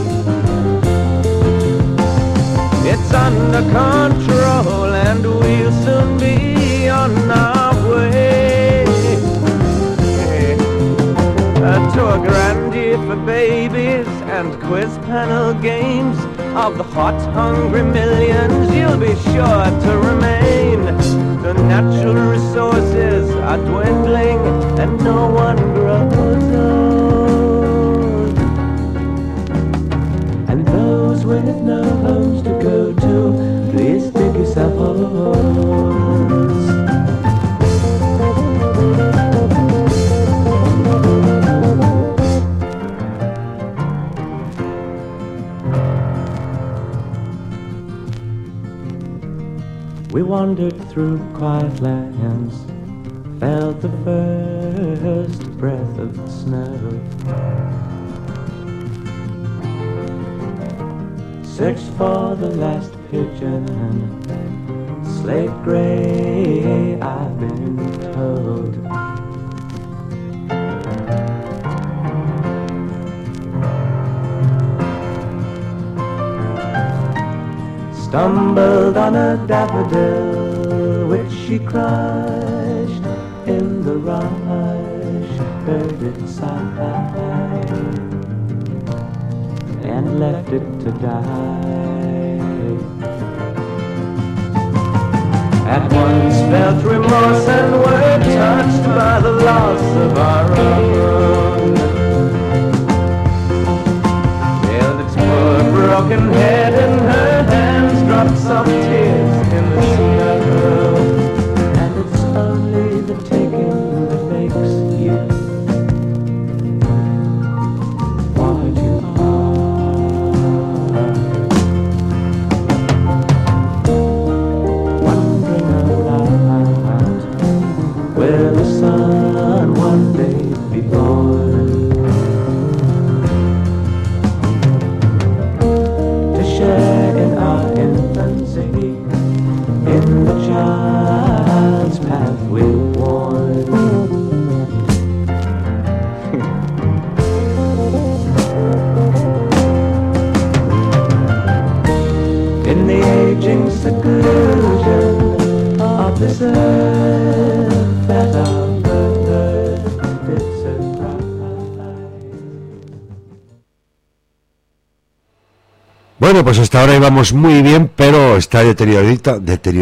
it's under control and we'll soon be on our way to a grandeur for babies and quiz panel games of the hot, hungry millions. You'll be sure to remain. The natural resources are dwindling and no one grows old. And those with no homes to go to, please dig yourself holes. We wandered through quiet lands, felt the first breath of the snow, searched for the last pigeon, slate gray, I've been told. Stumbled on a daffodil which she crushed in the rush, heard it sigh and left it to die. At once felt remorse and were touched by the loss of our own. Held its poor broken head in her hands, dropped soft tears in the snow. And it's only the taking that makes you what you are. Wondering aloud, will the sun one day be born to share in our infancy, in the child's path we've worn. In the aging seclusion of this earth that our birth did surprise. Bueno, pues hasta ahora íbamos muy bien, pero está deterioradito,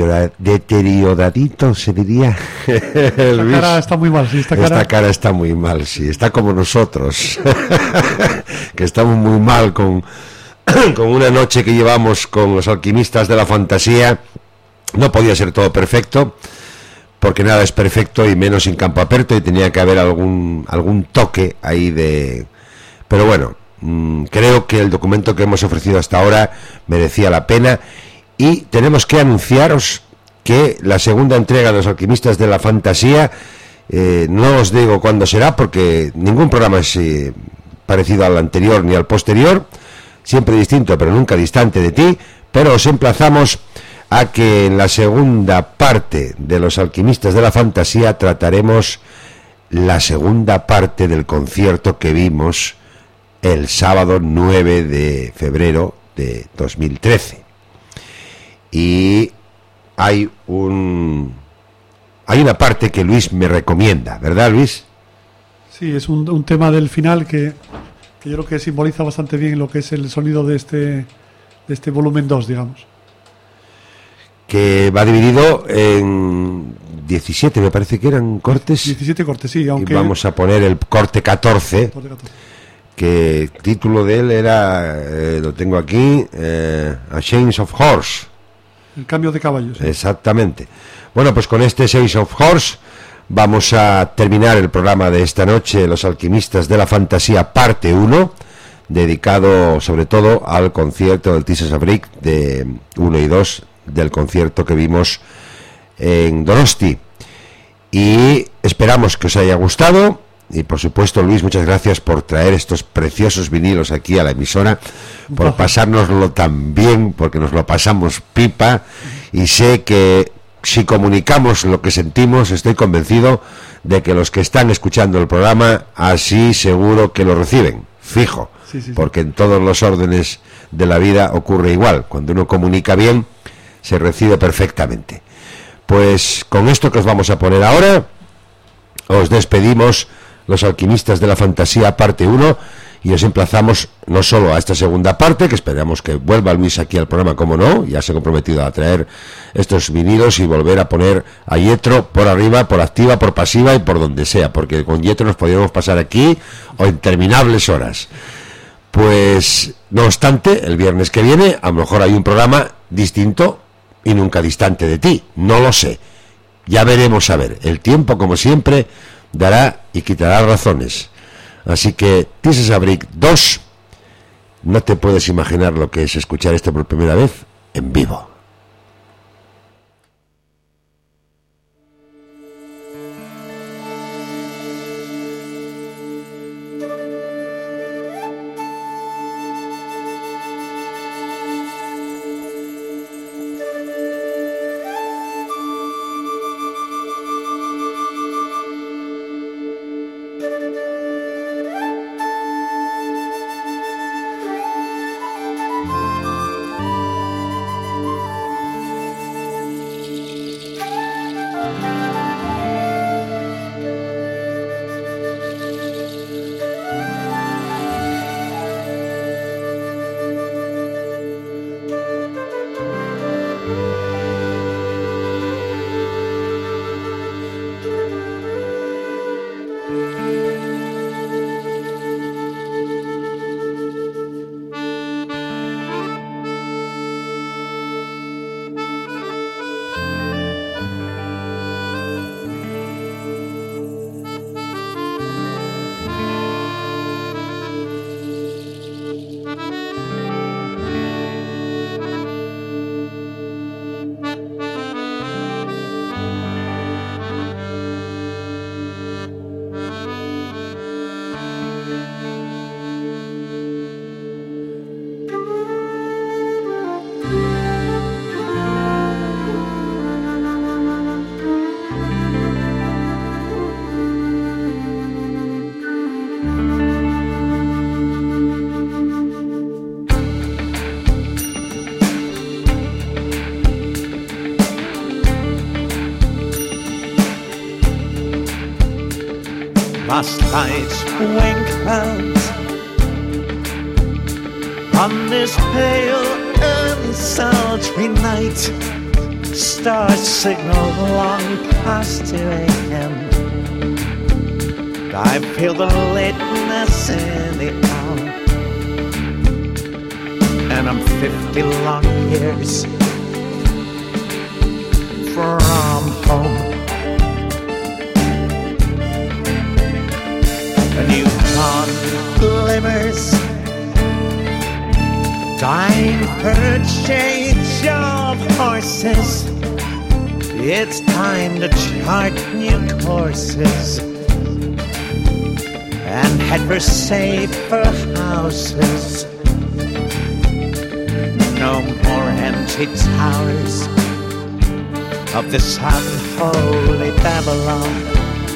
se diría. Esta cara está muy mal, sí, Esta cara está muy mal, sí, está como nosotros, que estamos muy mal con una noche que llevamos con los alquimistas de la fantasía. No podía ser todo perfecto, porque nada es perfecto y menos en campo aperto, y tenía que haber algún toque ahí de... Pero bueno, creo que el documento que hemos ofrecido hasta ahora merecía la pena, y tenemos que anunciaros que la segunda entrega de los alquimistas de la fantasía, no os digo cuándo será, porque ningún programa es parecido al anterior ni al posterior, siempre distinto pero nunca distante de ti, pero os emplazamos a que en la segunda parte de los alquimistas de la fantasía trataremos la segunda parte del concierto que vimos el sábado 9 de febrero de 2013. Y hay una parte que Luis me recomienda, ¿verdad, Luis? Sí, es un tema del final que yo creo que simboliza bastante bien lo que es el sonido de este volumen 2, digamos. Que va dividido en 17, me parece que eran cortes. 17 cortes, sí, aunque... Y vamos a poner el corte 14. Que el título de él era, lo tengo aquí, A Change of Horse. El cambio de caballos. Sí. Exactamente. Bueno, pues con este Change of Horse vamos a terminar el programa de esta noche, Los Alquimistas de la Fantasía, parte 1, dedicado sobre todo al concierto del Tears of Brick de 1 y 2, del concierto que vimos en Donosti. Y esperamos que os haya gustado y por supuesto, Luis, muchas gracias por traer estos preciosos vinilos aquí a la emisora, por pasárnoslo tan bien, porque nos lo pasamos pipa, y sé que si comunicamos lo que sentimos, estoy convencido de que los que están escuchando el programa, así seguro que lo reciben, fijo, porque en todos los órdenes de la vida ocurre igual. Cuando uno comunica bien, se recibe perfectamente. Pues con esto que os vamos a poner ahora, os despedimos, Los Alquimistas de la Fantasía, parte 1, y os emplazamos no solo a esta segunda parte, que esperamos que vuelva Luis aquí al programa, como no, ya se ha comprometido a traer estos vinilos y volver a poner a Yetro por arriba, por activa, por pasiva y por donde sea, porque con Yetro nos podríamos pasar aquí o interminables horas. Pues, no obstante, el viernes que viene, a lo mejor hay un programa distinto y nunca distante de ti, no lo sé. Ya veremos a ver. El tiempo, como siempre, dará y quitará razones. Así que, This is a Brick 2, no te puedes imaginar lo que es escuchar esto por primera vez en vivo. Last night's wind clouds on this pale early sultry night, stars signal long past 2 a.m. I feel the lateness in the hour, and I'm 50 long years from home. A new dawn glimmers, time for a change of horses. It's time to chart new courses and head for safer houses. No more empty towers of this unholy Babylon.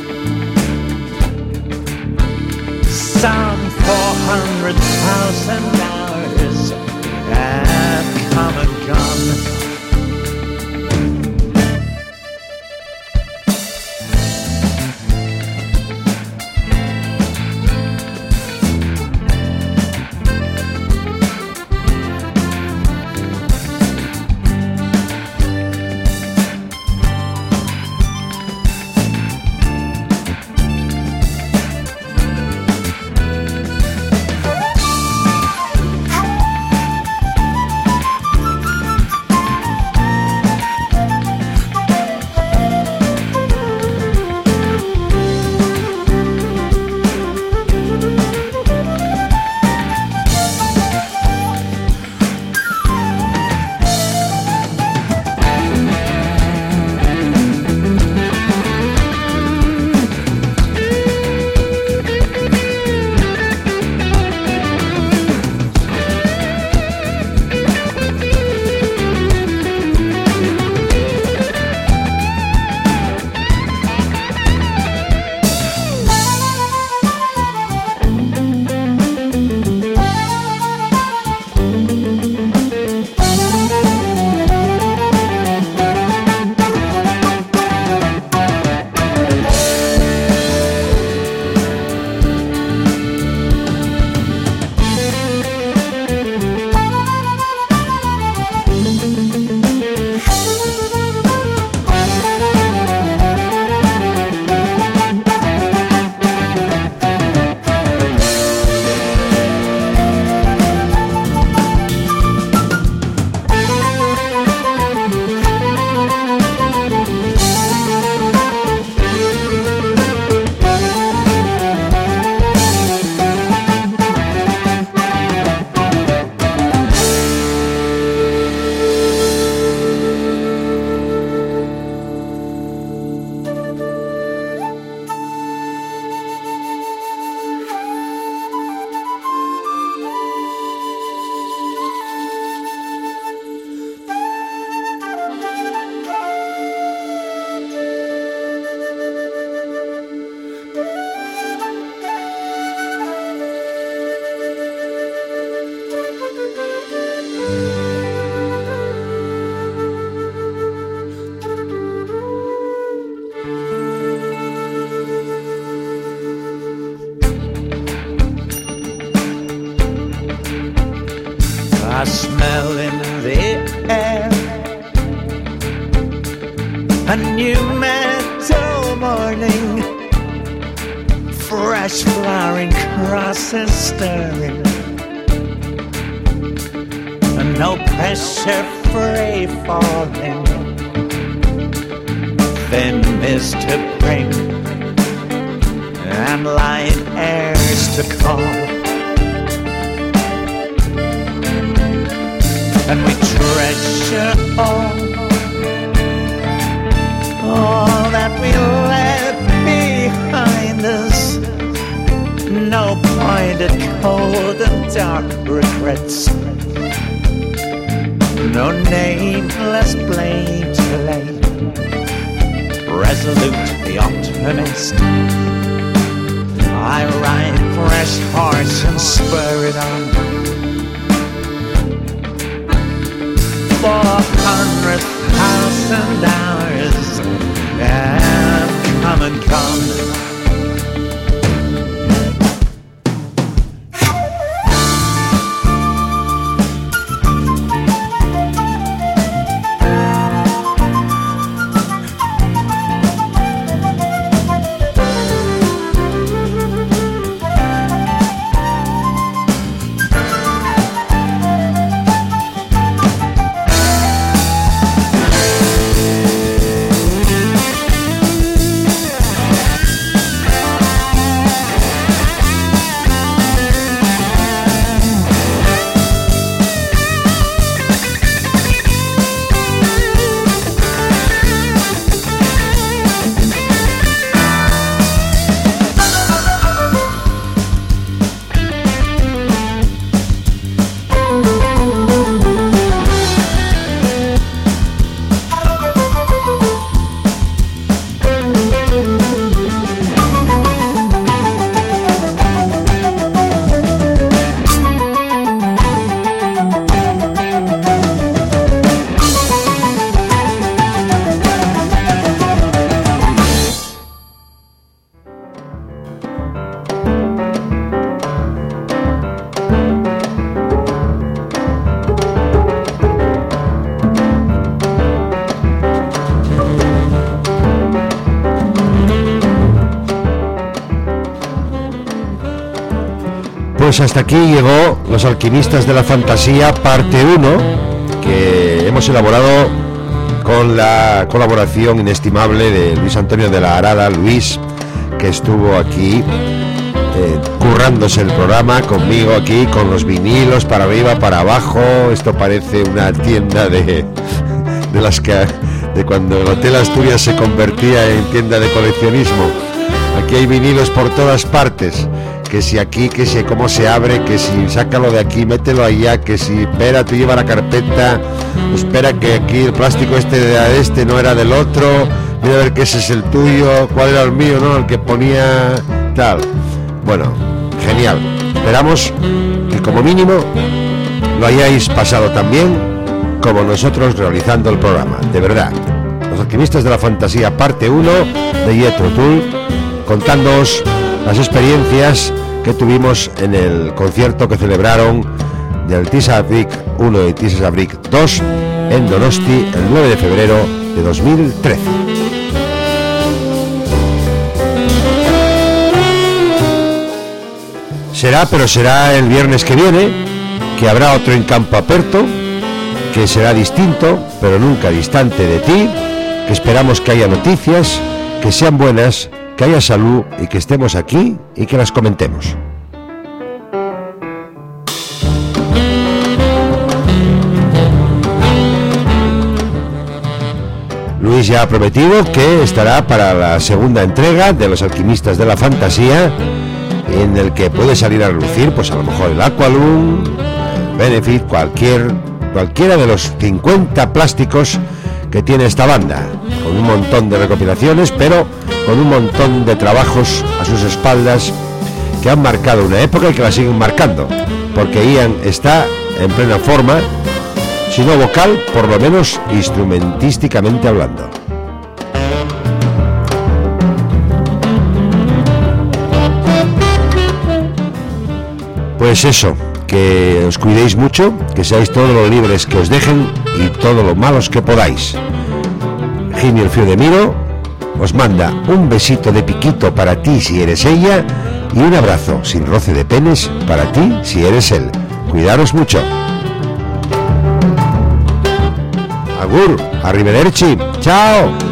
Some 400,000 hours have come and gone. I smell in the air a new meadow morning, fresh flowering crosses stirring, and no pressure free falling, thin mist to bring and light airs to call, and we treasure all that we left behind us. No pointed cold and dark regrets, no nameless blame to lay. Resolute the optimist, I ride fresh horse and spur it on. 400,000 hours have come and gone. Pues hasta aquí llegó Los Alquimistas de la Fantasía, parte 1, que hemos elaborado con la colaboración inestimable de Luis Antonio de la Arada, Luis, que estuvo aquí currándose el programa conmigo aquí, con los vinilos para arriba, para abajo. Esto parece una tienda de las que de cuando el Hotel Asturias se convertía en tienda de coleccionismo. Aquí hay vinilos por todas partes. Que si aquí, que si cómo se abre, que si sácalo de aquí, mételo allá, que si espera, tú lleva la carpeta, espera que aquí el plástico este no era del otro, mira a ver que ese es el tuyo, cuál era el mío, ¿no? El que ponía tal. Bueno, genial. Esperamos que como mínimo lo hayáis pasado también como nosotros realizando el programa. De verdad, Los Alquimistas de la Fantasía, parte 1 de Jethro Tull, contándoos las experiencias que tuvimos en el concierto que celebraron del Tiszabrick 1 y Tiszabrick 2 en Donosti el 9 de febrero de 2013. Será el viernes que viene, que habrá otro en Campo Aperto, que será distinto, pero nunca distante de ti, que esperamos que haya noticias, que sean buenas, que haya salud y que estemos aquí y que las comentemos. Luis ya ha prometido que estará para la segunda entrega de Los Alquimistas de la Fantasía, en el que puede salir a relucir, pues a lo mejor el Aqualung, el Benefit, cualquiera de los 50 plásticos que tiene esta banda, con un montón de recopilaciones, pero con un montón de trabajos a sus espaldas que han marcado una época y que la siguen marcando, porque Ian está en plena forma, si no vocal, por lo menos instrumentísticamente hablando. Pues eso, que os cuidéis mucho, que seáis todos los libres que os dejen y todo lo malos que podáis. Jimmy el Fío de Miro os manda un besito de piquito para ti si eres ella y un abrazo sin roce de penes para ti si eres él. Cuidaros mucho. Agur, arrivederci, chao.